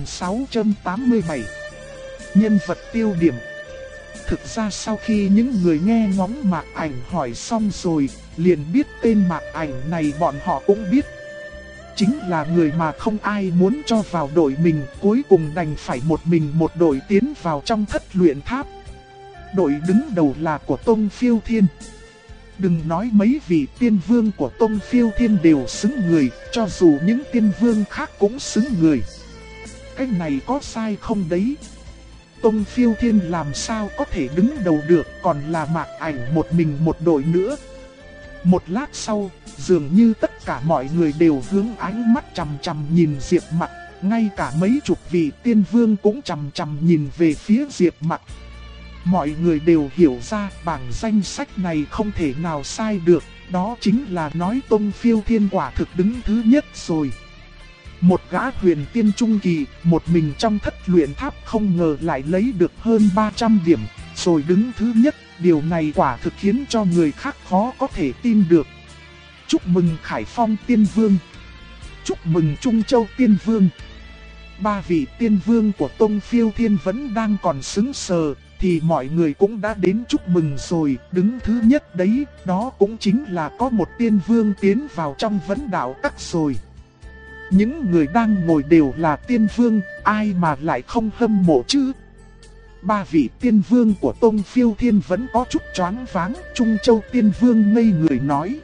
A: 1687. Nhân vật tiêu điểm. Thực ra sau khi những người nghe ngóng Mạc Ảnh hỏi xong rồi, liền biết tên Mạc Ảnh này bọn họ cũng biết. Chính là người mà không ai muốn cho vào đội mình, cuối cùng đành phải một mình một đội tiến vào trong thất luyện tháp. Đội đứng đầu là của Tông Phiêu Thiên. Đừng nói mấy vị tiên vương của Tông Phiêu Thiên đều xứng người, cho dù những tiên vương khác cũng xứng người. Cái này có sai không đấy? Tông Phiêu Thiên làm sao có thể đứng đầu được, còn là Mạc Ảnh một mình một đội nữa. Một lát sau, dường như tất cả mọi người đều hướng ánh mắt chằm chằm nhìn Diệp Mặc, ngay cả mấy chục vị tiên vương cũng chằm chằm nhìn về phía Diệp Mặc. Mọi người đều hiểu ra bảng danh sách này không thể nào sai được, đó chính là nói Tông Phiêu Thiên quả thực đứng thứ nhất rồi. Một gã huyền tiên trung kỳ, một mình trong thất luyện tháp không ngờ lại lấy được hơn 300 điểm, rồi đứng thứ nhất, điều này quả thực khiến cho người khác khó có thể tin được. Chúc mừng Khải Phong Tiên Vương. Chúc mừng Trung Châu Tiên Vương. Ba vị tiên vương của Tông Phiêu Thiên vẫn đang còn sững sờ, thì mọi người cũng đã đến chúc mừng rồi, đứng thứ nhất đấy, đó cũng chính là có một tiên vương tiến vào trong vấn đạo các rồi. Những người đang ngồi đều là tiên vương, ai mà lại không hâm mộ chứ? Ba vị tiên vương của Tông Phiêu Thiên vẫn có chút choáng váng, Trung Châu Tiên Vương ngây người nói.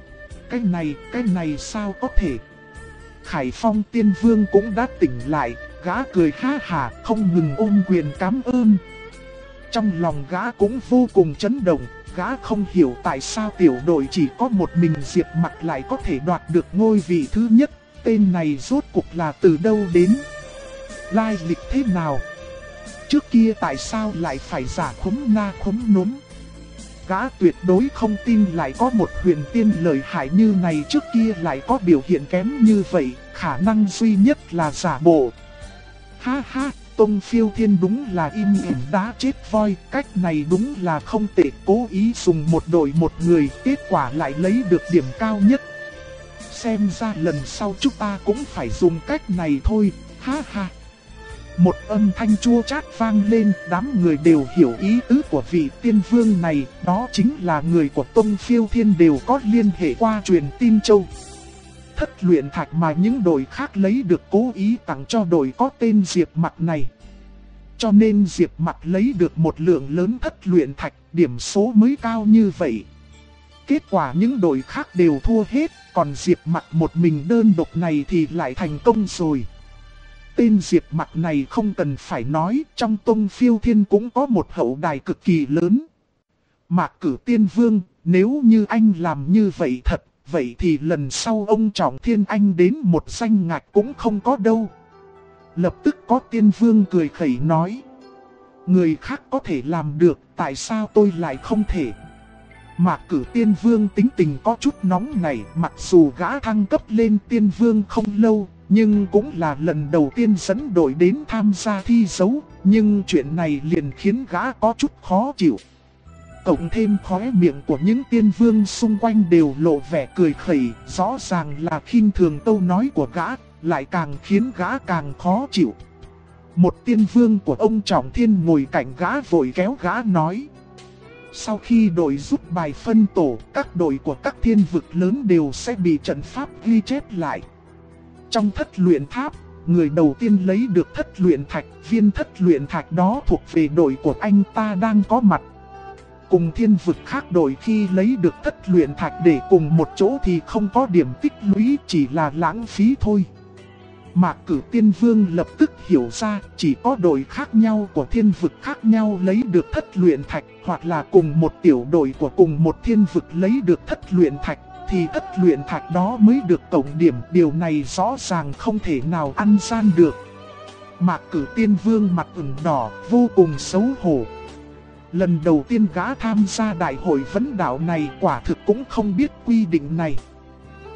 A: Cái này sao có thể? Khải Phong Tiên Vương cũng đã tỉnh lại, gã cười ha hả, không ngừng ôm quyền cảm ơn. Trong lòng gã cũng vô cùng chấn động, gã không hiểu tại sao tiểu đội chỉ có một mình Diệp Mặc lại có thể đoạt được ngôi vị thứ nhất, tên này rốt cuộc là từ đâu đến? Lai lịch thế nào? Trước kia tại sao lại phải giả khúm na khúm núm? Gã tuyệt đối không tin lại có một huyền tiên lợi hại như này trước kia lại có biểu hiện kém như vậy, khả năng duy nhất là giả bộ. Ha ha, Tông Phiêu Thiên đúng là im ỉm đá chết voi, cách này đúng là không tệ, cố ý dùng một đội một người, kết quả lại lấy được điểm cao nhất. Xem ra lần sau chúng ta cũng phải dùng cách này thôi, ha ha. Một âm thanh chua chát vang lên, đám người đều hiểu ý tứ của vị tiên vương này, đó chính là người của Tông Phiêu Thiên đều có liên hệ qua truyền tin châu. Thất luyện thạch mà những đội khác lấy được cố ý tặng cho đội có tên Diệp Mặc này. Cho nên Diệp Mặc lấy được một lượng lớn thất luyện thạch, điểm số mới cao như vậy. Kết quả những đội khác đều thua hết, còn Diệp Mặc một mình đơn độc này thì lại thành công rồi. Tên Diệp Mặc này không cần phải nói, trong Tông Phiêu Thiên cũng có một hậu đài cực kỳ lớn. Mạc Cử Tiên Vương, nếu như anh làm như vậy thật, vậy thì lần sau ông Trọng Thiên Anh đến một danh ngạch cũng không có đâu. Lập tức có Tiên Vương cười khẩy nói. Người khác có thể làm được, tại sao tôi lại không thể? Mạc Cử Tiên Vương tính tình có chút nóng nảy, mặc dù gã thăng cấp lên Tiên Vương không lâu, nhưng cũng là lần đầu tiên dẫn đội đến tham gia thi đấu, nhưng chuyện này liền khiến gã có chút khó chịu. Cộng thêm khóe miệng của những tiên vương xung quanh đều lộ vẻ cười khẩy, rõ ràng là khinh thường câu nói của gã, lại càng khiến gã càng khó chịu. Một tiên vương của ông Trọng Thiên ngồi cạnh gã vội kéo gã nói. Sau khi đội rút bài phân tổ, các đội của các thiên vực lớn đều sẽ bị trận pháp ghi chép lại. Trong thất luyện tháp, người đầu tiên lấy được thất luyện thạch, viên thất luyện thạch đó thuộc về đội của anh ta đang có mặt. Cùng thiên vực khác đội khi lấy được thất luyện thạch để cùng một chỗ thì không có điểm tích lũy, chỉ là lãng phí thôi. Mạc Cử Tiên Vương lập tức hiểu ra, chỉ có đội khác nhau của thiên vực khác nhau lấy được thất luyện thạch, hoặc là cùng một tiểu đội của cùng một thiên vực lấy được thất luyện thạch, thì thất luyện thạch đó mới được cộng điểm. Điều này rõ ràng không thể nào ăn gian được. Mạc Cử Tiên Vương mặt ửng đỏ, vô cùng xấu hổ. Lần đầu tiên gã tham gia đại hội vấn đạo này, quả thực cũng không biết quy định này.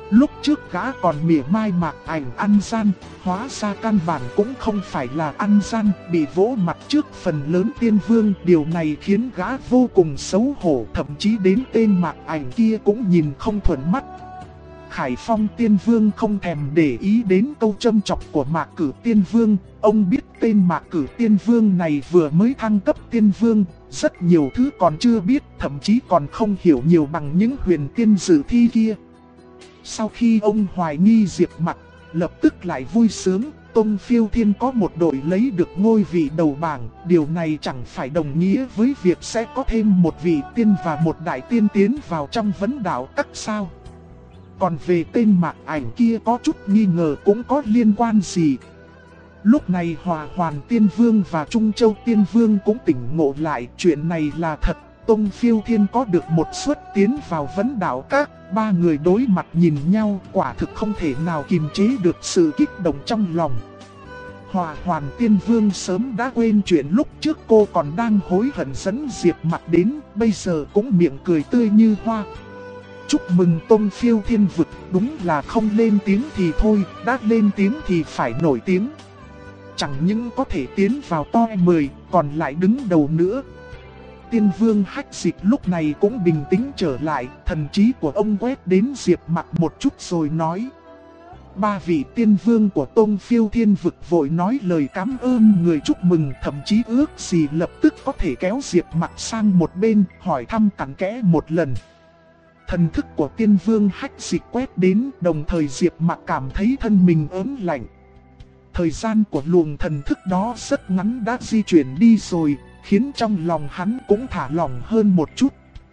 A: Lúc trước gã còn mỉa mai Mạc Ảnh ăn gian, hóa ra căn bản cũng không phải là ăn gian, bị vỗ mặt trước phần lớn tiên vương. Điều này khiến gã vô cùng xấu hổ, thậm chí đến tên Mạc Ảnh kia cũng nhìn không thuận mắt. Khải Phong Tiên Vương không thèm để ý đến câu châm chọc của Mạc Cử Tiên Vương. Ông biết tên Mạc Cử Tiên Vương này vừa mới thăng cấp Tiên Vương, rất nhiều thứ còn chưa biết, thậm chí còn không hiểu nhiều bằng những huyền tiên dự thi kia. Sau khi ông hoài nghi Diệp Mặc, lập tức lại vui sướng, Tông Phiêu Thiên có một đội lấy được ngôi vị đầu bảng. Điều này chẳng phải đồng nghĩa với việc sẽ có thêm một vị tiên và một đại tiên tiến vào trong vấn đạo các sao. Còn về tên Mạc Ảnh kia có chút nghi ngờ cũng có liên quan gì. Lúc này Hòa Hoàn Tiên Vương và Trung Châu Tiên Vương cũng tỉnh ngộ lại, chuyện này là thật. Tông Phiêu Thiên có được một suất tiến vào vấn đạo các. Ba người đối mặt nhìn nhau, quả thực không thể nào kiềm chế được sự kích động trong lòng. Hòa Hoàn Tiên Vương sớm đã quên chuyện lúc trước cô còn đang hối hận dẫn Diệp Mặc đến, bây giờ cũng miệng cười tươi như hoa. Chúc mừng Tông Phiêu Thiên vực, đúng là không lên tiếng thì thôi, đã lên tiếng thì phải nổi tiếng. Chẳng những có thể tiến vào top 10, còn lại đứng đầu nữa. Tiên Vương Hách Dịch lúc này cũng bình tĩnh trở lại, thần trí của ông quét đến Diệp Mặc một chút rồi nói. Ba vị tiên vương của Tông Phiêu Thiên vực vội nói lời cảm ơn người chúc mừng, thậm chí ước gì lập tức có thể kéo Diệp Mặc sang một bên, hỏi thăm cặn kẽ một lần. Thần thức của Tiên Vương Hách Dịch quét đến, đồng thời Diệp Mặc cảm thấy thân mình ớn lạnh. Thời gian của luồng thần thức đó rất ngắn đã di chuyển đi rồi, khiến trong lòng hắn cũng thả lỏng hơn một chút.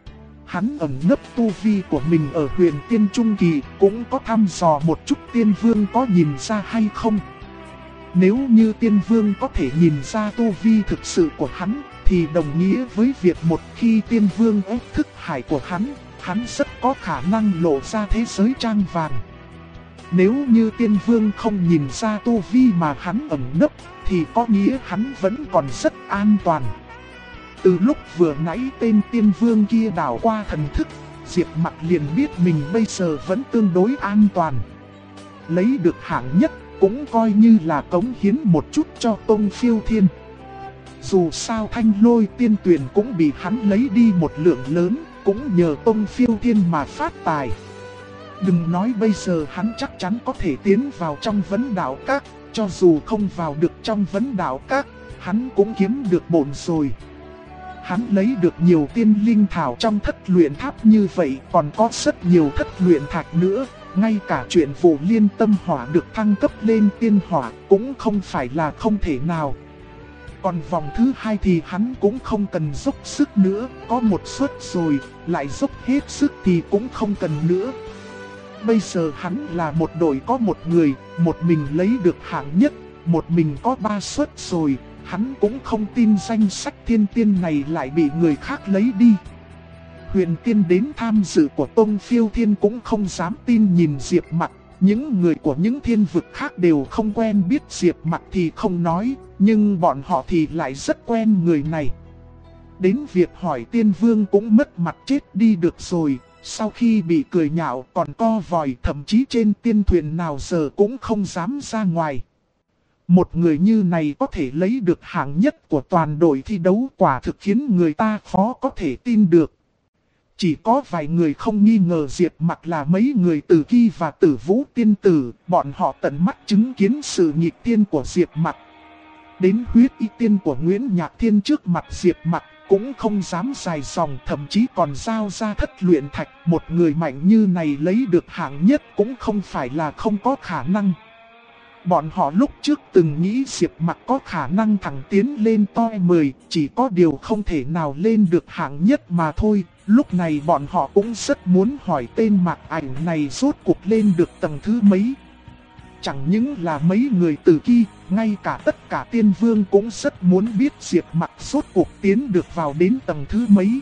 A: Hắn ẩn nấp tu vi của mình ở huyền tiên trung kỳ, cũng có thăm dò một chút tiên vương có nhìn ra hay không. Nếu như tiên vương có thể nhìn ra tu vi thực sự của hắn, thì đồng nghĩa với việc một khi tiên vương ép thức hải của hắn rất có khả năng lộ ra thế giới trang vàng. Nếu như tiên vương không nhìn ra tu vi mà hắn ẩn nấp, thì có nghĩa hắn vẫn còn rất an toàn. Từ lúc vừa nãy tên tiên vương kia đảo qua thần thức, Diệp Mặc liền biết mình bây giờ vẫn tương đối an toàn. Lấy được hạng nhất cũng coi như là cống hiến một chút cho Tông Phiêu Thiên. Dù sao Thanh Lôi Tiên Tuyền cũng bị hắn lấy đi một lượng lớn, cũng nhờ Tông Phiêu Thiên mà phát tài. Đừng nói bây giờ hắn chắc chắn có thể tiến vào trong vấn đạo các, cho dù không vào được trong vấn đạo các, hắn cũng kiếm được bổn rồi. Hắn lấy được nhiều tiên linh thảo trong thất luyện tháp như vậy, còn có rất nhiều thất luyện thạch nữa. Ngay cả chuyện vụ liên tâm hỏa được thăng cấp lên tiên hỏa cũng không phải là không thể nào. Còn vòng thứ hai thì hắn cũng không cần dốc sức nữa, có một suất rồi, lại dốc hết sức thì cũng không cần nữa. Bây giờ hắn là một đội có một người, một mình lấy được hạng nhất, một mình có 3 suất rồi. Hắn cũng không tin danh sách thiên tiên này lại bị người khác lấy đi. Huyền tiên đến tham dự của Tông Phiêu Thiên cũng không dám tin nhìn Diệp Mặc. Những người của những thiên vực khác đều không quen biết Diệp Mặc thì không nói, nhưng bọn họ thì lại rất quen người này. Đến việc hỏi tiên vương cũng mất mặt chết đi được rồi. Sau khi bị cười nhạo còn co vòi, thậm chí trên tiên thuyền nào giờ cũng không dám ra ngoài. Một người như này có thể lấy được hạng nhất của toàn đội thi đấu, quả thực khiến người ta khó có thể tin được. Chỉ có vài người không nghi ngờ Diệp Mặc là mấy người Tử Ki và Tử Vũ tiên tử, bọn họ tận mắt chứng kiến sự nghịch tiên của Diệp Mặc. Đến huyết y tiên của Nguyễn Nhạc Thiên trước mặt Diệp Mặc cũng không dám dài dòng, thậm chí còn giao ra thất luyện thạch. Một người mạnh như này lấy được hạng nhất cũng không phải là không có khả năng. Bọn họ lúc trước từng nghĩ Diệp Mặc có khả năng thẳng tiến lên top 10, chỉ có điều không thể nào lên được hạng nhất mà thôi. Lúc này bọn họ cũng rất muốn hỏi tên Mạc Ảnh này rốt cuộc lên được tầng thứ mấy. Chẳng những là mấy người Tử Ki, ngay cả tất cả tiên vương cũng rất muốn biết Diệp Mặc rốt cuộc tiến được vào đến tầng thứ mấy.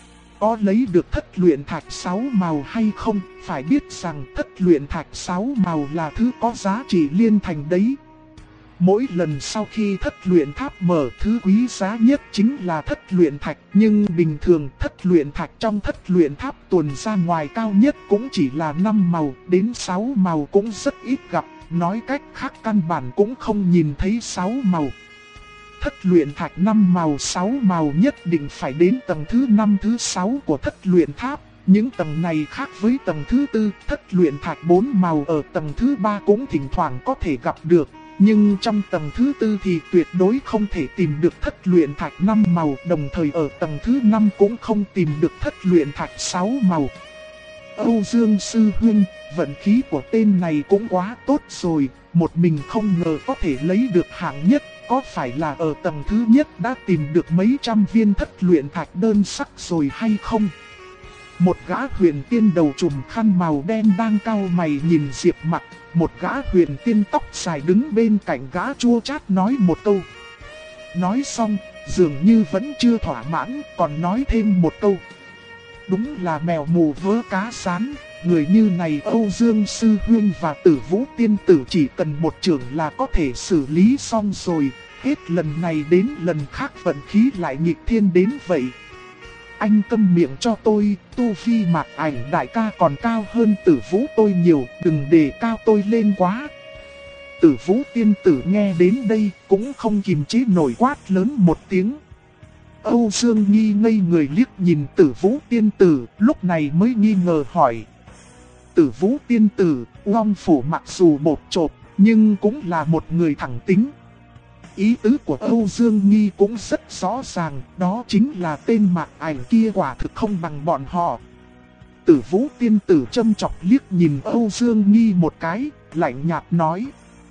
A: Có lấy được thất luyện thạch 6 màu hay không? Phải biết rằng thất luyện thạch 6 màu là thứ có giá trị liên thành đấy. Mỗi lần sau khi thất luyện tháp mở, thứ quý giá nhất chính là thất luyện thạch. Nhưng bình thường thất luyện thạch trong thất luyện tháp tuồn ra ngoài cao nhất cũng chỉ là 5 màu, đến 6 màu cũng rất ít gặp. Nói cách khác căn bản cũng không nhìn thấy 6 màu. Thất luyện thạch 5 màu 6 màu nhất định phải đến tầng thứ 5 thứ 6 của thất luyện tháp. Những tầng này khác với tầng thứ 4, thất luyện thạch 4 màu ở tầng thứ 3 cũng thỉnh thoảng có thể gặp được. Nhưng trong tầng thứ 4 thì tuyệt đối không thể tìm được thất luyện thạch 5 màu, đồng thời ở tầng thứ 5 cũng không tìm được thất luyện thạch 6 màu. Âu Dương Sư Huynh, vận khí của tên này cũng quá tốt rồi, một mình không ngờ có thể lấy được hạng nhất, có phải là ở tầng thứ nhất đã tìm được mấy trăm viên thất luyện thạch đơn sắc rồi hay không? Một gã huyền tiên đầu trùm khăn màu đen đang cau mày nhìn Diệp Mặc, một gã huyền tiên tóc dài đứng bên cạnh gã chua chát nói một câu. Nói xong, dường như vẫn chưa thỏa mãn, còn nói thêm một câu. Đúng là mèo mù vớ cá sán, người như này Âu Dương Sư Huynh và Tử Vũ Tiên Tử chỉ cần một chưởng là có thể xử lý xong rồi, hết lần này đến lần khác vận khí lại nghịch thiên đến vậy. Anh câm miệng cho tôi, tu vi Mạc Ảnh đại ca còn cao hơn Tử Vũ tôi nhiều, đừng để cao tôi lên quá. Tử Vũ Tiên Tử nghe đến đây cũng không kìm chế nổi quát lớn một tiếng. Âu Dương Nghi ngây người liếc nhìn Tử Vũ Tiên Tử, lúc này mới nghi ngờ hỏi. Tử Vũ Tiên Tử, Long Phủ mặc dù bột chộp, nhưng cũng là một người thẳng tính. Ý tứ của Âu Dương Nghi cũng rất rõ ràng, đó chính là tên Mạc Ảnh kia quả thực không bằng bọn họ. Tử Vũ Tiên Tử châm chọc liếc nhìn Âu Dương Nghi một cái, lạnh nhạt nói.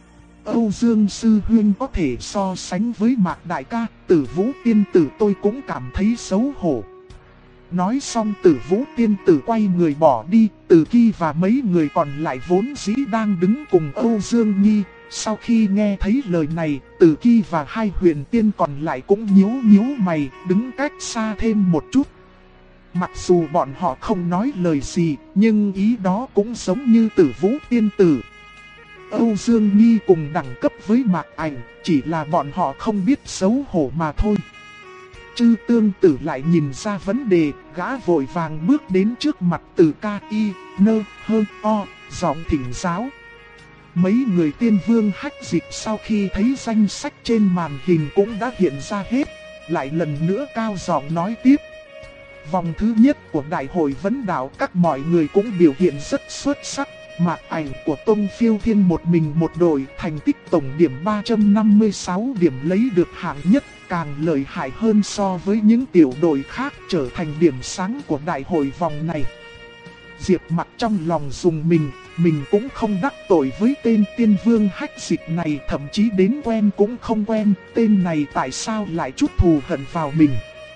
A: Âu Dương Sư Huynh có thể so sánh với Mạc Đại ca, Tử Vũ Tiên Tử tôi cũng cảm thấy xấu hổ. Nói xong Tử Vũ Tiên Tử quay người bỏ đi, Tử Ki và mấy người còn lại vốn dĩ đang đứng cùng Âu Dương Nghi. Sau khi nghe thấy lời này, Tử Ki và hai huyền tiên còn lại cũng nhíu mày, đứng cách xa thêm một chút. Mặc dù bọn họ không nói lời gì, nhưng ý đó cũng giống như Tử Vũ Tiên Tử. Âu Dương Nghi cùng đẳng cấp với Mạc Ảnh, chỉ là bọn họ không biết xấu hổ mà thôi. Chư Tương Tử lại nhìn ra vấn đề, gã vội vàng bước đến trước mặt Tử K.I.N.H.O, giọng thỉnh giáo. Mấy người Tiên Vương Hách Dịch sau khi thấy danh sách trên màn hình cũng đã hiện ra hết, lại lần nữa cao giọng nói tiếp. Vòng thứ nhất của đại hội vấn đạo các mọi người cũng biểu hiện rất xuất sắc. Mạc Ảnh của Tông Phiêu Thiên một mình một đội, thành tích tổng điểm 356 điểm lấy được hạng nhất, càng lợi hại hơn so với những tiểu đội khác, trở thành điểm sáng của đại hội vòng này. Diệp Mặc trong lòng dùng mình cũng không đắc tội với tên Tiên Vương Hách Dịch này, thậm chí đến quen cũng không quen, tên này tại sao lại chút thù hận vào mình.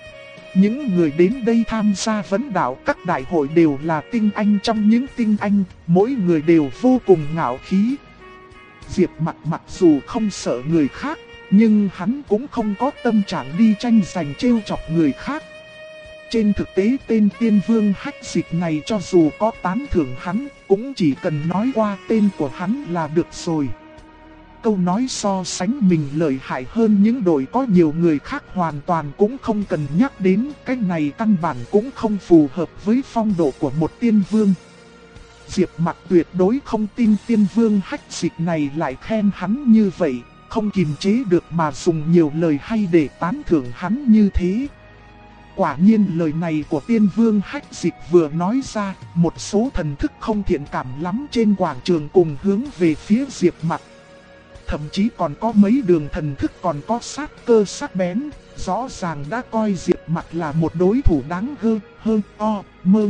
A: Những người đến đây tham gia vấn đạo các đại hội đều là tinh anh trong những tinh anh, mỗi người đều vô cùng ngạo khí. Diệp Mặc mặc dù không sợ người khác, nhưng hắn cũng không có tâm trạng đi tranh giành trêu chọc người khác. Trên thực tế tên Tiên Vương Hách Dịch này cho dù có tán thưởng hắn, cũng chỉ cần nói qua tên của hắn là được rồi. Câu nói so sánh mình lợi hại hơn những đội có nhiều người khác hoàn toàn cũng không cần nhắc đến, cái này căn bản cũng không phù hợp với phong độ của một tiên vương. Diệp Mặc tuyệt đối không tin Tiên Vương Hách Dịch này lại khen hắn như vậy, không kiềm chế được mà dùng nhiều lời hay để tán thưởng hắn như thế. Quả nhiên lời này của Tiên Vương Hách Dịch vừa nói ra, một số thần thức không thiện cảm lắm trên quảng trường cùng hướng về phía Diệp Mặc. Thậm chí còn có mấy đường thần thức còn có sát cơ sắc bén, rõ ràng đã coi Diệp Mặc là một đối thủ đáng mơ.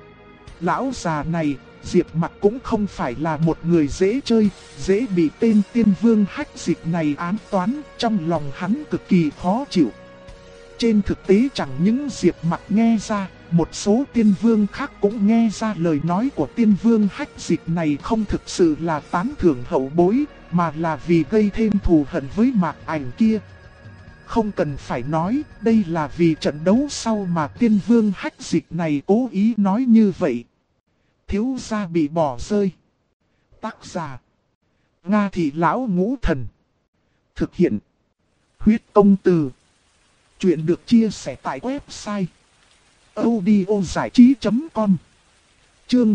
A: Lão già này, Diệp Mặc cũng không phải là một người dễ chơi, dễ bị tên Tiên Vương Hách Dịch này ám toán, trong lòng hắn cực kỳ khó chịu. Trên thực tế chẳng những Diệp Mặc nghe ra, một số tiên vương khác cũng nghe ra lời nói của Tiên Vương Hách Dịch này không thực sự là tán thưởng hậu bối, mà là vì gây thêm thù hận với Mạc Ảnh kia. Không cần phải nói, đây là vì trận đấu sau mà Tiên Vương Hách Dịch này cố ý nói như vậy. Thiếu gia bị bỏ rơi. Tác giả: Nga Thị Lão Ngũ Thần. Thực hiện. Huyết công từ. Chuyện được chia sẻ tại website audiozảichí.com. Chương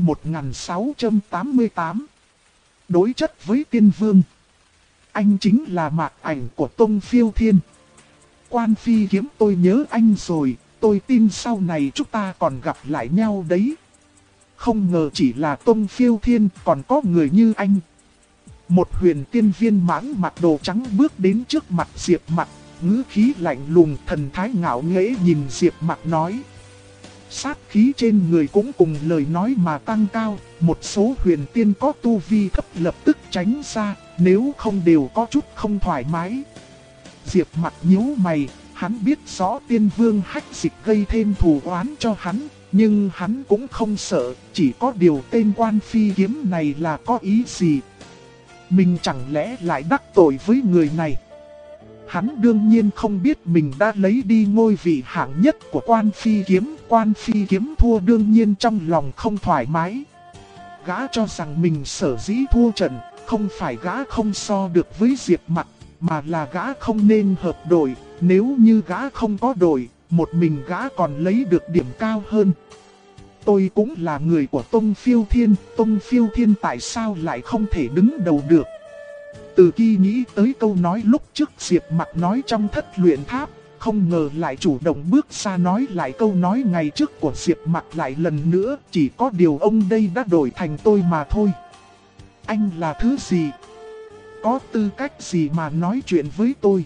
A: 1688. Đối chất với tiên vương. Anh chính là Mạc Ảnh của Tông Phiêu Thiên. Quan Phi Kiếm, tôi nhớ anh rồi, tôi tin sau này chúng ta còn gặp lại nhau đấy. Không ngờ chỉ là Tông Phiêu Thiên còn có người như anh. Một huyền tiên viên mãn mặc đồ trắng bước đến trước mặt Diệp Mặc, ngữ khí lạnh lùng, thần thái ngạo nghễ nhìn Diệp Mặc nói. Sát khí trên người cũng cùng lời nói mà tăng cao, một số huyền tiên có tu vi thấp lập tức tránh ra, nếu không đều có chút không thoải mái. Diệp Mặc nhíu mày, hắn biết rõ tiên vương Hách Dịch gây thêm thù oán cho hắn, nhưng hắn cũng không sợ, chỉ có điều tên Quan Phi Kiếm này là có ý gì. Mình chẳng lẽ lại đắc tội với người này? Hắn đương nhiên không biết mình đã lấy đi ngôi vị hạng nhất của Quan Phi Kiếm. Quan Phi Kiếm thua đương nhiên trong lòng không thoải mái. Gã cho rằng mình sở dĩ thua trận, không phải gã không so được với Diệp Mặc, mà là gã không nên hợp đội. Nếu như gã không có đội, một mình gã còn lấy được điểm cao hơn. Tôi cũng là người của Tông Phiêu Thiên, Tông Phiêu Thiên tại sao lại không thể đứng đầu được? Từ khi nghĩ tới câu nói lúc trước Diệp Mặc nói trong thất luyện tháp, không ngờ lại chủ động bước ra nói lại câu nói ngày trước của Diệp Mặc lại lần nữa, chỉ có điều ông đây đã đổi thành tôi mà thôi. Anh là thứ gì? Có tư cách gì mà nói chuyện với tôi?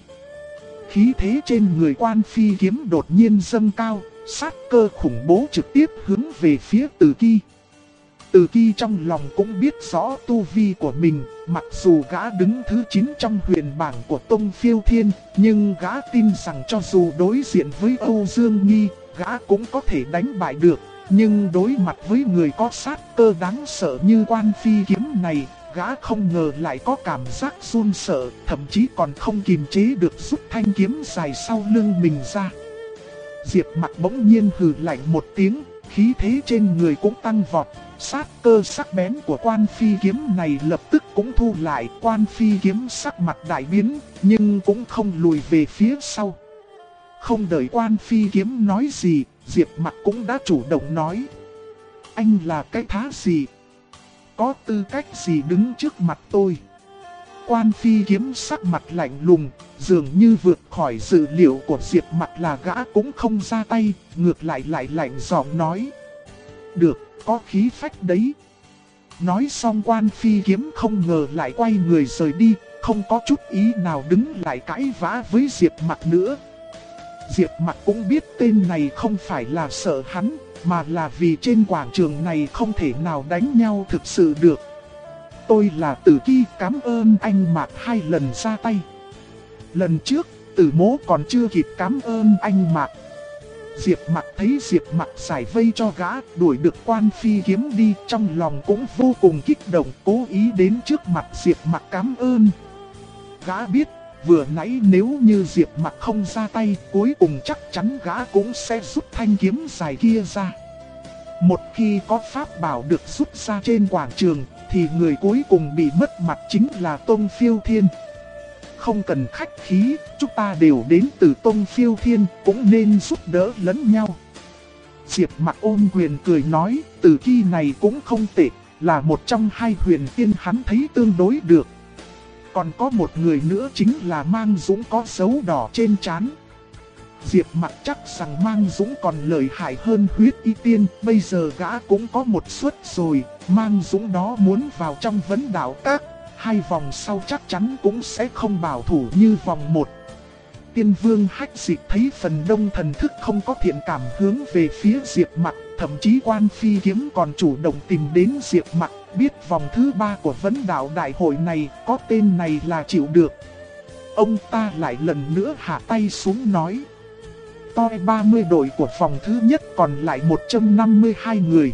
A: Khí thế trên người Quan Phi Kiếm đột nhiên dâng cao, sát cơ khủng bố trực tiếp hướng về phía Từ Ki. Từ Ki trong lòng cũng biết rõ tu vi của mình, mặc dù gã đứng thứ 9 trong huyền bảng của Tông Phiêu Thiên, nhưng gã tin rằng cho dù đối diện với Âu Dương Nghi, gã cũng có thể đánh bại được. Nhưng đối mặt với người có sát cơ đáng sợ như Quan Phi Kiếm này, gã không ngờ lại có cảm giác run sợ, thậm chí còn không kiềm chế được rút thanh kiếm dài sau lưng mình ra. Diệp Mặc bỗng nhiên hừ lạnh một tiếng, khí thế trên người cũng tăng vọt. Sát cơ sắc bén của Quan Phi Kiếm này lập tức cũng thu lại. Quan Phi Kiếm sắc mặt đại biến, nhưng cũng không lùi về phía sau. Không đợi Quan Phi Kiếm nói gì, Diệp Mặc cũng đã chủ động nói. Anh là cái thá gì? Có tư cách gì đứng trước mặt tôi? Quan Phi Kiếm sắc mặt lạnh lùng, dường như vượt khỏi dự liệu của Diệp Mặc là gã cũng không ra tay, ngược lại lạnh giọng nói. Được, có khí phách đấy. Nói xong Quan Phi Kiếm không ngờ lại quay người rời đi, không có chút ý nào đứng lại cãi vã với Diệp Mặc nữa. Diệp Mặc cũng biết tên này không phải là sợ hắn, mà là vì trên quảng trường này không thể nào đánh nhau thực sự được. Tôi là Từ Ki, cảm ơn anh Mạc 2 lần ra tay. Lần trước, Tử Mỗ còn chưa kịp cảm ơn anh Mạc. Diệp Mặc thấy Diệp Mặc giải vây cho gã, đuổi được Quan Phi Kiếm đi, trong lòng cũng vô cùng kích động, cố ý đến trước mặt Diệp Mặc cảm ơn. Gã biết, vừa nãy nếu như Diệp Mặc không ra tay, cuối cùng chắc chắn gã cũng sẽ rút thanh kiếm dài kia ra. Một khi có pháp bảo được rút ra trên quảng trường, thì người cuối cùng bị mất mặt chính là Tông Phiêu Thiên. Không cần khách khí, chúng ta đều đến từ Tông Phiêu Thiên, cũng nên giúp đỡ lẫn nhau. Diệp Mặc ôm quyền cười nói, Từ Ki này cũng không tệ, là một trong hai huyền tiên hắn thấy tương đối được. Còn có một người nữa chính là Mang Dũng có dấu đỏ trên trán. Diệp Mặc chắc rằng Mang Dũng còn lợi hại hơn Huyết Y Tiên, bây giờ gã cũng có một suất rồi, Mang Dũng đó muốn vào trong Vấn Đạo Các, 2 vòng sau chắc chắn cũng sẽ không bảo thủ như vòng 1. Tiên vương Hách Dịch thấy phần đông thần thức không có thiện cảm hướng về phía Diệp Mặc, thậm chí Quan Phi Kiếm còn chủ động tìm đến Diệp Mặc, biết vòng thứ 3 của Vấn Đạo Đại hội này có tên này là chịu được. Ông ta lại lần nữa hạ tay xuống nói. Toi 30 đội của vòng thứ nhất còn lại 152 người.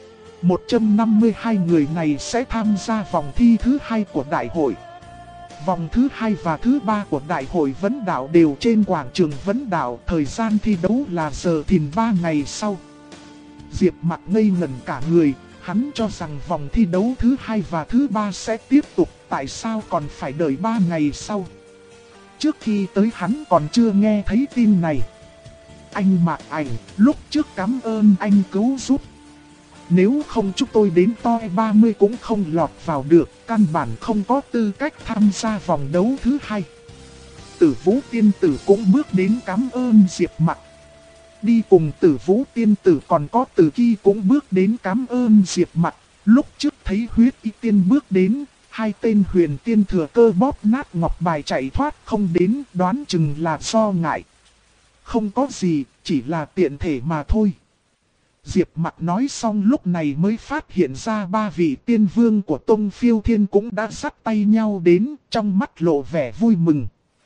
A: 152 người này sẽ tham gia vòng thi thứ 2 của đại hội. Vòng thứ 2 và thứ 3 của đại hội Vấn Đạo đều trên quảng trường Vấn Đạo, thời gian thi đấu là giờ thìn 3 ngày sau. Diệp Mặc ngây ngẩn cả người, hắn cho rằng vòng thi đấu thứ 2 và thứ 3 sẽ tiếp tục, tại sao còn phải đợi 3 ngày sau? trước khi tới hắn còn chưa nghe thấy tin này. Anh Mạc Ảnh, lúc trước cảm ơn anh cứu giúp. Nếu không chúng tôi đến toi 30 cũng không lọt vào được, căn bản không có tư cách tham gia vòng đấu thứ hai. Tử Vũ tiên tử cũng bước đến cảm ơn Diệp Mặc. Đi cùng Tử Vũ tiên tử còn có Tử Ki cũng bước đến cảm ơn Diệp Mặc. Lúc trước thấy Huyết Y tiên bước đến, hai tên huyền tiên thừa cơ bóp nát ngọc bài chạy thoát không đến, đoán chừng là do ngại. Không có gì, chỉ là tiện thể mà thôi. Diệp Mặc nói xong lúc này mới phát hiện ra ba vị tiên vương của Tông Phiêu Thiên cũng đã dắt tay nhau đến, trong mắt lộ vẻ vui mừng.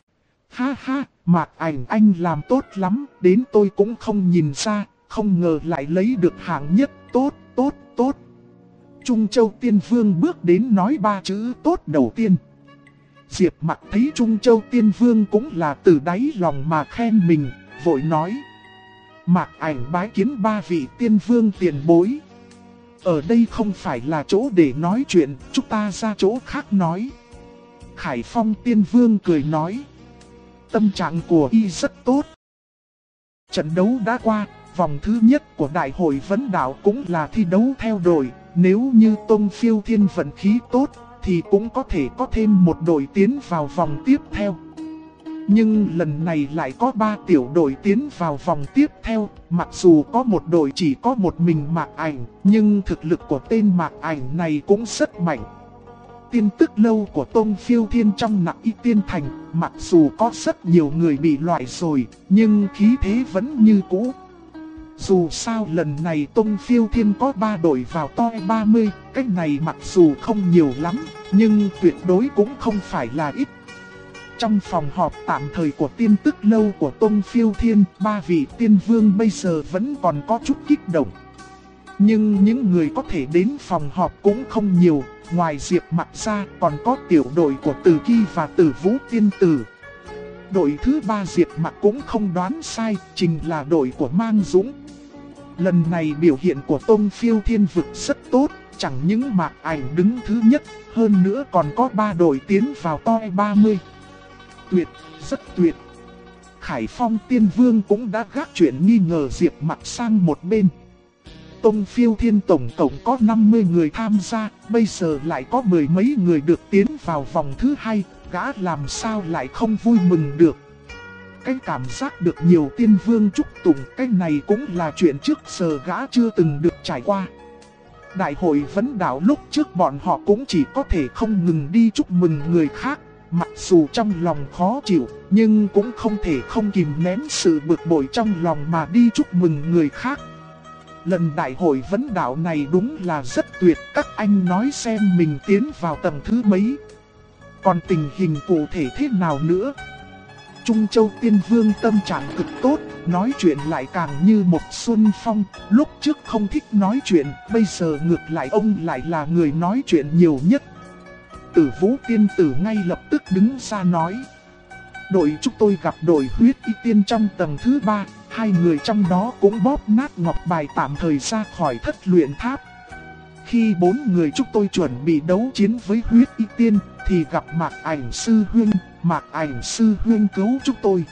A: Ha ha, Mạc Ảnh anh làm tốt lắm, đến tôi cũng không nhìn ra, không ngờ lại lấy được hạng nhất, tốt, tốt, tốt. Trung Châu Tiên Vương bước đến nói ba chữ tốt đầu tiên. Diệp Mặc thấy Trung Châu Tiên Vương cũng là từ đáy lòng mà khen mình, vội nói. Mạc Ảnh bái kiến ba vị tiên vương tiền bối. Ở đây không phải là chỗ để nói chuyện, chúng ta ra chỗ khác nói. Khải Phong Tiên Vương cười nói. Tâm trạng của y rất tốt. Trận đấu đã qua, vòng thứ nhất của đại hội vấn đạo cũng là thi đấu theo đội. Nếu như Tông Phiêu Thiên vận khí tốt, thì cũng có thể có thêm một đội tiến vào vòng tiếp theo. Nhưng lần này lại có 3 tiểu đội tiến vào vòng tiếp theo, mặc dù có một đội chỉ có một mình Mạc Ảnh, nhưng thực lực của tên Mạc Ảnh này cũng rất mạnh. Tin tức lâu của Tông Phiêu Thiên trong Nặc Y Tiên Thành, mặc dù có rất nhiều người bị loại rồi, nhưng khí thế vẫn như cũ. Dù sao lần này Tông Phiêu Thiên có 3 đội vào toi 30, cách này mặc dù không nhiều lắm, nhưng tuyệt đối cũng không phải là ít. Trong phòng họp tạm thời của tin tức lâu của Tông Phiêu Thiên, 3 vị tiên vương bây giờ vẫn còn có chút kích động. Nhưng những người có thể đến phòng họp cũng không nhiều, ngoài Diệp Mặc ra còn có tiểu đội của Tử Ki và Tử Vũ tiên tử. Đội thứ 3 Diệp Mặc cũng không đoán sai, chính là đội của Mang Dũng. Lần này biểu hiện của Tông Phiêu Thiên vực rất tốt, chẳng những Mạc Ảnh đứng thứ nhất, hơn nữa còn có 3 đội tiến vào toi 30. Tuyệt, rất tuyệt. Khải Phong Tiên Vương cũng đã gác chuyện nghi ngờ Diệp Mặc sang một bên. Tông Phiêu Thiên tổng cộng có 50 người tham gia, bây giờ lại có 10 mấy người được tiến vào vòng thứ hai, gã làm sao lại không vui mừng được. Cái cảm giác được nhiều tiên vương chúc tụng, cái này cũng là chuyện trước giờ gã chưa từng được trải qua. Đại hội vấn đạo lúc trước bọn họ cũng chỉ có thể không ngừng đi chúc mừng người khác. Mặc dù trong lòng khó chịu, nhưng cũng không thể không kìm nén sự bực bội trong lòng mà đi chúc mừng người khác. Lần đại hội vấn đạo này đúng là rất tuyệt, các anh nói xem mình tiến vào tầng thứ mấy. Còn tình hình cụ thể thế nào nữa? Trung Châu Tiên Vương tâm trạng cực tốt, nói chuyện lại càng như một xuân phong, lúc trước không thích nói chuyện, bây giờ ngược lại ông lại là người nói chuyện nhiều nhất. Tử Vũ tiên tử ngay lập tức đứng ra nói. Đội chúng tôi gặp đội Huyết Y tiên trong tầng thứ 3, hai người trong đó cũng bóp nát ngọc bài tạm thời ra khỏi thất luyện tháp. Khi 4 người chúng tôi chuẩn bị đấu chiến với Huyết Y tiên, thì gặp Mạc Ảnh sư huynh, Mạc Ảnh sư huynh cứu chúng tôi.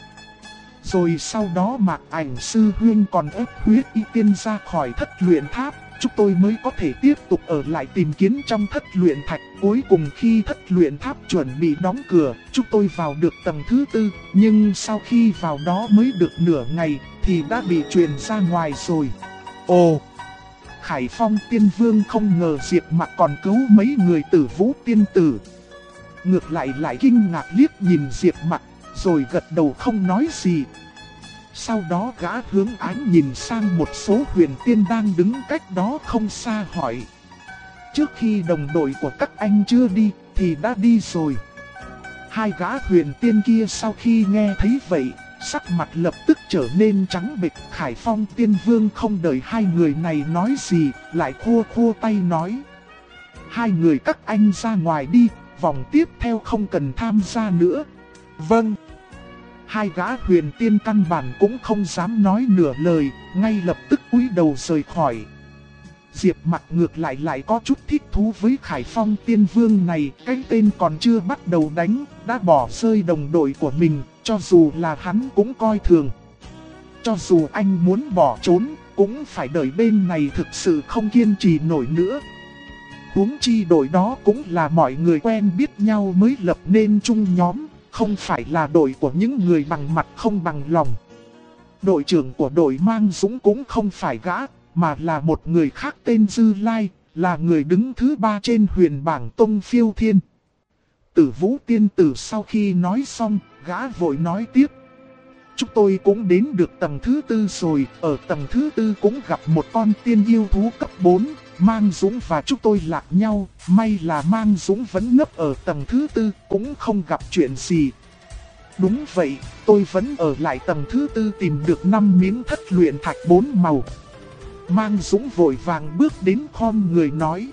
A: Rồi sau đó Mạc Ảnh sư huynh còn ép Huyết Y tiên ra khỏi thất luyện tháp. Chúng tôi mới có thể tiếp tục ở lại tìm kiếm trong thất luyện thạch. Cuối cùng khi thất luyện tháp chuẩn bị đóng cửa, chúng tôi vào được tầng thứ 4. Nhưng sau khi vào đó mới được nửa ngày, thì đã bị truyền ra ngoài rồi. Ồ! Khải Phong Tiên Vương không ngờ Diệp Mặc còn cứu mấy người Tử Vũ tiên tử. Ngược lại kinh ngạc liếc nhìn Diệp Mặc, rồi gật đầu không nói gì. Sau đó gã hướng ánh nhìn sang một số huyền tiên đang đứng cách đó không xa hỏi. Trước khi đồng đội của các anh chưa đi, thì đã đi rồi. Hai gã huyền tiên kia sau khi nghe thấy vậy, sắc mặt lập tức trở nên trắng bệch. Khải Phong Tiên Vương không đợi hai người này nói gì, lại khua khua tay nói. Hai người các anh ra ngoài đi, vòng tiếp theo không cần tham gia nữa. Vâng. Hai gã huyền tiên căn bản cũng không dám nói nửa lời, ngay lập tức cúi đầu rời khỏi. Diệp Mặc ngược lại có chút thích thú với Khải Phong Tiên Vương này, cái tên còn chưa bắt đầu đánh, đã bỏ rơi đồng đội của mình, cho dù là hắn cũng coi thường. Cho dù anh muốn bỏ trốn, cũng phải đợi bên này thực sự không kiên trì nổi nữa. Huống chi đội đó cũng là mọi người quen biết nhau mới lập nên chung nhóm, không phải là đội của những người bằng mặt không bằng lòng. Đội trưởng của đội Mang Dũng cũng không phải gã, mà là một người khác tên Dư Lai, là người đứng thứ 3 trên huyền bảng Tông Phiêu Thiên. Tử Vũ Tiên Tử sau khi nói xong, gã vội nói tiếp. Chúng tôi cũng đến được tầng thứ 4 rồi, ở tầng thứ 4 cũng gặp một con tiên yêu thú cấp 4, Mang Dũng và chúng tôi lạc nhau, may là Mang Dũng vẫn nấp ở tầng thứ 4, cũng không gặp chuyện gì. Đúng vậy, tôi vẫn ở lại tầng thứ 4 tìm được 5 miếng thất luyện thạch 4 màu. Mang Dũng vội vàng bước đến khom người nói.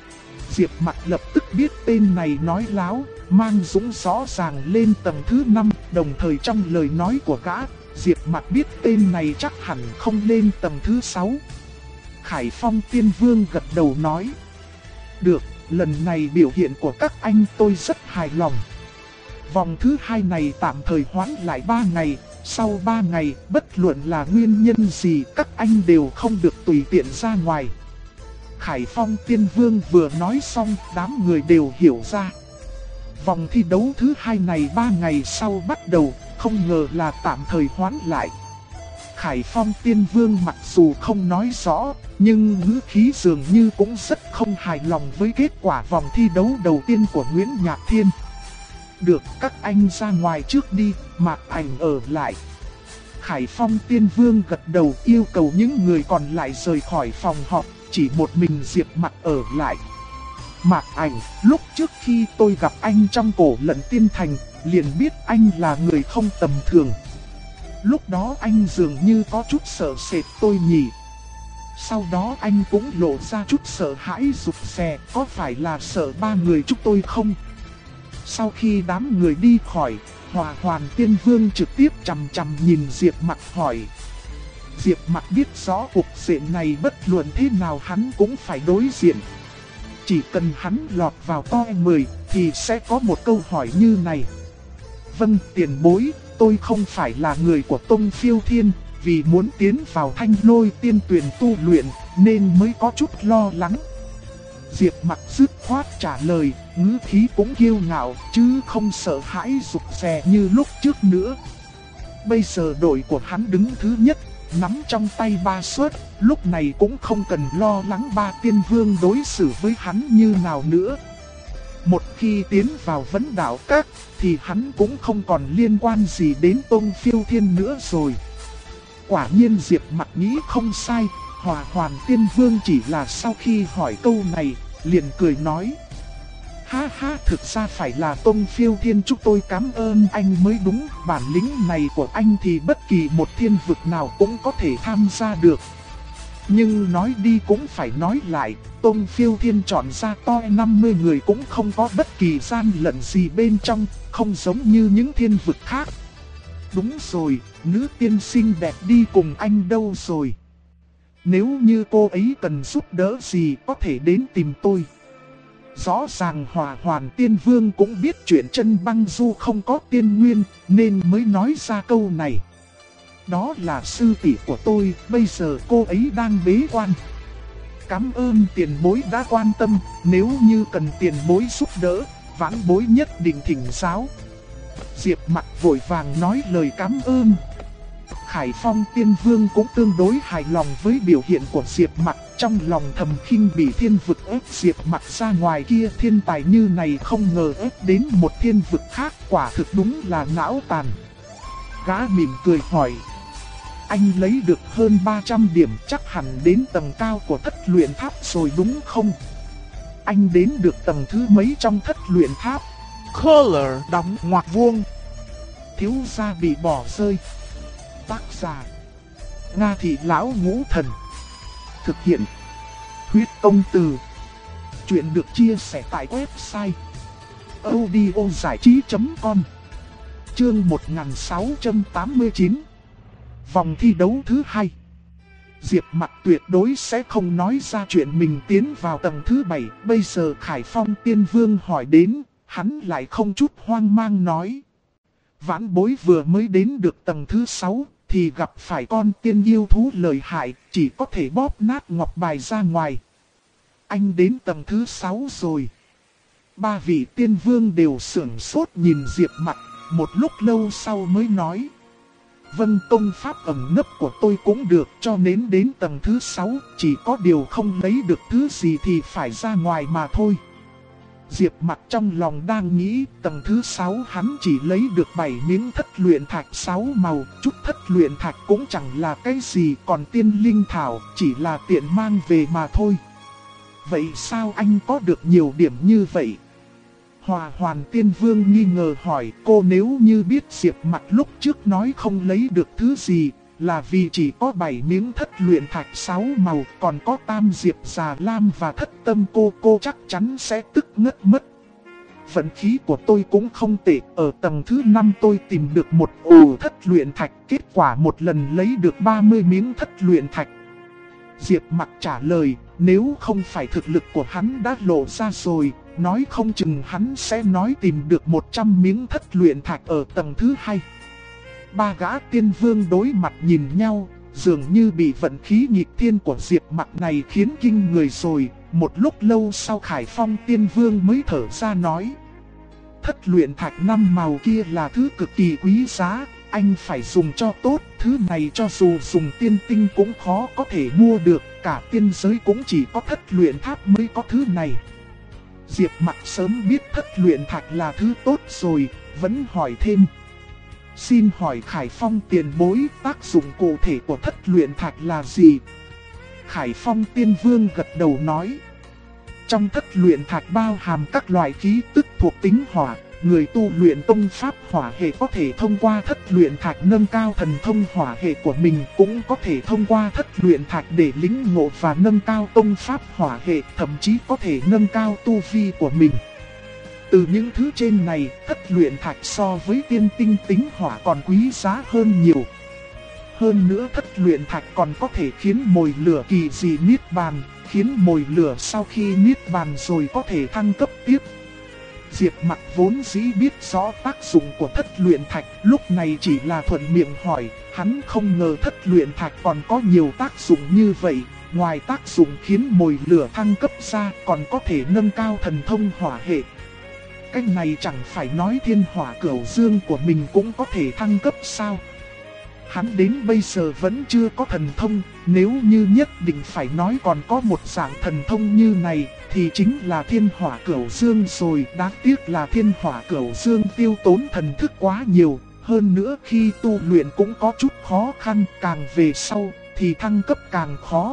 A: Diệp Mặc lập tức biết tên này nói láo, Mang Dũng rõ ràng lên tầng thứ 5, đồng thời trong lời nói của gã, Diệp Mặc biết tên này chắc hẳn không lên tầng thứ 6. Khải Phong Tiên Vương gật đầu nói. Được, lần này biểu hiện của các anh tôi rất hài lòng. Vòng thứ 2 này tạm thời hoãn lại 3 ngày, sau 3 ngày, bất luận là nguyên nhân gì các anh đều không được tùy tiện ra ngoài. Khải Phong Tiên Vương vừa nói xong, đám người đều hiểu ra. Vòng thi đấu thứ 2 này 3 ngày sau bắt đầu, không ngờ là tạm thời hoãn lại. Khải Phong Tiên Vương mặc dù không nói rõ, nhưng ngữ khí dường như cũng rất không hài lòng với kết quả vòng thi đấu đầu tiên của Nguyễn Nhạc Thiên. Được, các anh ra ngoài trước đi, Mạc Ảnh ở lại. Khải Phong Tiên Vương gật đầu yêu cầu những người còn lại rời khỏi phòng họp, chỉ một mình Diệp Mặc ở lại. Mạc Ảnh, lúc trước khi tôi gặp anh trong Cổ Lận Tiên Thành, liền biết anh là người không tầm thường. Lúc đó anh dường như có chút sợ sệt tôi nhỉ. Sau đó anh cũng lộ ra chút sợ hãi rụt rè, có phải là sợ 3 người chúng tôi không? Sau khi đám người đi khỏi, Hỏa Hoàn Tiên Vương trực tiếp chằm chằm nhìn Diệp Mặc hỏi. Diệp Mặc biết rõ cuộc diện này bất luận thế nào hắn cũng phải đối diện. Chỉ cần hắn lọt vào top 10 thì sẽ có một câu hỏi như này. Vâng, tiền bối, tôi không phải là người của Tông Phiêu Thiên, vì muốn tiến vào Thanh Lôi Tiên Tuyền tu luyện nên mới có chút lo lắng. Diệp Mặc dứt khoát trả lời, ngữ khí cũng kiêu ngạo chứ không sợ hãi rụt rè như lúc trước nữa. Bây giờ đội của hắn đứng thứ nhất, nắm trong tay 3 suất, lúc này cũng không cần lo lắng 3 tiên vương đối xử với hắn như nào nữa. Một khi tiến vào Vấn Đạo Các thì hắn cũng không còn liên quan gì đến Tông Phiêu Thiên nữa rồi. Quả nhiên Diệp Mặc nghĩ không sai, Hỏa Hoàn Tiên Vương chỉ là sau khi hỏi câu này, liền cười nói. Ha ha, thực ra phải là Tông Phiêu Thiên chúng tôi cảm ơn anh mới đúng, bản lĩnh này của anh thì bất kỳ một thiên vực nào cũng có thể tham gia được. Nhưng nói đi cũng phải nói lại, Tông Phiêu Thiên chọn ra top 50 người cũng không có bất kỳ gian lận gì bên trong, không giống như những thiên vực khác. Đúng rồi, nữ tiên xinh đẹp đi cùng anh đâu rồi? Nếu như cô ấy cần giúp đỡ gì có thể đến tìm tôi. Rõ ràng Hỏa Hoàn Tiên Vương cũng biết chuyện Chân Băng Du không có tiên nguyên nên mới nói ra câu này. Đó là sư tỷ của tôi, bây giờ cô ấy đang bế quan. Cảm ơn tiền bối đã quan tâm, nếu như cần tiền bối giúp đỡ, vãn bối nhất định thỉnh giáo. Diệp Mặc vội vàng nói lời cảm ơn. Khải Phong Tiên Vương cũng tương đối hài lòng với biểu hiện của Diệp Mặc, trong lòng thầm khinh bỉ thiên vực ép Diệp Mặc ra ngoài kia, thiên tài như này không ngờ ép đến một thiên vực khác, quả thực đúng là não tàn. Gã mỉm cười hỏi. Anh lấy được hơn 300 điểm chắc hẳn đến tầng cao của thất luyện tháp rồi đúng không? Anh đến được tầng thứ mấy trong thất luyện tháp? Color đóng ngoặc vuông. Thiếu gia bị bỏ rơi. Tác giả Nga Thị Lão Ngũ Thần. Thực hiện Huyết Công Từ. Chuyện được chia sẻ tại website audiozảichí.com. Chương 1689. Vòng thi đấu thứ 2. Diệp Mặc tuyệt đối sẽ không nói ra chuyện mình tiến vào tầng thứ 7. Bây giờ Khải Phong Tiên Vương hỏi đến, hắn lại không chút hoang mang nói. Vãn bối vừa mới đến được tầng thứ 6, thì gặp phải con tiên yêu thú lợi hại, chỉ có thể bóp nát ngọc bài ra ngoài. Anh đến tầng thứ 6 rồi. Ba vị tiên vương đều sửng sốt nhìn Diệp Mặc, một lúc lâu sau mới nói. Vâng, công pháp ẩn nấp của tôi cũng được, cho nên đến tầng thứ 6, chỉ có điều không lấy được thứ gì thì phải ra ngoài mà thôi. Diệp Mặc trong lòng đang nghĩ, tầng thứ 6 hắn chỉ lấy được 7 miếng thất luyện thạch 6 màu, chút thất luyện thạch cũng chẳng là cái gì, còn tiên linh thảo chỉ là tiện mang về mà thôi. Vậy sao anh có được nhiều điểm như vậy? Hòa Hoàn Tiên Vương nghi ngờ hỏi, cô nếu như biết Diệp Mặc lúc trước nói không lấy được thứ gì, là vì chỉ có 7 miếng thất luyện thạch 6 màu, còn có tam diệp già lam và thất tâm cô chắc chắn sẽ tức ngất mất. Vận khí của tôi cũng không tệ, ở tầng thứ 5 tôi tìm được một ổ thất luyện thạch, kết quả một lần lấy được 30 miếng thất luyện thạch. Diệp Mặc trả lời, nếu không phải thực lực của hắn đã lộ ra rồi, nói không chừng hắn sẽ nói tìm được 100 miếng thất luyện thạch ở tầng thứ 2. Ba gã tiên vương đối mặt nhìn nhau, dường như bị vận khí nghịch thiên của Diệp Mặc này khiến kinh người rồi. Một lúc lâu sau Khải Phong Tiên Vương mới thở ra nói. Thất luyện thạch 5 màu kia là thứ cực kỳ quý giá, anh phải dùng cho tốt. Thứ này cho dù dùng tiên tinh cũng khó có thể mua được, cả tiên giới cũng chỉ có thất luyện tháp mới có thứ này. Diệp Mặc sớm biết thất luyện thạch là thứ tốt rồi, vẫn hỏi thêm. Xin hỏi Khải Phong tiền bối, tác dụng cụ thể của thất luyện thạch là gì? Khải Phong Tiên Vương gật đầu nói. Trong thất luyện thạch bao hàm các loại khí tức thuộc tính hỏa. Người tu luyện tông pháp hỏa hệ có thể thông qua thất luyện thạch nâng cao thần thông hỏa hệ của mình, cũng có thể thông qua thất luyện thạch để lĩnh ngộ và nâng cao tông pháp hỏa hệ, thậm chí có thể nâng cao tu vi của mình. Từ những thứ trên này, thất luyện thạch so với tiên tinh tính hỏa còn quý giá hơn nhiều. Hơn nữa thất luyện thạch còn có thể khiến mồi lửa kỳ dị niết bàn, khiến mồi lửa sau khi niết bàn rồi có thể thăng cấp tiếp. Diệp Mặc vốn dĩ biết rõ tác dụng của thất luyện thạch, lúc này chỉ là thuận miệng hỏi, hắn không ngờ thất luyện thạch còn có nhiều tác dụng như vậy. Ngoài tác dụng khiến mồi lửa thăng cấp ra, còn có thể nâng cao thần thông hỏa hệ. Cách này chẳng phải nói thiên hỏa cửu dương của mình cũng có thể thăng cấp sao? Hắn đến bây giờ vẫn chưa có thần thông, nếu như nhất định phải nói còn có một dạng thần thông như này, thì chính là thiên hỏa cửu dương rồi. Đáng tiếc là thiên hỏa cửu dương tiêu tốn thần thức quá nhiều, hơn nữa khi tu luyện cũng có chút khó khăn, càng về sau thì thăng cấp càng khó.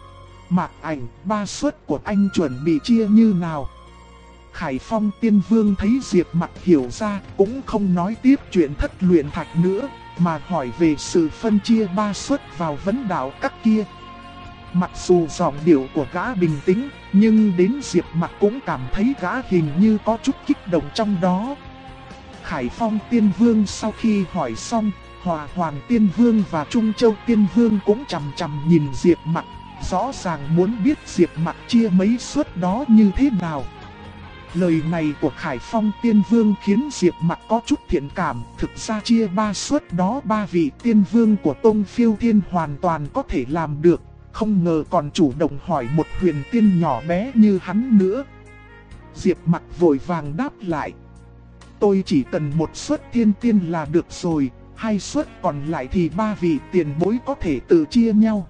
A: Mạc Ảnh, 3 suất của anh chuẩn bị chia như nào? Khải Phong Tiên Vương thấy Diệp Mặc hiểu ra, cũng không nói tiếp chuyện thất luyện thạch nữa, mà hỏi về sự phân chia 3 suất vào vấn đạo các kia. Mặc dù giọng điệu của gã bình tĩnh, nhưng đến Diệp Mặc cũng cảm thấy gã hình như có chút kích động trong đó. Khải Phong Tiên Vương sau khi hỏi xong, Hòa Hoàn Tiên Vương và Trung Châu Tiên Vương cũng chằm chằm nhìn Diệp Mặc, rõ ràng muốn biết Diệp Mặc chia mấy suất đó như thế nào. Lời này của Khải Phong Tiên Vương khiến Diệp Mặc có chút thiện cảm. Thực ra chia 3 suất đó 3 vị tiên vương của Tông Phiêu Thiên hoàn toàn có thể làm được. Không ngờ còn chủ động hỏi một huyền tiên nhỏ bé như hắn nữa. Diệp Mặc vội vàng đáp lại. Tôi chỉ cần 1 suất thiên tiên là được rồi, 2 suất còn lại thì 3 vị tiền bối có thể tự chia nhau.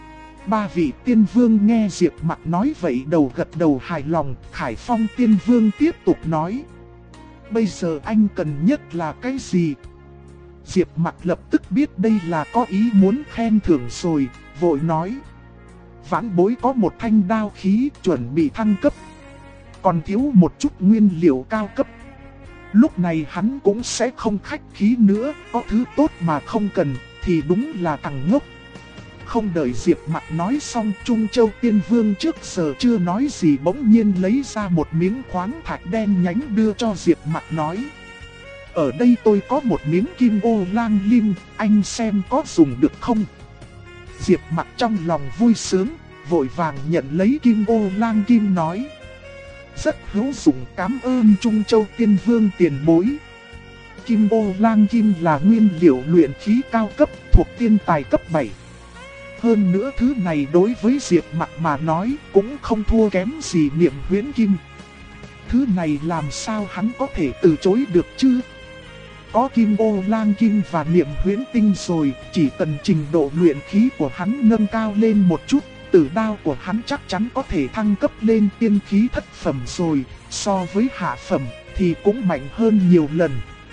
A: 3 vị tiên vương nghe Diệp Mặc nói vậy đầu gật đầu hài lòng. Khải Phong Tiên Vương tiếp tục nói. Bây giờ anh cần nhất là cái gì? Diệp Mặc lập tức biết đây là có ý muốn khen thưởng rồi, vội nói. Vãn bối có một thanh đao khí chuẩn bị thăng cấp, còn thiếu một chút nguyên liệu cao cấp. Lúc này hắn cũng sẽ không khách khí nữa, có thứ tốt mà không cần thì đúng là thằng ngốc. Không đợi Diệp Mặc nói xong, Trung Châu Tiên Vương trước giờ chưa nói gì bỗng nhiên lấy ra một miếng khoáng thạch đen nhánh đưa cho Diệp Mặc nói. Ở đây tôi có một miếng kim ô lang lim, anh xem có dùng được không? Diệp Mặc trong lòng vui sướng, vội vàng nhận lấy kim ô lang kim nói. Rất hữu dụng, cảm ơn Trung Châu Tiên Vương tiền bối. Kim ô lang kim là nguyên liệu luyện khí cao cấp thuộc tiên tài cấp 7. Hơn nữa thứ này đối với Diệp Mặc mà nói cũng không thua kém gì niệm huyễn kim. Thứ này làm sao hắn có thể từ chối được chứ? Có kim ô lang kim và niệm huyễn tinh rồi, chỉ cần trình độ luyện khí của hắn nâng cao lên một chút, tử đao của hắn chắc chắn có thể thăng cấp lên tiên khí thất phẩm rồi, so với hạ phẩm thì cũng mạnh hơn nhiều lần.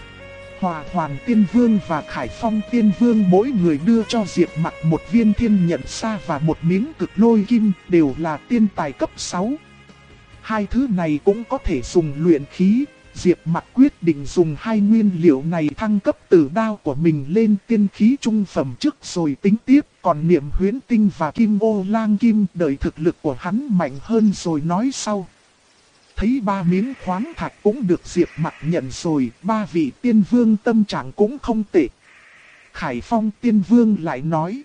A: Hòa Hoàn Tiên Vương và Khải Phong Tiên Vương mỗi người đưa cho Diệp Mặc một viên thiên nhận sa và một miếng cực lôi kim, đều là tiên tài cấp 6. Hai thứ này cũng có thể dùng luyện khí. Diệp Mặc quyết định dùng hai nguyên liệu này thăng cấp tử đao của mình lên tiên khí trung phẩm trước rồi tính tiếp. Còn niệm huyễn tinh và kim ô lang kim đợi thực lực của hắn mạnh hơn rồi nói sau. Thấy 3 miếng khoáng thạch cũng được Diệp Mặc nhận rồi, 3 vị tiên vương tâm trạng cũng không tệ. Khải Phong Tiên Vương lại nói.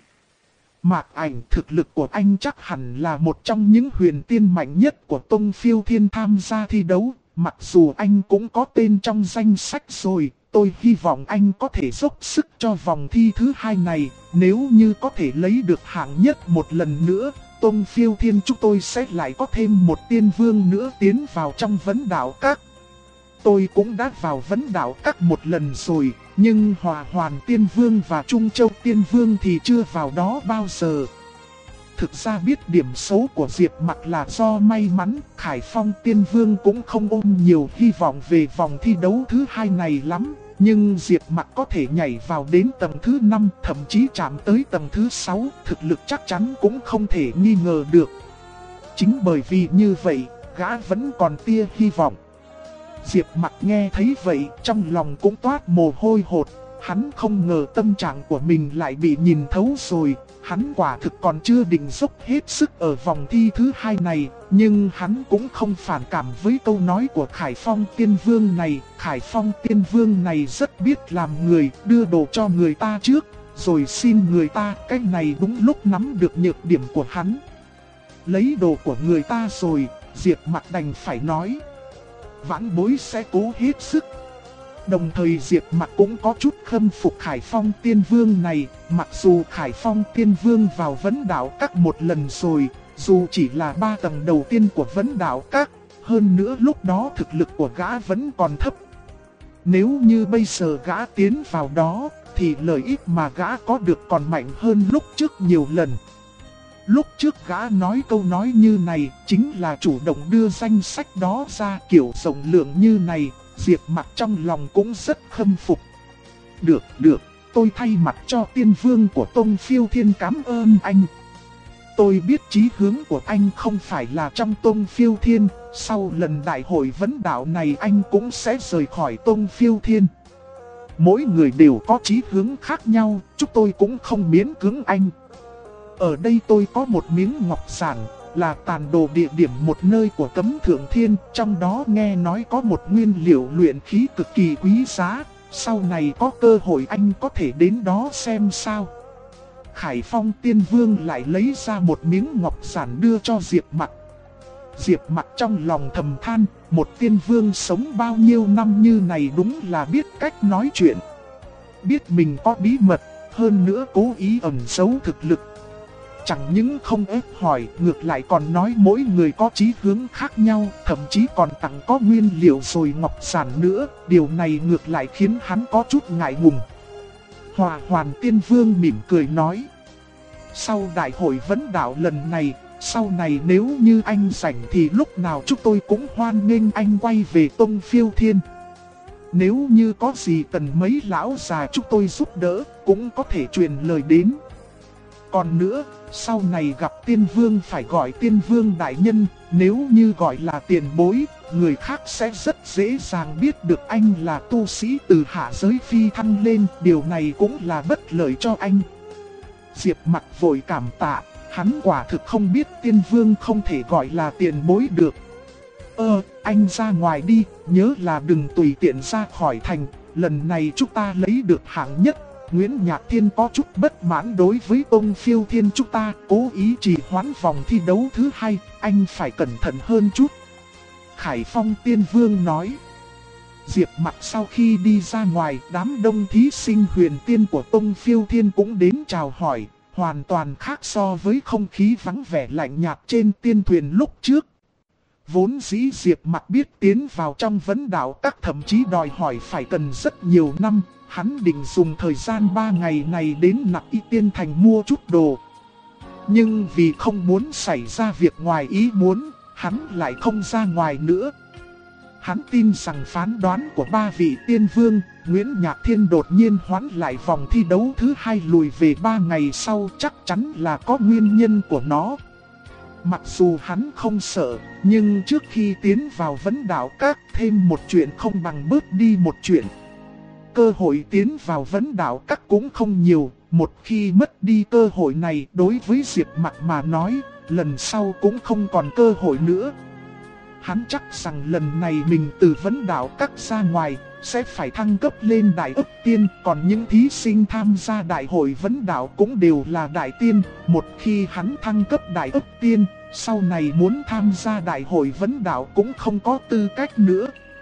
A: Mạc Ảnh, thực lực của anh chắc hẳn là một trong những huyền tiên mạnh nhất của Tông Phiêu Thiên tham gia thi đấu. Mặc dù anh cũng có tên trong danh sách rồi, tôi hy vọng anh có thể dốc sức cho vòng thi thứ 2 này. Nếu như có thể lấy được hạng nhất một lần nữa, Tông Phiêu Thiên chúng tôi sẽ lại có thêm một tiên vương nữa tiến vào trong vấn đạo các. Tôi cũng đã vào vấn đạo các một lần rồi, nhưng Hòa Hoàn Tiên Vương và Trung Châu Tiên Vương thì chưa vào đó bao giờ. Thực ra biết điểm xấu của Diệp Mặc là do may mắn, Khải Phong Tiên Vương cũng không ôm nhiều hy vọng về vòng thi đấu thứ 2 này lắm. Nhưng Diệp Mặc có thể nhảy vào đến tầng thứ 5, thậm chí chạm tới tầng thứ 6, thực lực chắc chắn cũng không thể nghi ngờ được. Chính bởi vì như vậy, gã vẫn còn tia hy vọng. Diệp Mặc nghe thấy vậy, trong lòng cũng toát mồ hôi hột. Hắn không ngờ tâm trạng của mình lại bị nhìn thấu rồi. Hắn quả thực còn chưa định dốc hết sức ở vòng thi thứ 2 này, nhưng hắn cũng không phản cảm với câu nói của Khải Phong Tiên Vương này. Khải Phong Tiên Vương này rất biết làm người, đưa đồ cho người ta trước, rồi xin người ta. Cái này đúng lúc nắm được nhược điểm của hắn. Lấy đồ của người ta rồi, Diệp Mặc đành phải nói. Vãn bối sẽ cố hết sức. Đồng thời Diệp Mặc cũng có chút khâm phục Khải Phong Tiên Vương này. Mặc dù Khải Phong Tiên Vương vào vấn đạo các một lần rồi, dù chỉ là 3 tầng đầu tiên của vấn đạo các, hơn nữa lúc đó thực lực của gã vẫn còn thấp. Nếu như bây giờ gã tiến vào đó, thì lợi ích mà gã có được còn mạnh hơn lúc trước nhiều lần. Lúc trước gã nói câu nói như này, chính là chủ động đưa danh sách đó ra, kiểu rộng lượng như này. Diệp Mặc trong lòng cũng rất khâm phục. Được, tôi thay mặt cho Tiên Vương của Tông Phiêu Thiên cảm ơn anh. Tôi biết chí hướng của anh không phải là trong Tông Phiêu Thiên, sau lần đại hội vấn đạo này anh cũng sẽ rời khỏi Tông Phiêu Thiên. Mỗi người đều có chí hướng khác nhau, chúng tôi cũng không miễn cưỡng anh. Ở đây tôi có một miếng ngọc giản, là tàn đồ địa điểm một nơi của Cấm Thượng Thiên, trong đó nghe nói có một nguyên liệu luyện khí cực kỳ quý giá, sau này có cơ hội anh có thể đến đó xem sao. Khải Phong Tiên Vương lại lấy ra một miếng ngọc giản đưa cho Diệp Mặc. Diệp Mặc trong lòng thầm than, một tiên vương sống bao nhiêu năm như này đúng là biết cách nói chuyện. Biết mình có bí mật, hơn nữa cố ý ẩn giấu thực lực. Chẳng những không ép hỏi, ngược lại còn nói mỗi người có chí hướng khác nhau, thậm chí còn tặng có nguyên liệu rồi ngọc giản nữa. Điều này ngược lại khiến hắn có chút ngại ngùng. Hòa Hoàn Tiên Vương mỉm cười nói. Sau đại hội vấn đạo lần này, sau này nếu như anh rảnh thì lúc nào chúng tôi cũng hoan nghênh anh quay về Tông Phiêu Thiên. Nếu như có gì cần mấy lão già chúng tôi giúp đỡ, cũng có thể truyền lời đến. Còn nữa, sau này gặp tiên vương phải gọi tiên vương đại nhân, nếu như gọi là tiền bối, người khác sẽ rất dễ dàng biết được anh là tu sĩ từ hạ giới phi thăng lên, điều này cũng là bất lợi cho anh. Diệp Mặc vội cảm tạ, hắn quả thực không biết tiên vương không thể gọi là tiền bối được. Anh ra ngoài đi, nhớ là đừng tùy tiện ra khỏi thành, lần này chúng ta lấy được hạng nhất, Nguyễn Nhạc Thiên có chút bất mãn đối với Tông Phiêu Thiên chúng ta, cố ý trì hoãn vòng thi đấu thứ 2, anh phải cẩn thận hơn chút. Khải Phong Tiên Vương nói. Diệp Mặc sau khi đi ra ngoài, đám đông thí sinh huyền tiên của Tông Phiêu Thiên cũng đến chào hỏi, hoàn toàn khác so với không khí vắng vẻ lạnh nhạt trên tiên thuyền lúc trước. Vốn dĩ Diệp Mặc biết tiến vào trong vấn đạo các thậm chí đòi hỏi phải cần rất nhiều năm, hắn định dùng thời gian 3 ngày này đến Nặc Y Tiên Thành mua chút đồ. Nhưng vì không muốn xảy ra việc ngoài ý muốn, hắn lại không ra ngoài nữa. Hắn tin rằng phán đoán của 3 vị tiên vương, Nguyễn Nhạc Thiên đột nhiên hoãn lại vòng thi đấu thứ 2 lùi về 3 ngày sau chắc chắn là có nguyên nhân của nó. Mặc dù hắn không sợ, nhưng trước khi tiến vào vấn đạo các thêm một chuyện không bằng bớt đi một chuyện. Cơ hội tiến vào vấn đạo các cũng không nhiều, một khi mất đi cơ hội này đối với Diệp Mặc mà nói, lần sau cũng không còn cơ hội nữa. Hắn chắc rằng lần này mình từ vấn đạo các ra ngoài, sẽ phải thăng cấp lên đại ức tiên, còn những thí sinh tham gia đại hội vấn đạo cũng đều là đại tiên. Một khi hắn thăng cấp đại ức tiên, sau này muốn tham gia đại hội vấn đạo cũng không có tư cách nữa.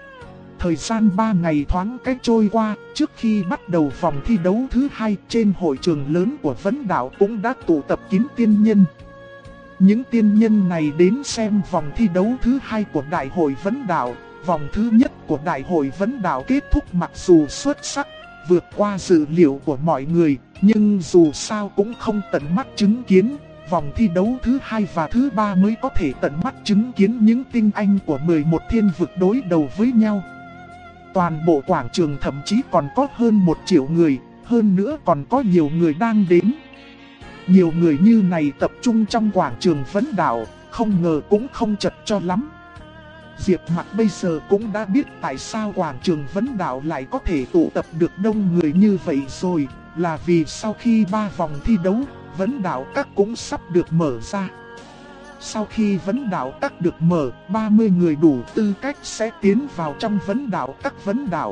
A: Thời gian 3 ngày thoáng cách trôi qua, trước khi bắt đầu vòng thi đấu thứ 2 trên hội trường lớn của vấn đạo cũng đã tụ tập kín tiên nhân. Những tiên nhân này đến xem vòng thi đấu thứ 2 của đại hội vấn đạo. Vòng thứ nhất của đại hội vấn đạo kết thúc mặc dù xuất sắc, vượt qua dự liệu của mọi người, nhưng dù sao cũng không tận mắt chứng kiến. Vòng thi đấu thứ 2 và thứ 3 mới có thể tận mắt chứng kiến những tinh anh của 11 thiên vực đối đầu với nhau. Toàn bộ quảng trường thậm chí còn có hơn 1 triệu người, hơn nữa còn có nhiều người đang đến. Nhiều người như này tập trung trong quảng trường vấn đạo, không ngờ cũng không chật cho lắm. Diệp Mặc bây giờ cũng đã biết tại sao quảng trường vấn đạo lại có thể tụ tập được đông người như vậy rồi, là vì sau khi 3 vòng thi đấu, vấn đạo các cũng sắp được mở ra. Sau khi vấn đạo các được mở, 30 người đủ tư cách sẽ tiến vào trong vấn đạo các vấn đạo.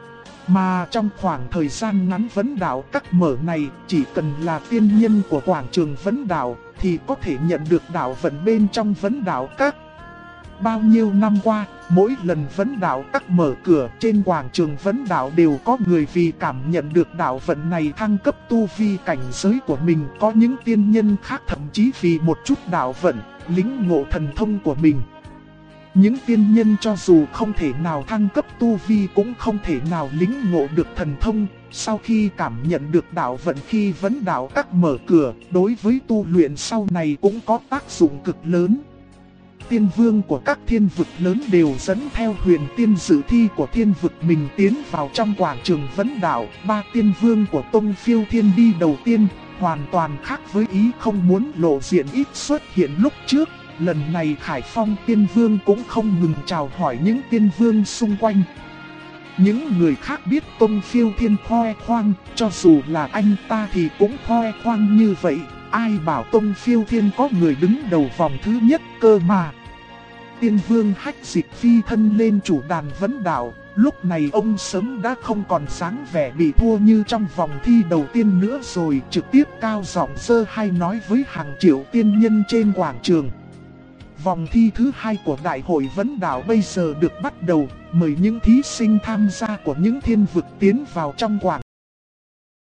A: Mà trong khoảng thời gian ngắn vấn đạo các mở này, chỉ cần là tiên nhân của quảng trường vấn đạo thì có thể nhận được đạo vận bên trong vấn đạo các. Bao nhiêu năm qua, mỗi lần vấn đạo các mở cửa trên quảng trường vấn đạo đều có người vì cảm nhận được đạo vận này thăng cấp tu vi cảnh giới của mình. Có những tiên nhân khác thậm chí vì một chút đạo vận, lĩnh ngộ thần thông của mình. Những tiên nhân cho dù không thể nào thăng cấp tu vi cũng không thể nào lĩnh ngộ được thần thông. Sau khi cảm nhận được đạo vận khi vấn đạo các mở cửa, đối với tu luyện sau này cũng có tác dụng cực lớn. Tiên vương của các thiên vực lớn đều dẫn theo huyền tiên dự thi của thiên vực mình tiến vào trong quảng trường vấn đạo. 3 tiên vương của Tông Phiêu Thiên đi đầu tiên, hoàn toàn khác với ý không muốn lộ diện ít xuất hiện lúc trước. Lần này Khải Phong Tiên Vương cũng không ngừng chào hỏi những tiên vương xung quanh. Những người khác biết Tông Phiêu Thiên khoe khoang, cho dù là anh ta thì cũng khoe khoang như vậy. Ai bảo Tông Phiêu Thiên có người đứng đầu vòng thứ nhất cơ mà. Tiên Vương Hách Dịch phi thân lên chủ đàn vấn đạo. Lúc này ông sớm đã không còn dáng vẻ bị thua như trong vòng thi đầu tiên nữa rồi, trực tiếp cao giọng giơ hay nói với hàng triệu tiên nhân trên quảng trường. Vòng thi thứ 2 của đại hội vấn đạo bây giờ được bắt đầu, mời những thí sinh tham gia của những thiên vực tiến vào trong quảng